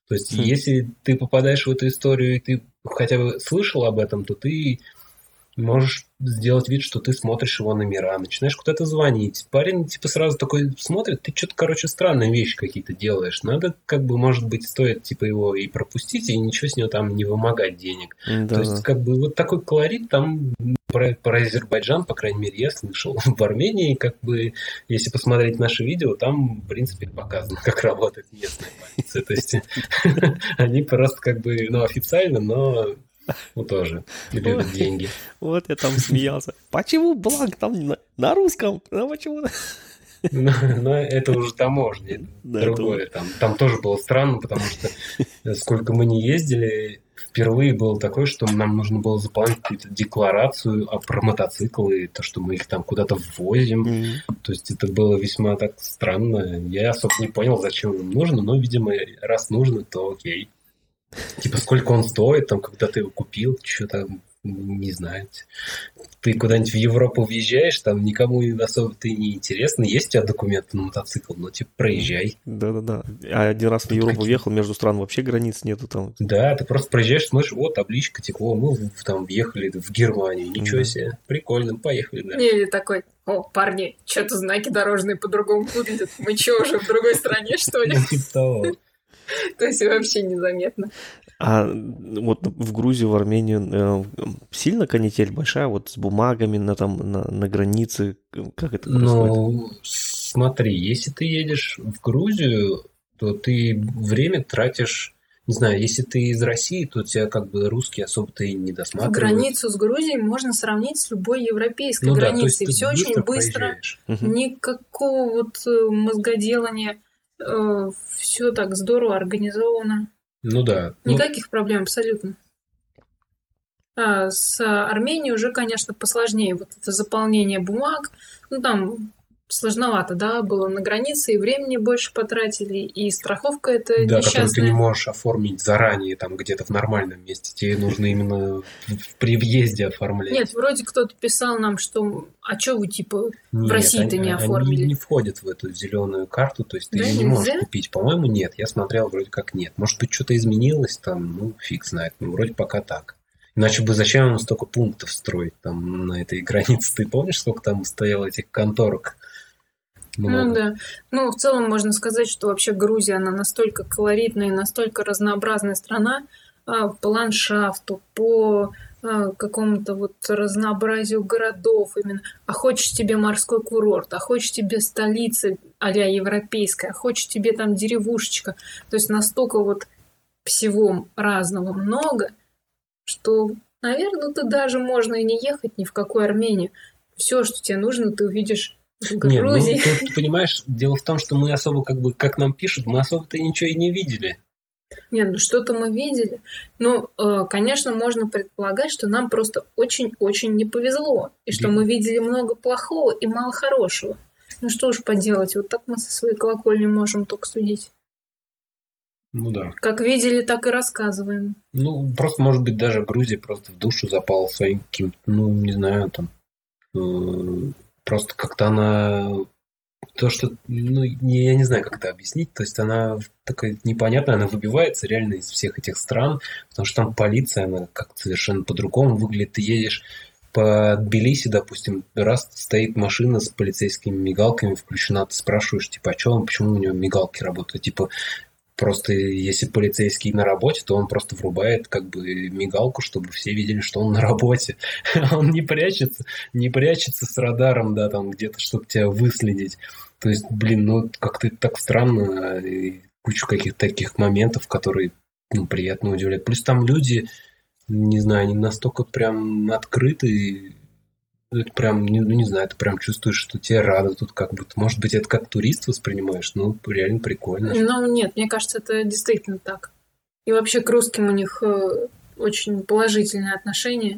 То есть, Хм. если ты попадаешь в эту историю, и ты хотя бы слышал об этом, то ты можешь сделать вид, что ты смотришь его номера, начинаешь куда-то звонить. Парень типа сразу такой смотрит, ты что-то, короче, странные вещи какие-то делаешь. Надо, как бы, может быть, стоит типа его и пропустить, и ничего с него там не вымогать денег. Да, То есть, да. как бы, вот такой колорит там про, про Азербайджан, по крайней мере, я слышал. В Армении, как бы, если посмотреть наши видео, там, в принципе, показано, как работает местная полиция. То есть, они просто, как бы, ну, официально, но... Ну, тоже любят Ой, деньги. вот я там смеялся. Почему бланк там на, на русском? Ну, почему? Но, но это уже таможня, это Да, это другое. Там, там тоже было странно, потому что сколько мы не ездили, впервые было такое, что нам нужно было заполнить какую-то декларацию а про мотоциклы, то, что мы их там куда-то ввозим. Мгм. То есть это было весьма так странно. Я особо не понял, зачем им нужно, но, видимо, раз нужно, то окей. Типа, сколько он стоит, там, когда ты его купил, что-то, не знаю. Ты куда-нибудь в Европу въезжаешь, там никому особо ты не интересно. Есть у тебя документы на мотоцикл, ну, типа, проезжай. Да-да-да. А один раз в Тут Европу какие- въехал, между стран вообще границ нету там. Да, ты просто проезжаешь, смотришь, вот, табличка, текло, мы в- там въехали в Германию, ничего Да. себе, прикольно, поехали, да. Или такой, о, парни, что-то знаки дорожные по-другому выглядят. Мы что, уже в другой стране, что ли? Ну, типа того. То есть вообще незаметно. А вот в Грузию, в Армению э, сильно канитель большая, вот с бумагами на, там, на, на границе, как это происходит? Ну, смотри, если ты едешь в Грузию, то ты время тратишь, не знаю, если ты из России, то тебя как бы русские особо-то и не досматривают. Границу с Грузией можно сравнить с любой европейской Ну да, то есть границей. ты Все очень быстро, проезжаешь. Мгм. никакого вот э, мозгоделания. Все так здорово организовано. Ну да. Ну, Никаких проблем абсолютно. А с Арменией уже, конечно, посложнее. Вот это заполнение бумаг. Ну, там сложновато, да, было на границе, и времени больше потратили, и страховка это да, которую ты не несчастная. можешь оформить заранее, там где-то в нормальном месте. Тебе нужно именно в- при въезде оформлять. Нет, вроде кто-то писал нам, что а что вы, типа, Нет, России-то они, не они оформили. не входят в эту зеленую карту, то есть ты Да, ее не можешь нельзя? купить. По-моему, нет. Я смотрел, вроде как нет. Может быть, что-то изменилось там, ну, фиг знает. Ну, вроде пока так. Иначе бы зачем нам столько пунктов строить там на этой границе? Ты помнишь, сколько там стояло этих конторок? Много. Ну да. Ну, в целом можно сказать, что вообще Грузия, она настолько колоритная и настолько разнообразная страна а, по ландшафту, по а, какому-то вот разнообразию городов именно. А хочешь тебе морской курорт, а хочешь тебе столица а-ля европейская, а хочешь тебе там деревушечка. То есть настолько вот всего разного много, что, наверное, туда даже можно и не ехать ни в какую Армению. Все, что тебе нужно, ты увидишь в Нет, ну, Грузии. тут, ты понимаешь, дело в том, что мы особо, как бы, как нам пишут, мы особо-то ничего и не видели. Нет, ну что-то мы видели. Ну, э, конечно, можно предполагать, что нам просто очень-очень не повезло. И что Да. мы видели много плохого и мало хорошего. Ну что уж поделать, вот так мы со своей колокольни можем только судить. Ну да. Как видели, так и рассказываем. Ну, просто, может быть, даже Грузия просто в душу запала своим каким-то, ну, не знаю, там, э, просто как-то она, то, что, ну, не, я не знаю, как это объяснить, то есть она такая непонятная, она выбивается реально из всех этих стран, потому что там полиция, она как-то совершенно по-другому выглядит. Ты едешь по Тбилиси, допустим, раз стоит машина с полицейскими мигалками включена, ты спрашиваешь, типа, а что он, почему у него мигалки работают? Типа, просто если полицейский на работе, то он просто врубает как бы мигалку, чтобы все видели, что он на работе. Он не прячется, не прячется с радаром, да, там где-то, чтобы тебя выследить. То есть, блин, ну как-то это так странно. И кучу каких-то таких моментов, которые, ну, приятно удивляют. Плюс там люди, не знаю, они настолько прям открыты. Это прям, не, ну, не знаю, ты прям чувствуешь, что тебе рады тут как будто. Может быть, это как турист воспринимаешь, ну, реально прикольно. Но нет, мне кажется, это действительно так. И вообще к русским у них э, очень положительное отношение.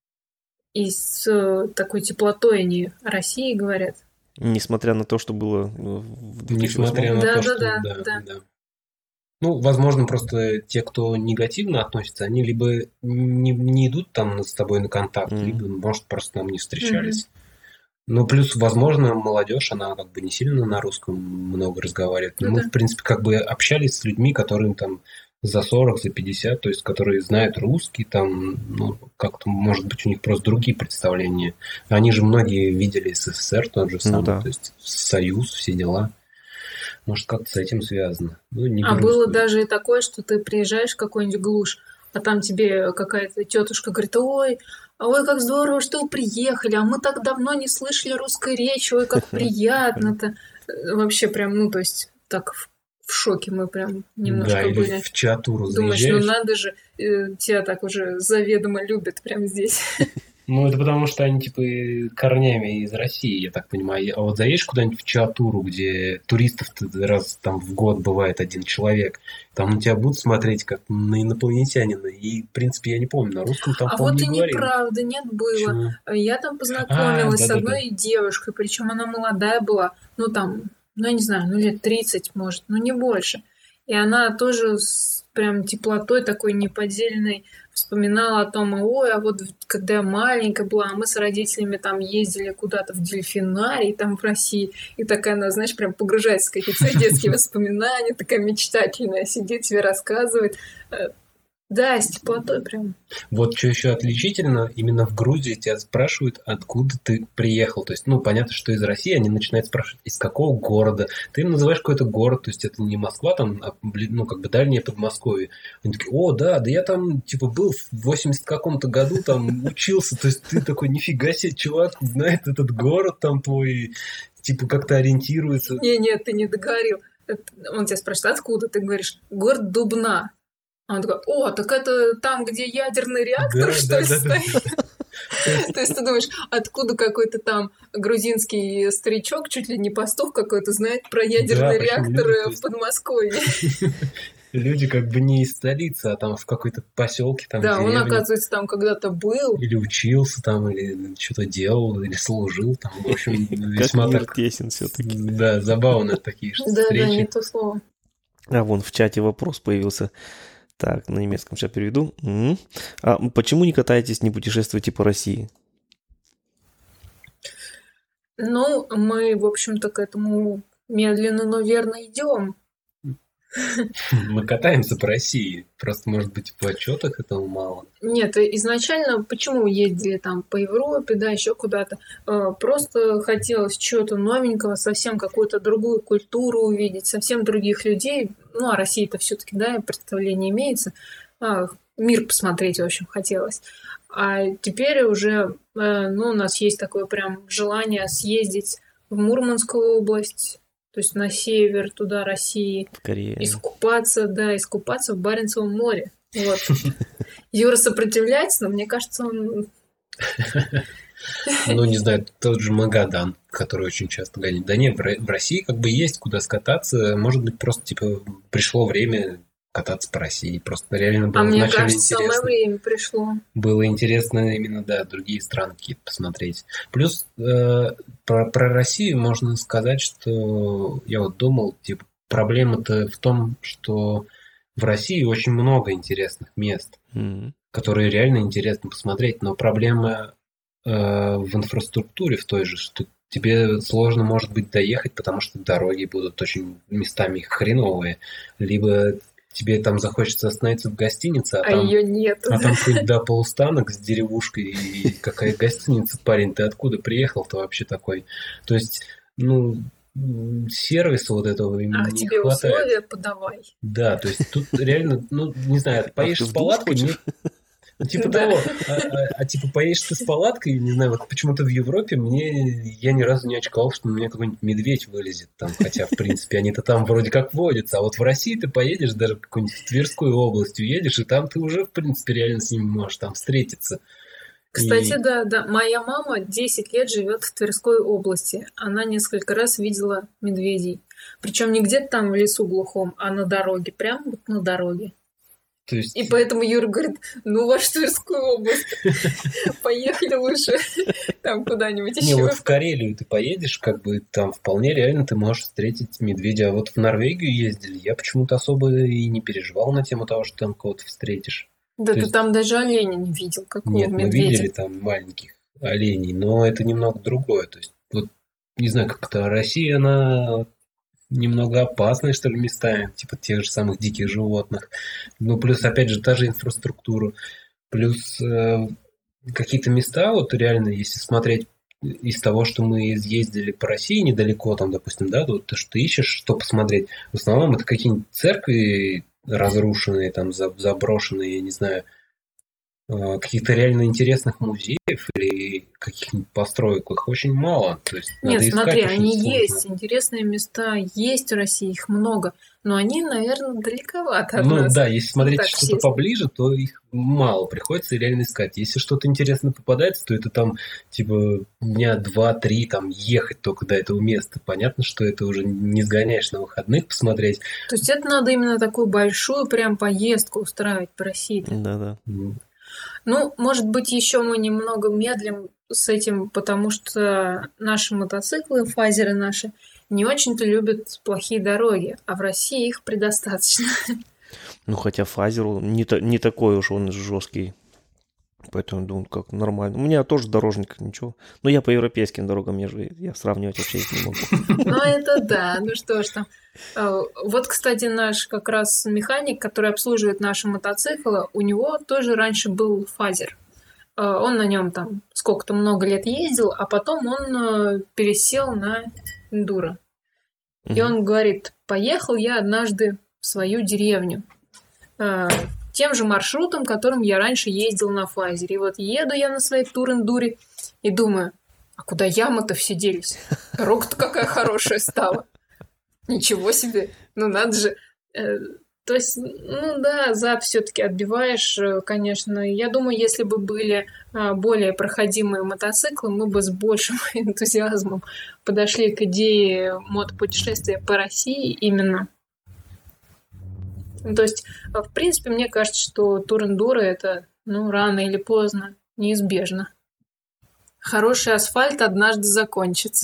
И с э, такой теплотой они о России говорят. Несмотря на то, что было э, в две тысячи восьмом. Несмотря на Да, то, да, что... да, Да, да. да. Ну, возможно, просто те, кто негативно относится, они либо не, не идут там с тобой на контакт, Мгм. либо, может, просто там не встречались. Ну, плюс, возможно, молодежь, она как бы не сильно на русском много разговаривает. Ну Мы, да. в принципе, как бы общались с людьми, которым там за сорок, за пятьдесят, то есть которые знают русский, там, ну, как-то, может быть, у них просто другие представления. Они же многие видели СССР тот же самый, Ну да. то есть Союз, все дела. Может, как-то с этим связано. Ну, не А берусь было судить. даже и такое, что ты приезжаешь в какую-нибудь глушь, а там тебе какая-то тетушка говорит: ой, а ой, как здорово, что вы приехали, а мы так давно не слышали русской речи, ой, как приятно-то. Э, Вообще прям, ну, то есть так в, в шоке мы прям Да, немножко или были. в Чатуру Думаешь, ну заезжаешь. надо же, э, тебя так уже заведомо любят прямо здесь. Ну, это потому, что они, типа, и корнями из России, я так понимаю. А вот заедешь куда-нибудь в Чатуру, где туристов раз там в год бывает один человек, там на тебя будут смотреть как на инопланетянина. И, в принципе, я не помню, на русском там, А по-моему, вот не и говорили. неправда, нет, было. Почему? Я там А, познакомилась с да-да-да. одной девушкой, причем она молодая была, ну там, ну я не знаю, ну лет тридцать, может, ну не больше. И она тоже с прям теплотой такой неподдельной вспоминала о том, ой, а вот когда я маленькая была, мы с родителями там ездили куда-то в дельфинарий там в России, и такая она, знаешь, прям погружается в какие-то свои детские воспоминания, такая мечтательная, сидит тебе рассказывает. Э, Да, с теплотой прям. Вот что еще отличительно, именно в Грузии тебя спрашивают, откуда ты приехал. То есть, ну, понятно, что из России они начинают спрашивать, из какого города. Ты им называешь какой-то город, то есть это не Москва, там, а, блин, ну, как бы дальнее Подмосковье. Они такие: о, да, да я там, типа, был в восьмидесятом каком-то году, там, учился. То есть ты такой: нифига себе, чувак знает этот город там твой, типа, как-то ориентируется. Не, нет, ты не договорил. Это- Он тебя спрашивает, откуда? Ты говоришь, город Дубна. А он такой: о, так это там, где ядерный реактор, Да, что да, ли, да, да. стоит? То есть, То есть ты думаешь, откуда какой-то там грузинский старичок, чуть ли не пастух какой-то, знает про да, ядерный причем реактор люди, то в есть, Подмосковье? люди как бы не из столицы, а там в какой-то поселке, там, Да, он, деревне. оказывается, там когда-то был. Или учился там, или что-то делал, или служил там. В общем, Как весьма мир так, тесен все-таки. да, забавно такие Да, да, не встречи. то слово. А вон в чате вопрос появился. Так, на немецком сейчас переведу. М. А почему не катаетесь, не путешествуете по России? Ну, мы, в общем-то, к этому медленно, но верно идем. Мы катаемся по России, просто, может быть, в отчетах этого мало. Нет, и изначально почему ездили там по Европе, да, еще куда-то? Э, Просто хотелось чего-то новенького, совсем какую-то другую культуру увидеть, совсем других людей. Ну, о России-то все-таки, да, представление имеется. А, Мир посмотреть, в общем, хотелось. А теперь уже, э, ну, у нас есть такое прям желание съездить в Мурманскую область, то есть на север, туда России, В Корее. искупаться, да, искупаться в Баренцевом море. Вот. Юра сопротивляется, но мне кажется, он... Ну, не знаю, тот же Магадан, который очень часто гонит. Да нет, в Ро- в России как бы есть куда скататься. Может быть, просто, типа, пришло время кататься по России. Просто реально А было мне вначале кажется, самое интересно. время пришло. Было интересно именно, да, другие страны какие-то посмотреть. Плюс э, про, про Россию можно сказать, что я вот думал, типа, проблема-то в том, что в России очень много интересных мест, М. которые реально интересно посмотреть, но проблема э, в инфраструктуре в той же, что тебе сложно, может быть, доехать, потому что дороги будут очень местами хреновые, либо тебе там захочется остановиться в гостинице, а А там ее нету. а там какой-нибудь, да, полустанок с деревушкой, и какая гостиница, парень, ты откуда приехал-то вообще такой? То есть, ну, м, сервиса вот этого им Ах, не тебе хватает. условия подавай. Да, то есть тут реально, ну, не знаю, Ах, поешь ты с в душ палаткой, мне хочешь? ну, типа Да. того, а, а- а типа поешь ты с палаткой, не знаю, вот почему-то в Европе мне, я ни разу не очкал, что у меня какой-нибудь медведь вылезет там, хотя, в принципе, они-то там вроде как водятся, а вот в России ты поедешь, даже в какую-нибудь в Тверскую область уедешь, и там ты уже, в принципе, реально с ними можешь там встретиться. Кстати, И, да, да, моя мама десять лет живет в Тверской области. Она несколько раз видела медведей. Причем не где-то там в лесу глухом, а на дороге, прямо вот на дороге. то есть, И поэтому Юра говорит, ну, в вашу Тверскую область, поехали лучше там куда-нибудь не, еще. вот в Карелию ты поедешь, как бы там вполне реально ты можешь встретить медведя. А вот в Норвегию ездили, я почему-то особо и не переживал на тему того, что там кого-то встретишь. Да То ты есть, там даже оленя не видел, какого нет, мы видели медведя. там маленьких оленей, но это немного другое. То есть, вот, не знаю, как-то Россия, она немного опасные, что ли, места, типа тех же самых диких животных. Ну, плюс, опять же, та же инфраструктура. Плюс э, какие-то места, вот реально, если смотреть из того, что мы ездили по России недалеко, там, допустим, да, вот то, что ты ищешь, что посмотреть, в основном это какие-нибудь церкви разрушенные, там, заброшенные, я не знаю, каких-то реально интересных музеев или каких-нибудь построек, их очень мало. То есть Нет, надо смотри, искать, они сложно. есть, интересные места есть в России, их много, но они, наверное, далековато от Ну нас. да, если смотреть так что-то честно. поближе, то их мало, приходится реально искать. Если что-то интересное попадается, то это там типа дня два-три там ехать только до этого места. Понятно, что это уже не сгоняешь на выходных посмотреть. То есть это надо именно такую большую прям поездку устраивать по России. Да-да. Ну, может быть, еще мы немного медлим с этим, потому что наши мотоциклы, фазеры наши, не очень-то любят плохие дороги, а в России их предостаточно. Ну, хотя фазеру не, та- не такой уж он жесткий. Поэтому, думаю, как нормально. У меня тоже дорожник, ничего. Но я по европейским дорогам езжу, я сравнивать вообще их не могу. Ну, это да, ну что ж там. А, Вот, кстати, наш как раз механик, который обслуживает наши мотоциклы, у него тоже раньше был фазер. А, Он на нем там сколько-то много лет ездил, а потом он э, пересел на эндуро. И он говорит, поехал я однажды в свою деревню э, тем же маршрутом, которым я раньше ездил на фазере. И вот еду я на своей тур-эндуре и думаю, а куда ямы-то все делись? Дорога-то какая хорошая стала. Ничего себе. Ну, надо же. Э, То есть, ну да, зад все-таки отбиваешь, э, конечно. Я думаю, если бы были а, более проходимые мотоциклы, мы бы с большим энтузиазмом подошли к идее мотопутешествия по России именно. Ну, То есть, а, в принципе, мне кажется, что тур-эндуро это, ну, рано или поздно, неизбежно. Хороший асфальт однажды закончится.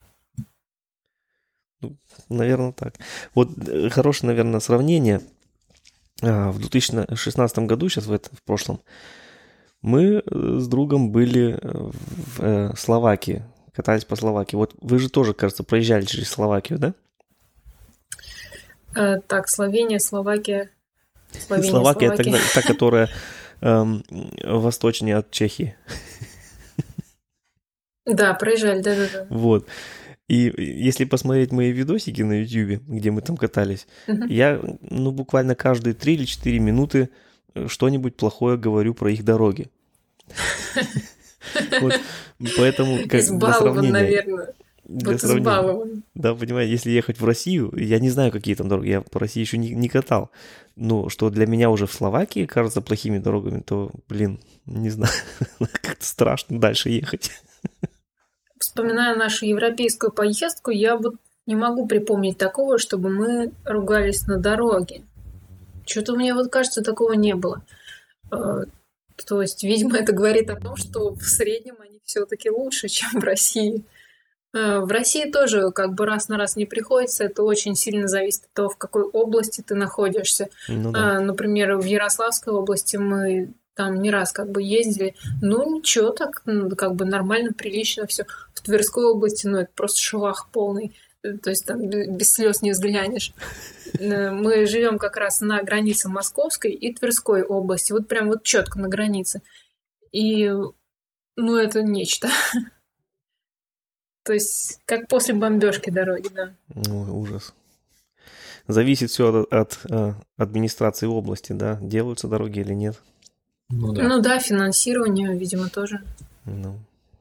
Наверное, так. Вот э, хорошее, наверное, сравнение. А, В две тысячи шестнадцатом году, сейчас в, это, в прошлом, мы э, с другом были э, в э, Словакии, катались по Словакии. Вот вы же тоже, кажется, проезжали через Словакию, да? Э, Так, Словения, Словакия. Словения, Словакия, Словакия. тогда, та, которая эм, восточнее от Чехии. Да, проезжали, да-да-да. Вот. И если посмотреть мои видосики на YouTube, где мы там катались, Мгм. я, ну, буквально каждые три или четыре минуты э, что-нибудь плохое говорю про их дороги. Вот, поэтому, как для Избалован, сравнения, наверное. для Вот сравнения, избалован. да, понимаете, если ехать в Россию, я не знаю, какие там дороги, я по России еще не, не катал, но что для меня уже в Словакии кажется плохими дорогами, то, блин, не знаю, как-то страшно дальше ехать. Вспоминая нашу европейскую поездку, я вот не могу припомнить такого, чтобы мы ругались на дороге. Что-то мне вот кажется, такого не было. Э, То есть, видимо, это говорит о том, что в среднем они все-таки лучше, чем в России. Э, В России тоже как бы раз на раз не приходится. Это очень сильно зависит от того, в какой области ты находишься. Ну да. А, Например, в Ярославской области мы там не раз как бы ездили. Ну, ничего, так м, как бы нормально, прилично все. В Тверской области, ну, это просто швах полный. Э, То есть там бе- без слез не взглянешь. Э, Мы живем как раз на границе Московской и Тверской области. Вот прям вот четко на границе. И, ну, это нечто. То есть, как после бомбежки дороги, да. Ой, ужас. Зависит все от, от, э, администрации области, да, делаются дороги или нет. Ну да. Ну да, финансирование, видимо, тоже. Ну.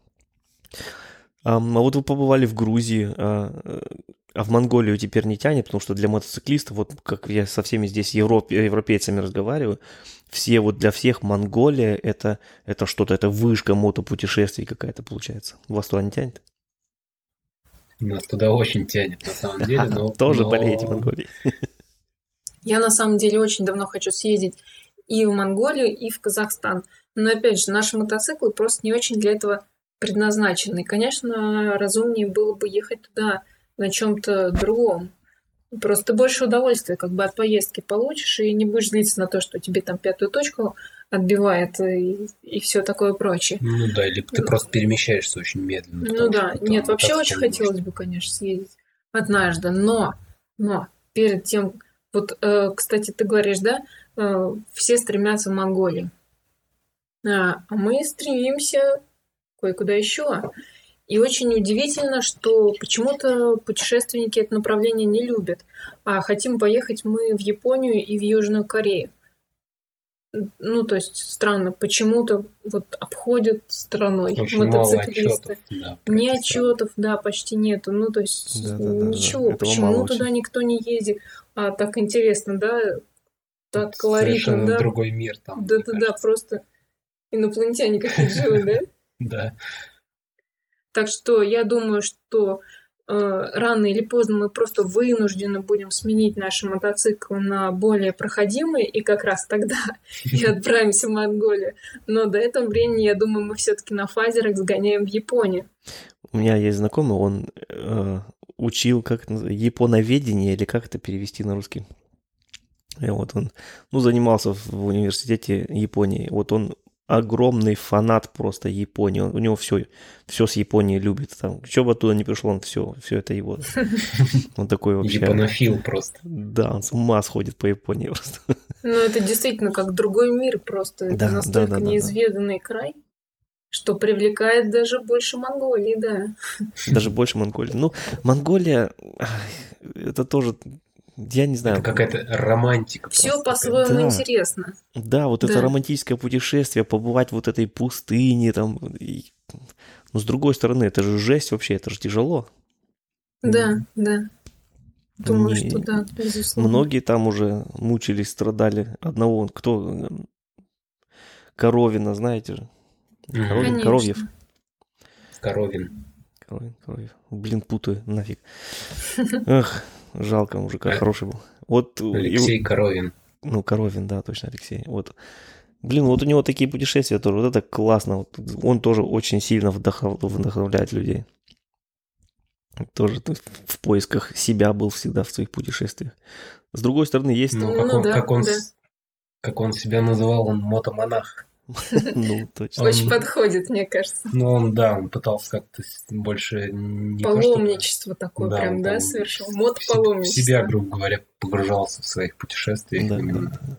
А, м, а вот вы побывали в Грузии, а, э, а в Монголию теперь не тянет, потому что для мотоциклистов, вот как я со всеми здесь европе- европейцами разговариваю, все вот для всех Монголия это, это что-то, это вышка мотопутешествий какая-то получается. Вас туда не тянет? Нас туда очень тянет, на самом деле, но... Тоже но- болеете Монголией? Я на самом деле очень давно хочу съездить и в Монголию, и в Казахстан. Но опять же, наши мотоциклы просто не очень для этого предназначены. Конечно, разумнее было бы ехать туда на чем-то другом. Просто больше удовольствия как бы от поездки получишь, и не будешь злиться на то, что тебе там пятую точку отбивает и, и все такое прочее. Ну да, или ты просто перемещаешься очень медленно. Ну потому да, что нет, там вообще мотоцикл очень не может. хотелось бы, конечно, съездить однажды, но Но перед тем, вот, э, кстати, ты говоришь, да, э, все стремятся в Монголию. А а мы стремимся кое-куда еще. И очень удивительно, что почему-то путешественники это направление не любят. А хотим поехать мы в Японию и в Южную Корею. Ну, то есть странно, почему-то вот обходят стороной Очень мало мотоциклисты. отчетов, да, про Ни эти страны. отчетов, да, почти нету. Ну, то есть Да-да-да-да. ничего, Этого почему мало туда очень. никто не ездит? А так интересно, да, так колоритно, Совершенно да. другой мир там, мне Да-да-да, кажется. просто инопланетяне какие-то живут, да? Да. Так что я думаю, что э, рано или поздно мы просто вынуждены будем сменить наши мотоциклы на более проходимые, и как раз тогда и отправимся в Монголию. Но до этого времени, я думаю, мы все-таки на фазерах сгоняем в Японию. У меня есть знакомый, он э, учил как это называется, японоведение, или как это перевести на русский. И вот он, ну, занимался в в университете Японии. Вот он огромный фанат просто Японии. Он- у него все, все с Японией любит. Там, что бы оттуда ни пришло, он все, все это его. Он такой вообще. Японофил просто. Да, он с ума сходит по Японии просто. Ну, это действительно как другой мир, просто это Да, да, настолько да, да, да. неизведанный край, что привлекает даже больше Монголии, да. Даже больше Монголии. Ну, Монголия, ай, это тоже, я не знаю. Это какая-то романтика. Все просто по-своему Да. интересно. Да, вот это Да. романтическое путешествие, побывать в вот этой пустыне там. и- Но с другой стороны, это же жесть вообще, это же тяжело. Да, да. Думаю, Не- что да, безусловно. Многие там уже мучились, страдали. Одного, он, кто, м, Коровина, знаете же? Мгм. Коровин, Конечно. Коровьев. Коровин. Коровин, Коровьев. Блин, путаю, нафиг. Эх, жалко мужика, Э, хороший был. Вот, и- Алексей Коровин. ну, Коровин, да, точно, Алексей. Вот. Блин, вот у него такие путешествия тоже, вот это классно. Вот он тоже очень сильно вдохов- вдохновляет людей. Тоже то есть, в поисках себя был всегда в своих путешествиях. С другой стороны, есть, Ну, Ну как он, да, как он, да. с- как он себя называл, он мотомонах. ну, точно. Очень Он- подходит, мне кажется. Ну, он, да, он пытался как-то с- больше не то, что Паломничество такое Да, прям, он да, там совершил? в, се- в Мод-паломничество. себя, грубо говоря, погружался в своих путешествиях Да, да, именно. да.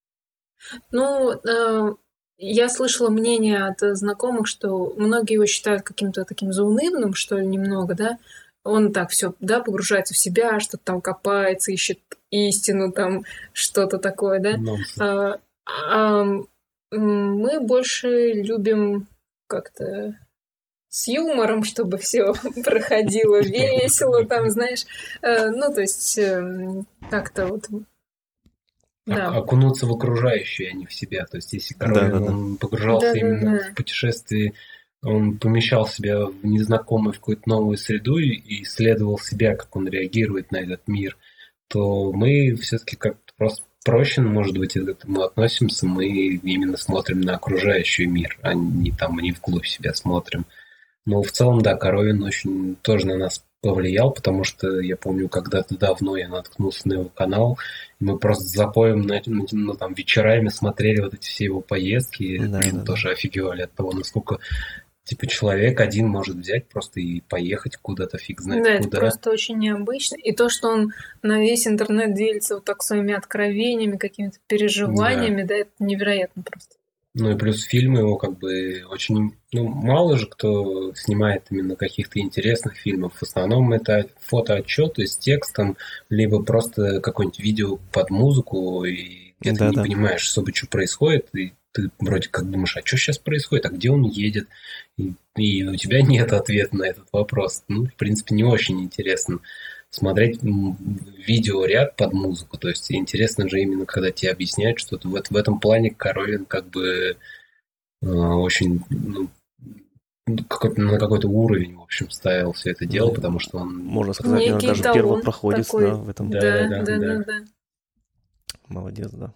Ну, э, я слышала мнение от э, знакомых, что многие его считают каким-то таким заунывным, что ли, немного, да. Он так все, да, погружается в себя, что-то там копается, ищет истину, там что-то такое, да. Нонсенс. А, а, м, мы больше любим как-то с юмором, чтобы все проходило весело, там, знаешь, э, ну, то есть эм, как-то вот, Ок- да. Окунуться в окружающее, а не в себя. То есть, если Да, Коровин, да, да. он погружался именно Да-да-да. в путешествие, он помещал себя в незнакомую, в какую-то новую среду и и исследовал себя, как он реагирует на этот мир, то мы все-таки как-то просто проще, может быть, к этому относимся. Мы именно смотрим на окружающий мир, а не там, не вглубь себя смотрим. Но в целом, да, Коровин очень тоже на нас повлиял, потому что я помню, когда-то давно я наткнулся на его канал, и мы просто с запоем, на- ну, ну, там, вечерами смотрели вот эти все его поездки, и, Да, блин, да, да. тоже офигевали от того, насколько, типа, человек один может взять просто и поехать куда-то, фиг знает Да, это куда. просто очень необычно. И то, что он на весь интернет делится вот так своими откровениями, какими-то переживаниями, да, это невероятно просто. Ну и плюс фильмы его как бы очень... Ну, мало же кто снимает именно каких-то интересных фильмов. В основном это фотоотчеты с текстом, либо просто какое-нибудь видео под музыку, и где ты не Да-да. понимаешь особо, что происходит, и ты вроде как думаешь, а что сейчас происходит, а где он едет? И, и у тебя нет ответа на этот вопрос. Ну, в принципе, не очень интересно смотреть м, видеоряд под музыку. То есть интересно же именно, когда тебе объясняют что-то. В, эт- в этом плане Коровин как бы э, очень ну, какой-то, на какой-то уровень, в общем, ставил все это дело, Ну, потому что он... Можно сказать, Некий наверное, даже эталон первопроходец, такой. да, в этом. Да, Да, да, да, да. да, да. Молодец, да.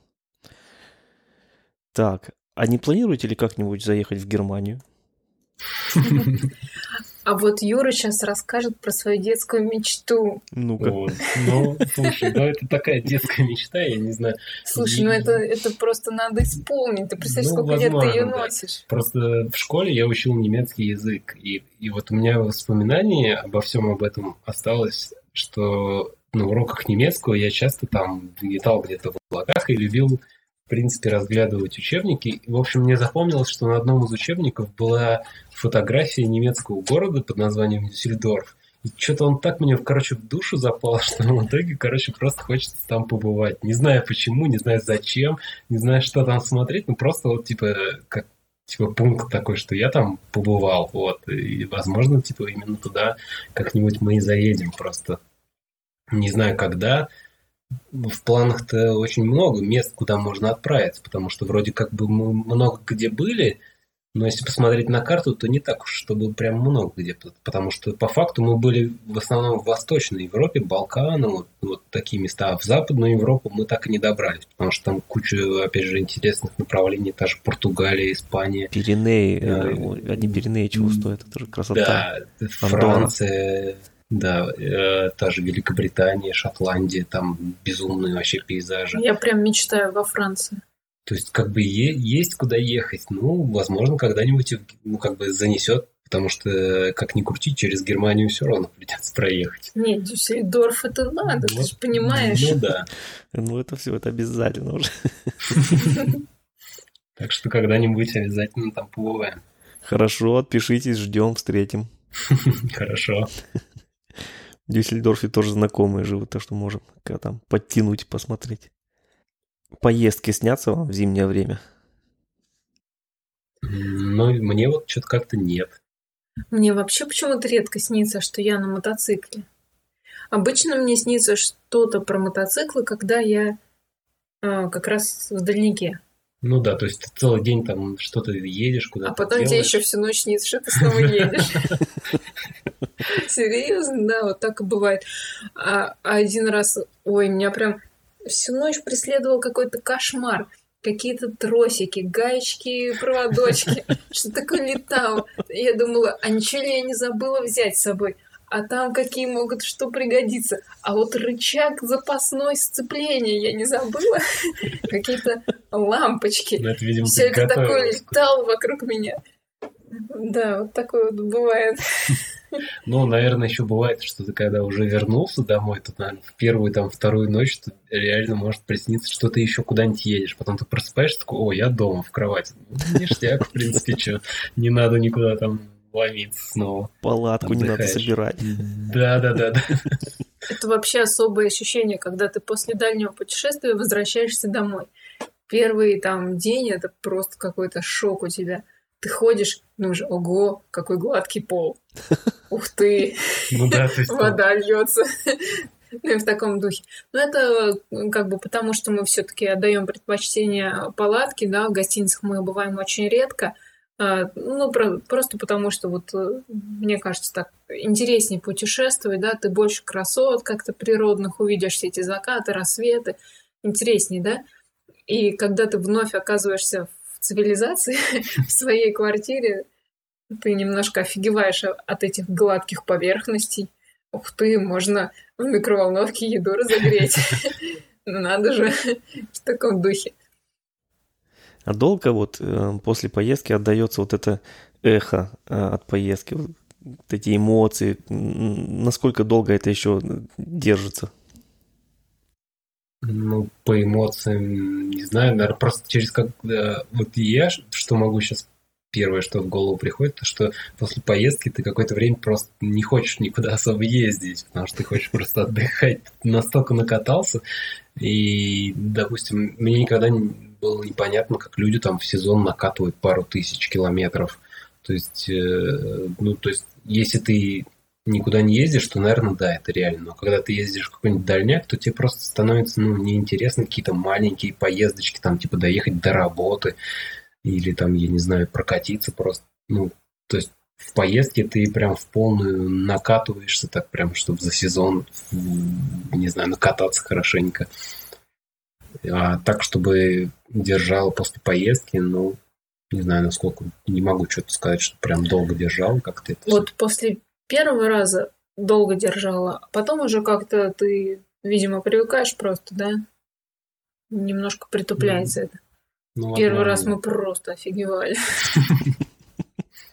Так, а не планируете ли как-нибудь заехать в Германию? А вот Юра сейчас расскажет про свою детскую мечту. Ну-ка. Вот. Ну, слушай, ну это такая детская мечта, я не знаю. Слушай, ну это, это просто надо исполнить. Ты представляешь, Ну, сколько лет ты ее возможно, да. носишь? Просто в школе я учил немецкий язык, и, и вот у меня воспоминание обо всем об этом осталось, что на уроках немецкого я часто там летал где-то в облаках и любил, в принципе, разглядывать учебники. И, в общем, мне запомнилось, что на одном из учебников была фотография немецкого города под названием Дюссельдорф. И что-то он так мне, короче, в душу запал, что в итоге, короче, просто хочется там побывать. Не знаю почему, не знаю зачем, не знаю, что там смотреть, ну просто вот, типа, как типа пункт такой, что я там побывал, вот. И, возможно, типа, именно туда как-нибудь мы и заедем просто. Не знаю, когда. В планах-то очень много мест, куда можно отправиться, потому что вроде как бы мы много где были, но если посмотреть на карту, то не так уж, чтобы прям много где, потому что по факту мы были в основном в Восточной Европе, Балканы, вот, вот такие места, а в Западную Европу мы так и не добрались, потому что там куча, опять же, интересных направлений, та же Португалия, Испания. Пиренеи, э, одни Пиренеи чего стоят, это же красота. Да, Франция, да, э, та же Великобритания, Шотландия, там безумные вообще пейзажи. Я прям мечтаю во Франции. То есть, как бы е- есть куда ехать. Ну, возможно, когда-нибудь ну, как бы занесет, потому что, как ни крути, через Германию все равно придется проехать. Нет, Дюссельдорф это надо, Ну, ты же понимаешь. Ну да. Ну, это все, это обязательно уже. Так что когда-нибудь обязательно там побываем. Хорошо, отпишитесь, ждем, встретим. Хорошо. В Дюссельдорфе тоже знакомые живут, так что можем там подтянуть, посмотреть. Поездки снятся вам в зимнее время? Ну, мне вот что-то как-то нет. Мне вообще почему-то редко снится, что я на мотоцикле. Обычно мне снится что-то про мотоциклы, когда я а, как раз в дальнике. Ну да, то есть ты целый день там что-то едешь, куда-то А потом делаешь. тебе еще всю ночь снится, что ты снова едешь. Серьезно, да, вот так и бывает. А один раз, ой, меня прям всю ночь преследовал какой-то кошмар. Какие-то тросики, гаечки, проводочки. Что такое летало. Я думала, а ничего ли я не забыла взять с собой? А там какие могут что пригодиться. А вот рычаг запасной сцепления я не забыла. Какие-то лампочки. Ну, это, видимо, все ты это такое готовилась. летало вокруг меня. Да, вот такое вот бывает. Ну, наверное, еще бывает, что ты когда уже вернулся домой, то, наверное, в первую, там, вторую ночь то реально может присниться, что ты еще куда-нибудь едешь. Потом ты просыпаешься, такой, о, я дома, в кровати. Ну, ништяк, в принципе, что, не надо никуда там ломиться снова. Палатку не надо Отдыхаешь. собирать. Да-да-да. Это вообще особое ощущение, когда ты после дальнего путешествия возвращаешься домой. Первый там день это просто какой-то шок у тебя. Ты ходишь, ну уже, ого, какой гладкий пол. Ух ты, Ну да, то есть... вода льется. Ну и в таком духе. Но это как бы потому, что мы все-таки отдаем предпочтение палатке, да, в гостиницах мы бываем очень редко. А, Ну, про- просто потому, что вот, э, мне кажется, так интереснее путешествовать, да, ты больше красот как-то природных увидишь, все эти закаты, рассветы, интереснее, да. И когда ты вновь оказываешься в цивилизации, в своей квартире, ты немножко офигеваешь о- от этих гладких поверхностей. Ух ты, можно в микроволновке еду разогреть. Ну, надо же, в таком духе. А долго вот э, после поездки отдается вот это эхо э, от поездки, вот эти эмоции, м, насколько долго это еще держится? Ну, по эмоциям, не знаю, наверное, просто через как... э, Вот я ш- что могу сейчас... Первое, что в голову приходит, то что после поездки ты какое-то время просто не хочешь никуда особо ездить, потому что ты хочешь просто отдыхать. Ты настолько накатался, и, допустим, мне никогда не было непонятно, как люди там в сезон накатывают пару тысяч километров. То есть, э, ну, то есть, если ты никуда не ездишь, то, наверное, да, это реально. Но когда ты ездишь в какой-нибудь дальняк, то тебе просто становится, ну, неинтересно какие-то маленькие поездочки, там, типа, доехать до работы, или там, я не знаю, прокатиться просто. Ну, то есть в поездке ты прям в полную накатываешься, так прям, чтобы за сезон, в- не знаю, накататься хорошенько. А так, чтобы держал после поездки, ну, не знаю, насколько, не могу что-то сказать, что прям долго держал, как-то это всё. Вот после первого раза долго держала, а потом уже как-то ты, видимо, привыкаешь просто, да? Немножко притупляется это. Ну, Первый возможно, раз да. мы просто офигевали.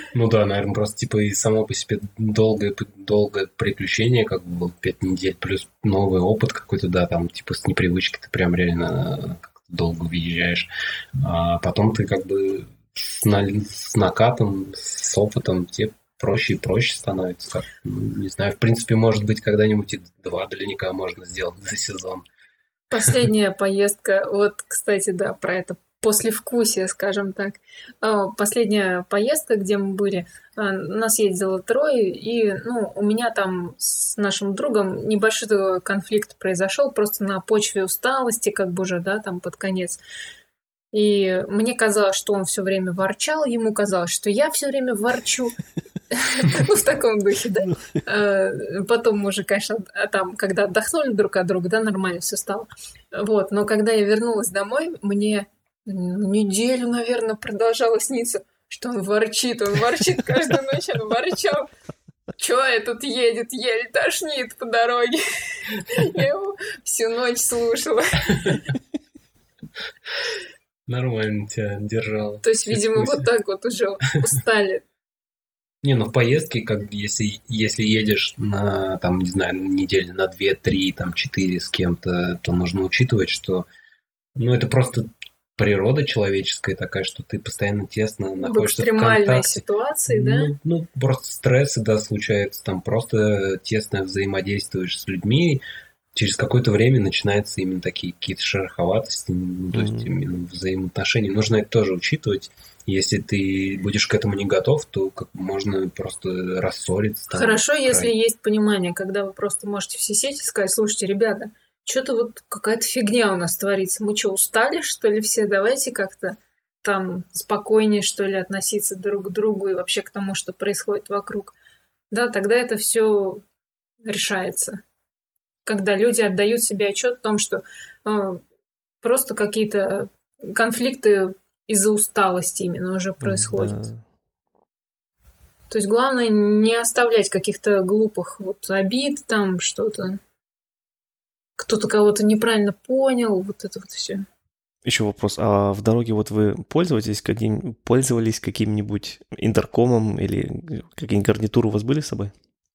Ну да, наверное, просто типа и само по себе долгое, долгое приключение, как бы было пять недель, плюс новый опыт какой-то, да, там типа с непривычки ты прям реально как-то долго въезжаешь. А потом ты как бы с, на- с накатом, с опытом тебе проще и проще становится. Как, ну, не знаю, в принципе, может быть, когда-нибудь и два дальника можно сделать за сезон. Последняя поездка, вот, кстати, да, про это послевкусие, скажем так. А, Последняя поездка, где мы были, а, нас ездило трое, и, ну, у меня там с нашим другом небольшой такой конфликт произошел, просто на почве усталости, как бы уже, да, там под конец. И мне казалось, что он все время ворчал, ему казалось, что я все время ворчу. Ну, в таком духе, да. Э, Потом мы уже, конечно, а там, когда отдохнули друг от друга, да, нормально все стало. Вот, но когда я вернулась домой, мне м, неделю, наверное, продолжало сниться, что он ворчит, он ворчит каждую ночь, он ворчал. Чё этот едет, еле тошнит по дороге. Я его всю ночь слушала. Нормально тебя держал. То есть, видимо, вот так вот уже устали. Не, ну в поездке, как если, если едешь на, там, не знаю, недели на две, три, там, четыре с кем-то, то нужно учитывать, что, ну, это просто природа человеческая такая, что ты постоянно тесно В находишься в экстремальной контакте. ситуации, да? Ну, ну, просто стрессы, да, случаются, там просто тесно взаимодействуешь с людьми, через какое-то время начинаются именно такие какие-то шероховатости, ну, то есть Мгм. именно взаимоотношения. Нужно это тоже учитывать. Если ты будешь к этому не готов, то как можно просто рассориться. Там, Хорошо, если край- есть понимание, когда вы просто можете все сесть и сказать, слушайте, ребята, что-то вот какая-то фигня у нас творится. Мы что, устали, что ли, все? Давайте как-то там спокойнее, что ли, относиться друг к другу и вообще к тому, что происходит вокруг. Да, тогда это все решается. Когда люди отдают себе отчет в том, что э, просто какие-то конфликты из-за усталости именно уже происходят. Да. То есть главное не оставлять каких-то глупых вот обид, там что-то. Кто-то кого-то неправильно понял, вот это вот все. Еще вопрос. А в дороге вот вы пользовались каким, пользовались каким-нибудь интеркомом или какие-нибудь гарнитуры у вас были с собой?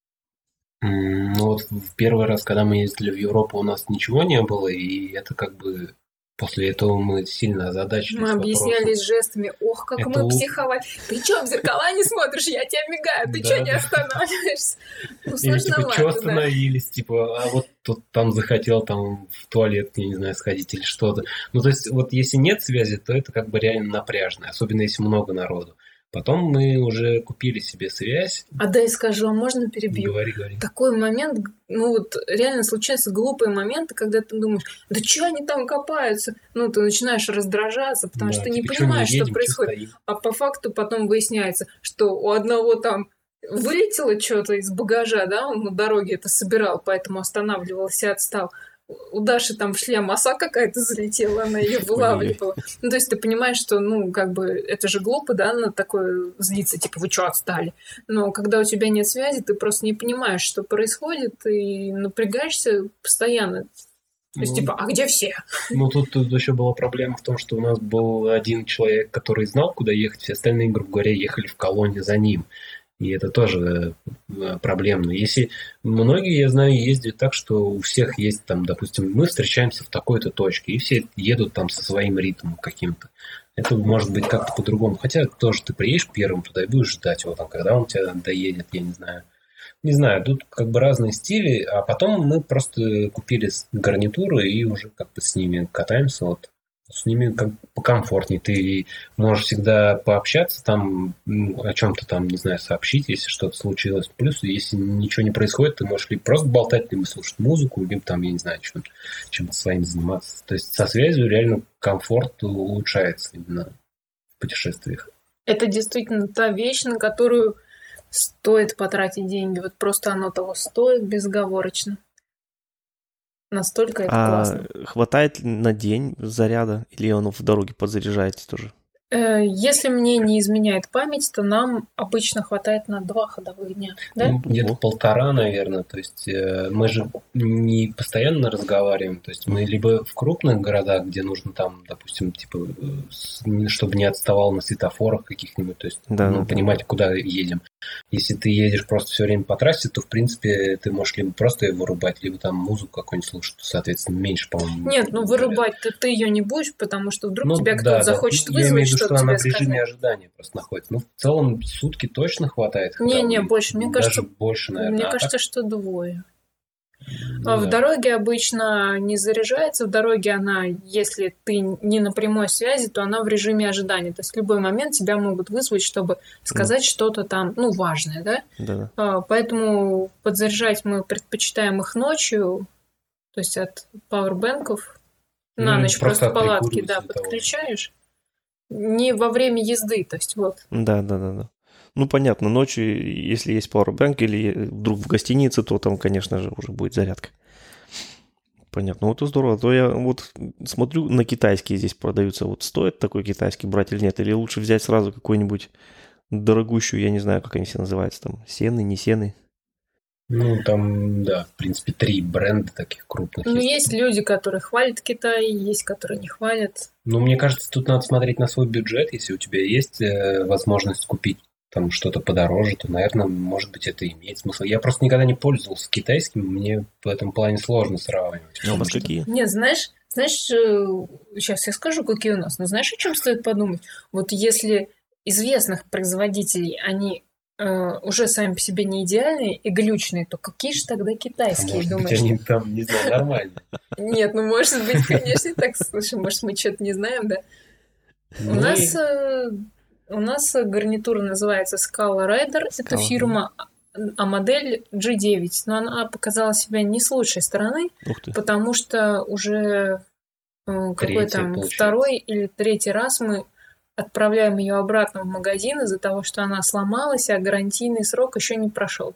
М, Ну вот в первый раз, когда мы ездили в Европу, у нас ничего не было, и это как бы после этого мы сильно Мы озадачились вопросом. объяснялись жестами. Ох, как Это мы у- психовали. Ты что, в зеркала не смотришь? Я тебя мигаю. Ты Да, что не да. останавливаешься? Ну, Или типа, что сложновато, да. остановились, типа, а вот тут там захотел там в туалет, я не знаю, сходить или что-то. Ну, то есть, вот если нет связи, то это как бы реально напряжно, особенно если много народу. Потом мы уже купили себе связь. А дай скажу, а можно перебью? Говори, говори. Такой момент, ну вот реально случаются глупые моменты, когда ты думаешь, да что они там копаются? Ну, ты начинаешь раздражаться, потому Да, что ты не типа, чё не понимаешь, что едем, чё происходит. стоим? А по факту потом выясняется, что у одного там вылетело что-то из багажа, да, он на дороге это собирал, поэтому останавливался и отстал. У Даши там в шлем оса какая-то залетела, она ее вылавливала. Ну, то есть ты понимаешь, что, ну, как бы, это же глупо, да, на такое злиться, типа, вы что, отстали? Но когда у тебя нет связи, ты просто не понимаешь, что происходит, и напрягаешься постоянно. То есть, Ну, типа, а где все? Ну, тут, тут еще была проблема в том, что у нас был один человек, который знал, куда ехать, все остальные, грубо говоря, ехали в колонне за ним. И это тоже э, проблемно. Если многие, я знаю, ездят так, что у всех есть там, допустим, мы встречаемся в такой-то точке, и все едут там со своим ритмом каким-то. Это может быть как-то по-другому. Хотя тоже ты приедешь первым туда и будешь ждать его там, когда он тебя доедет, я не знаю. Не знаю, тут как бы разные стили, а потом мы просто купили с- гарнитуры и уже как бы с ними катаемся, вот. С ними как бы покомфортнее. Ты можешь всегда пообщаться там, м, о чем-то там, не знаю, сообщить, если что-то случилось. Плюс, если ничего не происходит, ты можешь либо просто болтать, либо слушать музыку, либо там, я не знаю, чем, чем-то своим заниматься. То есть со связью реально комфорт улучшается именно в путешествиях. Это действительно та вещь, на которую стоит потратить деньги. Вот просто оно того стоит безоговорочно. Настолько это А классно. хватает ли на день заряда или он в дороге подзаряжаете тоже? Если мне не изменяет память, то нам обычно хватает на два ходовых дня, да? Ну, где-то полтора, наверное. То есть э, мы же не постоянно разговариваем. То есть мы либо в крупных городах, где нужно там, допустим, типа, э, с- не- чтобы не отставал на светофорах каких-нибудь, то есть Да, ну, да, да. понимать, куда едем. Если ты едешь просто все время по трассе, то, в принципе, ты можешь либо просто ее вырубать, либо там музыку какую-нибудь слушать, соответственно, меньше, по-моему. Нет, ну удаляет. вырубать ты, ты ее не будешь, потому что вдруг Ну тебя кто-то да, да. захочет Ну, я имею вызвать, в виду, чтобы что она тебе в режиме сказать. ожидания просто находится. Ну, в целом, сутки точно хватает Не-не, ходовых. больше. Мне Даже кажется, больше, мне наверное. А так, кажется, что двое. ну А в да. дороге обычно не заряжается. В дороге она, если ты не на прямой связи, то она в режиме ожидания. То есть в любой момент тебя могут вызвать, чтобы Ну, сказать что-то там, ну, важное, да? да, да. А, Поэтому подзаряжать мы предпочитаем их ночью, то есть от пауэрбэнков. Ну, На или ночь просто просто от палатки, прикуривателя да, того же. подключаешь. Не во время езды, то есть вот. Да, да, да, да. Ну, понятно, ночью, если есть powerbank или вдруг в гостинице, то там, конечно же, уже будет зарядка. Понятно, вот и здорово. А то я вот смотрю, на китайские здесь продаются. Вот стоит такой китайский брать или нет? Или лучше взять сразу какой-нибудь дорогущую, я не знаю, как они все называются, там, сены, не сены. Ну, там, да, в принципе, три бренда таких крупных Ну, есть. есть люди, которые хвалят Китай, есть, которые не хвалят. Ну, мне кажется, тут надо смотреть на свой бюджет. Если у тебя есть э, возможность купить там что-то подороже, то, наверное, может быть, это имеет смысл. Я просто никогда не пользовался китайским, мне в этом плане сложно сравнивать. А у вас потому что- какие? Нет, знаешь, знаешь, сейчас я скажу, какие у нас, но знаешь, о чем стоит подумать? Вот если известных производителей, они э, уже сами по себе не идеальные и глючные, то какие же тогда А китайские, может быть, думаешь? они там, не знаю, нормальные. Нет, ну может быть, конечно, так, слушай, может мы что-то не знаем, да? У Ну, нас, и- э, у нас э, гарнитура называется Scala Rider, это Scala, фирма, а модель джи девять, но она показала себя не с лучшей стороны, Ух ты. потому что уже э, какой Третья, там получается. второй или третий раз мы отправляем ее обратно в магазин из-за того, что она сломалась, а гарантийный срок еще не прошел.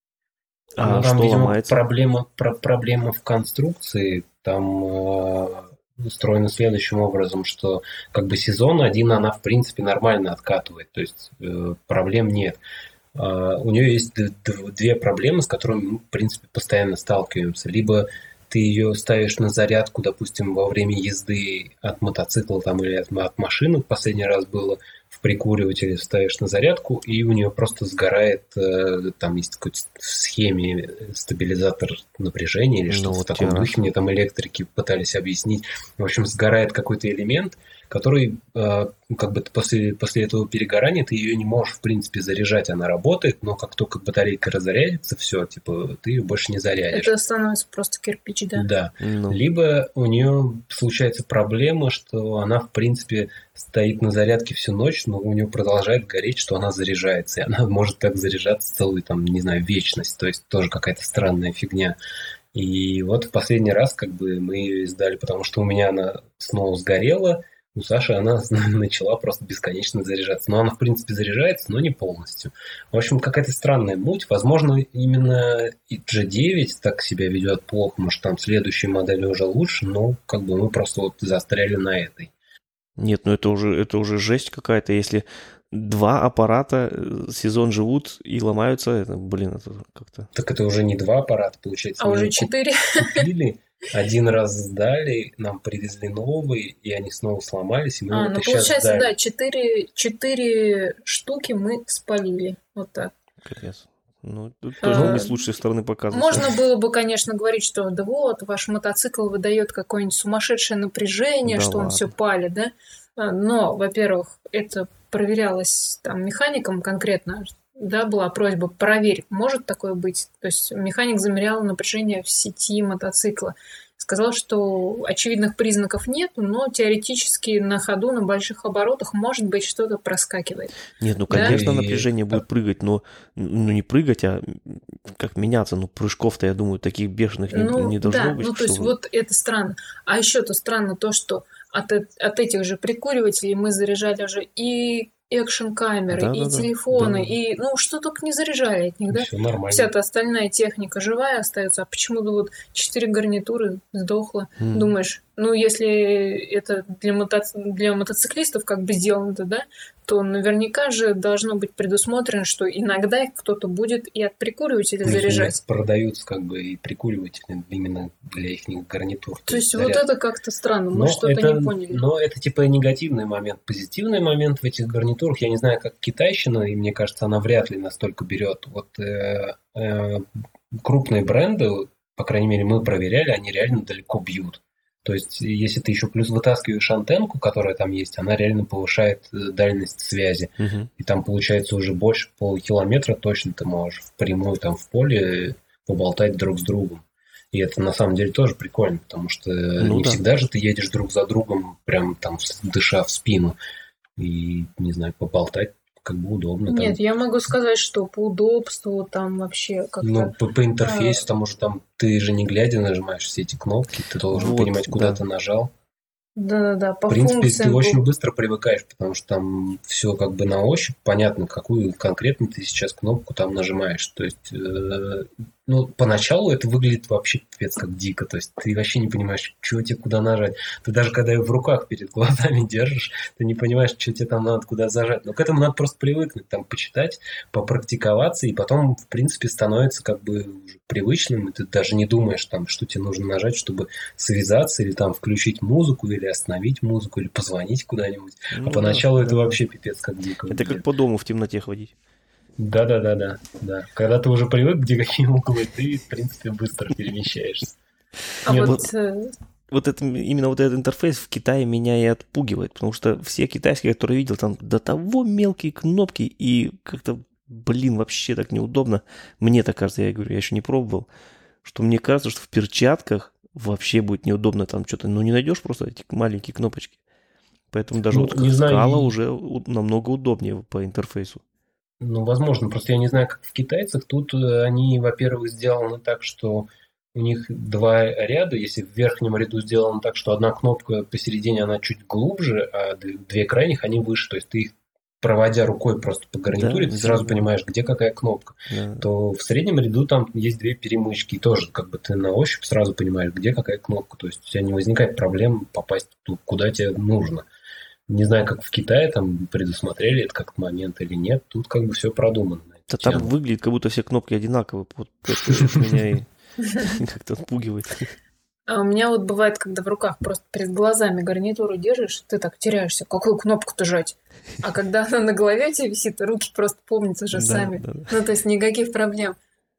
А Ну, там, что видимо, ломается? проблема, про- проблема в конструкции. Там э, устроено следующим образом, что как бы сезон один она, в принципе, нормально откатывает. То есть э, проблем нет. А, у нее есть д- д- две проблемы, с которыми мы, в принципе, постоянно сталкиваемся. Либо ты ее ставишь на зарядку, допустим, во время езды от мотоцикла там, или от, м- от машины, последний раз было, в прикуривателе ставишь на зарядку, и у нее просто сгорает, э, там есть такой в схеме стабилизатор напряжения или Ну, что-то в вот таком те раз. духе, мне там электрики пытались объяснить. В общем, сгорает какой-то элемент, который э, как бы после, после этого перегорания ты ее не можешь, в принципе, заряжать. Она работает, но как только батарейка разрядится, все, типа, ты ее больше не зарядишь. Это становится просто кирпич, да? Да. Ну, Либо у нее случается проблема, что она, в принципе, стоит на зарядке всю ночь, но у нее продолжает гореть, что она заряжается. И она может так заряжаться целую, там, не знаю, вечность. То есть тоже какая-то странная фигня. И вот в последний раз как бы мы ее издали, потому что у меня она снова сгорела, у Саши она начала просто бесконечно заряжаться. Но она, в принципе, заряжается, но не полностью. В общем, какая-то странная муть. Возможно, именно и джи девять так себя ведет плохо. Может, там следующие модели уже лучше, но как бы мы просто вот застряли на этой. нет, ну это уже, это уже жесть какая-то, если два аппарата э, сезон живут и ломаются, это, блин, это как-то... Так это уже не два аппарата, получается. А Мы уже ее четыре. купили, один раз сдали, нам привезли новые, и они снова сломались, и мы А, вот ну их сейчас получается, сдали. да, четыре, четыре штуки мы спалили. Вот так. Капец. Ну, тут тоже А, не с лучшей стороны показывать. Можно было бы, конечно, говорить, что да вот, ваш мотоцикл выдает какое-нибудь сумасшедшее напряжение, Да что он ладно. все палит, да? А, Но, во-первых, это проверялось там механиком конкретно, да, была просьба проверить, может такое быть. То есть механик замерял напряжение в сети мотоцикла. Сказал, что очевидных признаков нет, но теоретически на ходу, на больших оборотах, может быть, что-то проскакивает. Нет, ну, Да? конечно, И- напряжение будет прыгать, но ну не прыгать, а как меняться. Ну, прыжков-то, я думаю, таких бешеных не, Ну, не должно да, быть. ну то есть чтобы- вот это странно. А еще то странно то, что от, э- от этих же прикуривателей мы заряжали уже и экшн-камеры, и Да-да-да. телефоны, Да. и, ну, что только не заряжали от них, да? Все нормально. Вся эта остальная техника живая остается, а почему-то вот четыре гарнитуры сдохло. М. Думаешь, ну, если это для, мото... для мотоциклистов как бы сделано-то, да, то наверняка же должно быть предусмотрено, что иногда их кто-то будет и от прикуривателя Плюс у них заряжать. продаются как бы и прикуриватели именно для их гарнитур. То есть вот заряд. это как-то странно, мы Но что-то это, не поняли. но это типа негативный момент. Позитивный момент в этих гарнитурах, я не знаю, как китайщина, и мне кажется, она вряд ли настолько берет. Вот э, э, крупные бренды, по крайней мере, мы проверяли, они реально далеко бьют. То есть, если ты еще плюс вытаскиваешь антенку, которая там есть, она реально повышает э, дальность связи. Мгм. И там получается уже больше полукилометра точно ты можешь впрямую там в поле поболтать друг с другом. И это на самом деле тоже прикольно, потому что Ну не да. всегда же ты едешь друг за другом, прям там с- дыша в спину. И, не знаю, поболтать как бы удобно. Там. Нет, я могу сказать, что по удобству там вообще как-то... Ну, по, по интерфейсу, там уже там ты же не глядя нажимаешь все эти кнопки, ты должен Вот, понимать, куда да. ты нажал. Да-да-да, по В принципе, функциям... ты по- очень быстро привыкаешь, потому что там все как бы на ощупь, понятно, какую конкретно ты сейчас кнопку там нажимаешь. То есть, э, ну, поначалу это выглядит вообще пипец как дико. То есть ты вообще не понимаешь, что тебе куда нажать. Ты даже когда ее в руках перед глазами держишь, ты не понимаешь, что тебе там надо куда зажать. Но к этому надо просто привыкнуть, там, почитать, попрактиковаться, и потом, в принципе, становится как бы уже привычным, и ты даже не думаешь, там, что тебе нужно нажать, чтобы связаться, или там включить музыку, или остановить музыку, или позвонить куда-нибудь. Ну А да, поначалу это да. вообще пипец как дико Это выглядит. как по дому в темноте ходить. Да-да-да-да. Да. Когда ты уже привык, где какие углы, ты, в принципе, быстро перемещаешься. А Нет, вот... э, Вот это, именно вот этот интерфейс в Китае меня и отпугивает, потому что все китайские, которые видел, там до того мелкие кнопки, и как-то, блин, вообще так неудобно. Мне так кажется, я говорю, я еще не пробовал, что мне кажется, что в перчатках вообще будет неудобно там что-то, ну не найдешь просто эти маленькие кнопочки. Поэтому даже Ну, вот не знаю, скала и- уже у- намного удобнее по интерфейсу. Ну, возможно, просто я не знаю, как в китайцах. Тут э, они, во-первых, сделаны так, что у них два ряда. Если в верхнем ряду сделано так, что одна кнопка посередине, она чуть глубже, а д- две крайних, они выше. То есть ты их, проводя рукой просто по гарнитуре, Да, ты да, сразу да. понимаешь, где какая кнопка. Да. То в среднем ряду там есть две перемычки. И тоже как бы ты на ощупь сразу понимаешь, где какая кнопка. То есть у тебя не возникает проблем попасть ту- куда тебе нужно. Не знаю, как в Китае там предусмотрели этот как момент или нет. Тут как бы все продумано. на эту Да там тему. выглядит, как будто все кнопки одинаковые. Вот это меня и как-то отпугивает. А у меня вот бывает, когда в руках просто перед глазами гарнитуру держишь, ты так теряешься, какую кнопку-то жать. А когда она на голове у тебя висит, руки просто помнят уже Да, сами. да, да. Ну, то есть никаких проблем.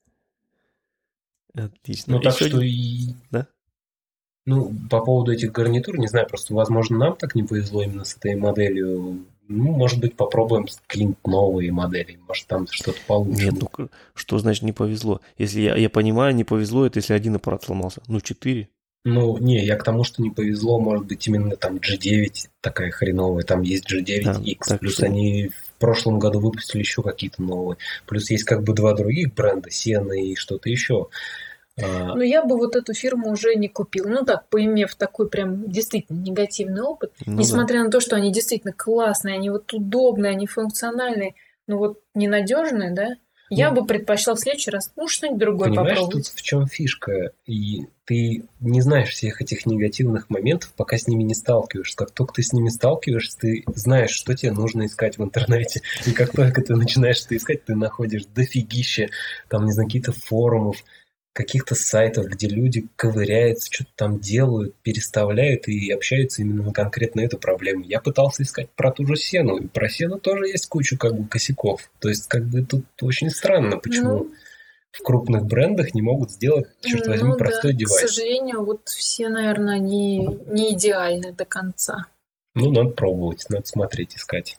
Отлично. Ну, так Еще что один- и... Да? Ну, по поводу этих гарнитур, не знаю, просто, возможно, нам так не повезло именно с этой моделью. Ну, может быть, попробуем с какие-нибудь новые модели. Может, там что-то получше. Нет, ну к- что значит не повезло? Если я, я понимаю, не повезло, это если один аппарат сломался. Ну, четыре. Ну, не, я к тому, что не повезло, может быть, именно там джи девять такая хреновая, там есть джи девять икс, так плюс что- они в прошлом году выпустили еще какие-то новые. Плюс есть как бы два других бренда, Сена и что-то еще. А, Но я бы вот эту фирму уже не купила. Ну так, поимев такой прям действительно негативный опыт. Ну Несмотря на то, что они действительно классные, они вот удобные, они функциональные, но вот ненадежные, да? Я Ну, бы предпочла в следующий раз, ну, что-нибудь другое понимаешь, попробовать. тут в чем фишка? И ты не знаешь всех этих негативных моментов, пока с ними не сталкиваешься. Как только ты с ними сталкиваешься, ты знаешь, что тебе нужно искать в интернете. И как только ты начинаешь это искать, ты находишь дофигища, там, не знаю, какие-то форумов, каких-то сайтов, где люди ковыряются, что-то там делают, переставляют и общаются именно на конкретно эту проблему. Я пытался искать про ту же Сену, и про Сену тоже есть куча как бы косяков. То есть как бы тут очень странно, почему Ну, в крупных брендах не могут сделать, черт возьми, ну простой да, к девайс. сожалению, вот все, наверное, не, не идеальны до конца. Ну, надо пробовать, надо смотреть, искать.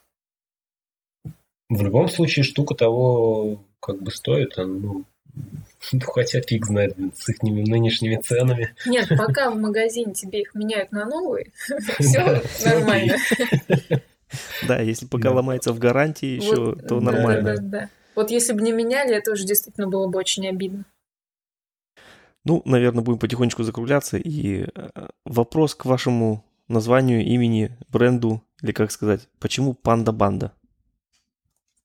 В любом случае, штука того как бы стоит, а, ну, хотя фиг знает, блин, с их нынешними ценами. Нет, пока в магазине тебе их меняют на новые, Да, все всё нормально. Да, если пока Да. ломается в гарантии еще, Вот, то да, нормально. да, да, да. Вот если бы не меняли, это уже действительно было бы очень обидно. Ну, наверное, будем потихонечку закругляться. И э, вопрос к вашему названию, имени, бренду, или как сказать, почему Панда Банда?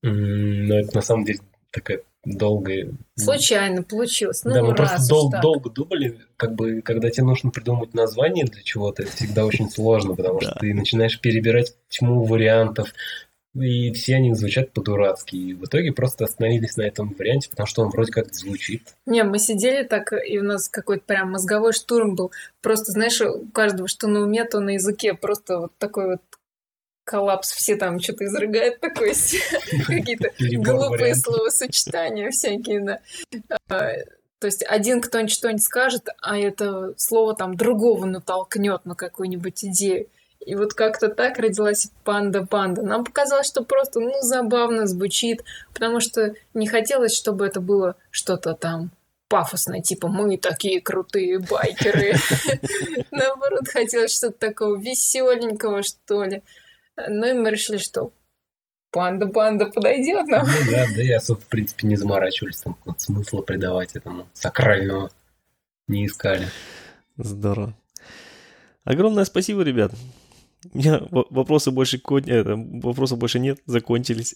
Но это на самом деле такая долгая... Случайно получилось. Ну, да, мы раз просто дол- так. долго думали, как бы, когда тебе нужно придумать название для чего-то, это всегда очень сложно, потому что ты начинаешь перебирать тьму вариантов, и все они звучат по-дурацки. И в итоге просто остановились на этом варианте, потому что он вроде как звучит. Не, мы сидели так, и у нас какой-то прям мозговой штурм был. Просто, знаешь, у каждого что на уме, то на языке. Просто вот такой вот коллапс. Все там что-то изрыгают такое, какие-то глупые словосочетания всякие, да. То есть один кто-нибудь что-нибудь скажет, а это слово там другого натолкнет на какую-нибудь идею. И вот как-то так родилась «Панда-панда». Нам показалось, что просто, ну, забавно звучит, потому что не хотелось, чтобы это было что-то там пафосное, типа «мы такие крутые байкеры». Наоборот, хотелось что-то такого веселенького, что ли. Ну и мы решили, что «Панда-панда» подойдет нам. Ну да, да и особо, в принципе, не заморачивались, там смысла придавать этому сакрального не искали. Здорово. Огромное спасибо, ребят. У меня вопросы больше, это, вопросов больше нет, закончились.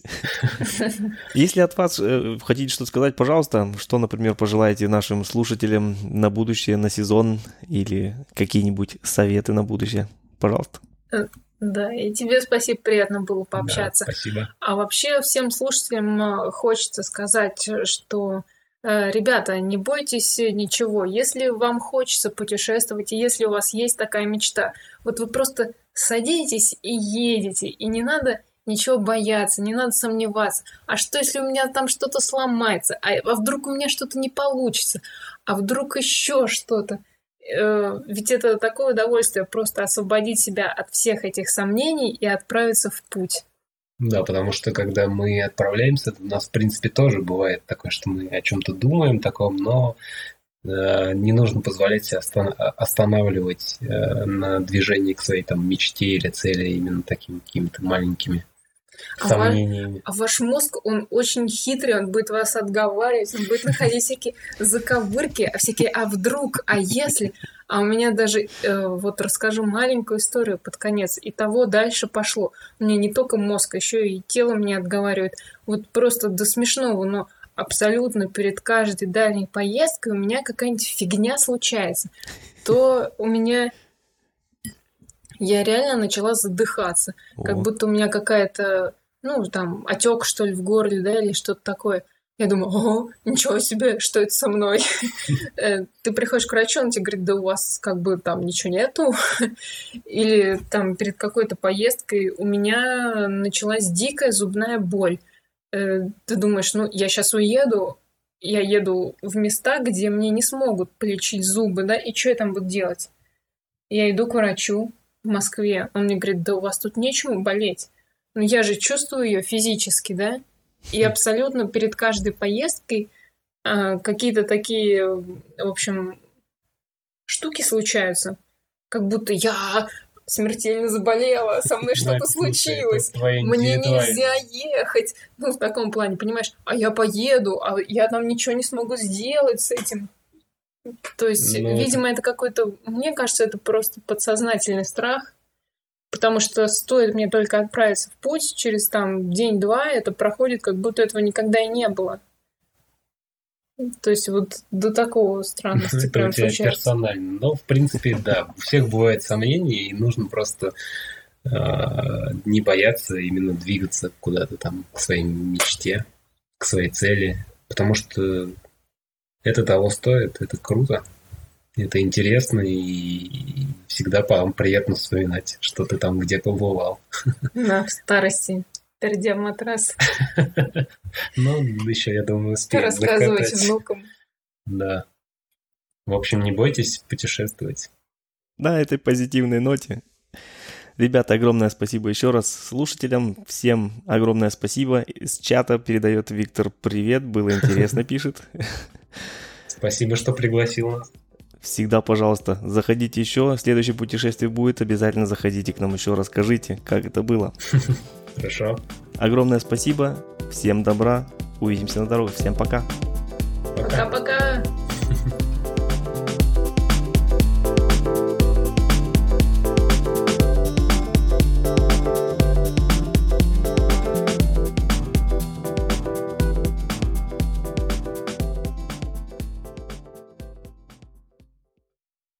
Если от вас э, хотите что-то сказать, пожалуйста, что, например, пожелаете нашим слушателям на будущее, на сезон, или какие-нибудь советы на будущее, пожалуйста. Да, и тебе спасибо, приятно было пообщаться. Да, спасибо. А вообще всем слушателям хочется сказать, что... Ребята, не бойтесь ничего. Если вам хочется путешествовать, и если у вас есть такая мечта, вот вы просто садитесь и едете, и не надо ничего бояться, не надо сомневаться. А что, если у меня там что-то сломается? А, а вдруг у меня что-то не получится? А вдруг еще что-то? Ведь это такое удовольствие просто освободить себя от всех этих сомнений и отправиться в путь. Да, потому что когда мы отправляемся, у нас, в принципе, тоже бывает такое, что мы о чем-то думаем таком, но э, не нужно позволять себе остан- останавливать э, на движении к своей там мечте или цели именно такими какими-то маленькими а сомнениями. Ваш, а ваш мозг, он очень хитрый, он будет вас отговаривать, он будет находить всякие заковырки, а всякие «а вдруг», «а если». А у меня даже, э, вот расскажу маленькую историю под конец, и того дальше пошло. У меня не только мозг, еще и тело меня отговаривает. Вот просто до смешного, но абсолютно перед каждой дальней поездкой у меня какая-нибудь фигня случается. То у меня... Я реально начала задыхаться, О. как будто у меня какая-то, ну, там, отек, что ли, в горле, да, или что-то такое. Я думаю, ого, ничего себе, что это со мной? Ты приходишь к врачу, он тебе говорит, да у вас как бы там ничего нету. Или там перед какой-то поездкой у меня началась дикая зубная боль. Ты думаешь, ну, я сейчас уеду, я еду в места, где мне не смогут полечить зубы, да, и что я там буду делать? Я иду к врачу в Москве, он мне говорит, да у вас тут нечему болеть. Но я же чувствую ее физически, да? И абсолютно перед каждой поездкой э, какие-то такие, в общем, штуки случаются. Как будто я смертельно заболела, со мной что-то случилось. Мне нельзя ехать. Ну, в таком плане, понимаешь? А я поеду, а я там ничего не смогу сделать с этим. То есть, Но... видимо, это какой-то... Мне кажется, это просто подсознательный страх. Потому что стоит мне только отправиться в путь, через там день-два это проходит, как будто этого никогда и не было. То есть вот до такого странности прям случается. Это у тебя персонально. Но, в принципе, да, у всех бывают сомнения, и нужно просто э, не бояться именно двигаться куда-то там к своей мечте, к своей цели. Потому что это того стоит, это круто. Это интересно, и всегда вам приятно вспоминать, что ты там где-то побывал. Да, в старости, пердя в матрас. Ну, еще, я думаю, успеем рассказывать внукам. Да. В общем, не бойтесь путешествовать. На этой позитивной ноте. Ребята, огромное спасибо еще раз слушателям. Всем огромное спасибо. Из чата передает Виктор привет. Было интересно, пишет. Спасибо, что пригласил нас. Всегда, пожалуйста, заходите еще. Следующее путешествие будет. Обязательно заходите к нам еще. Расскажите, как это было. Хорошо. Огромное спасибо. Всем добра. Увидимся на дороге. Всем пока. Пока-пока.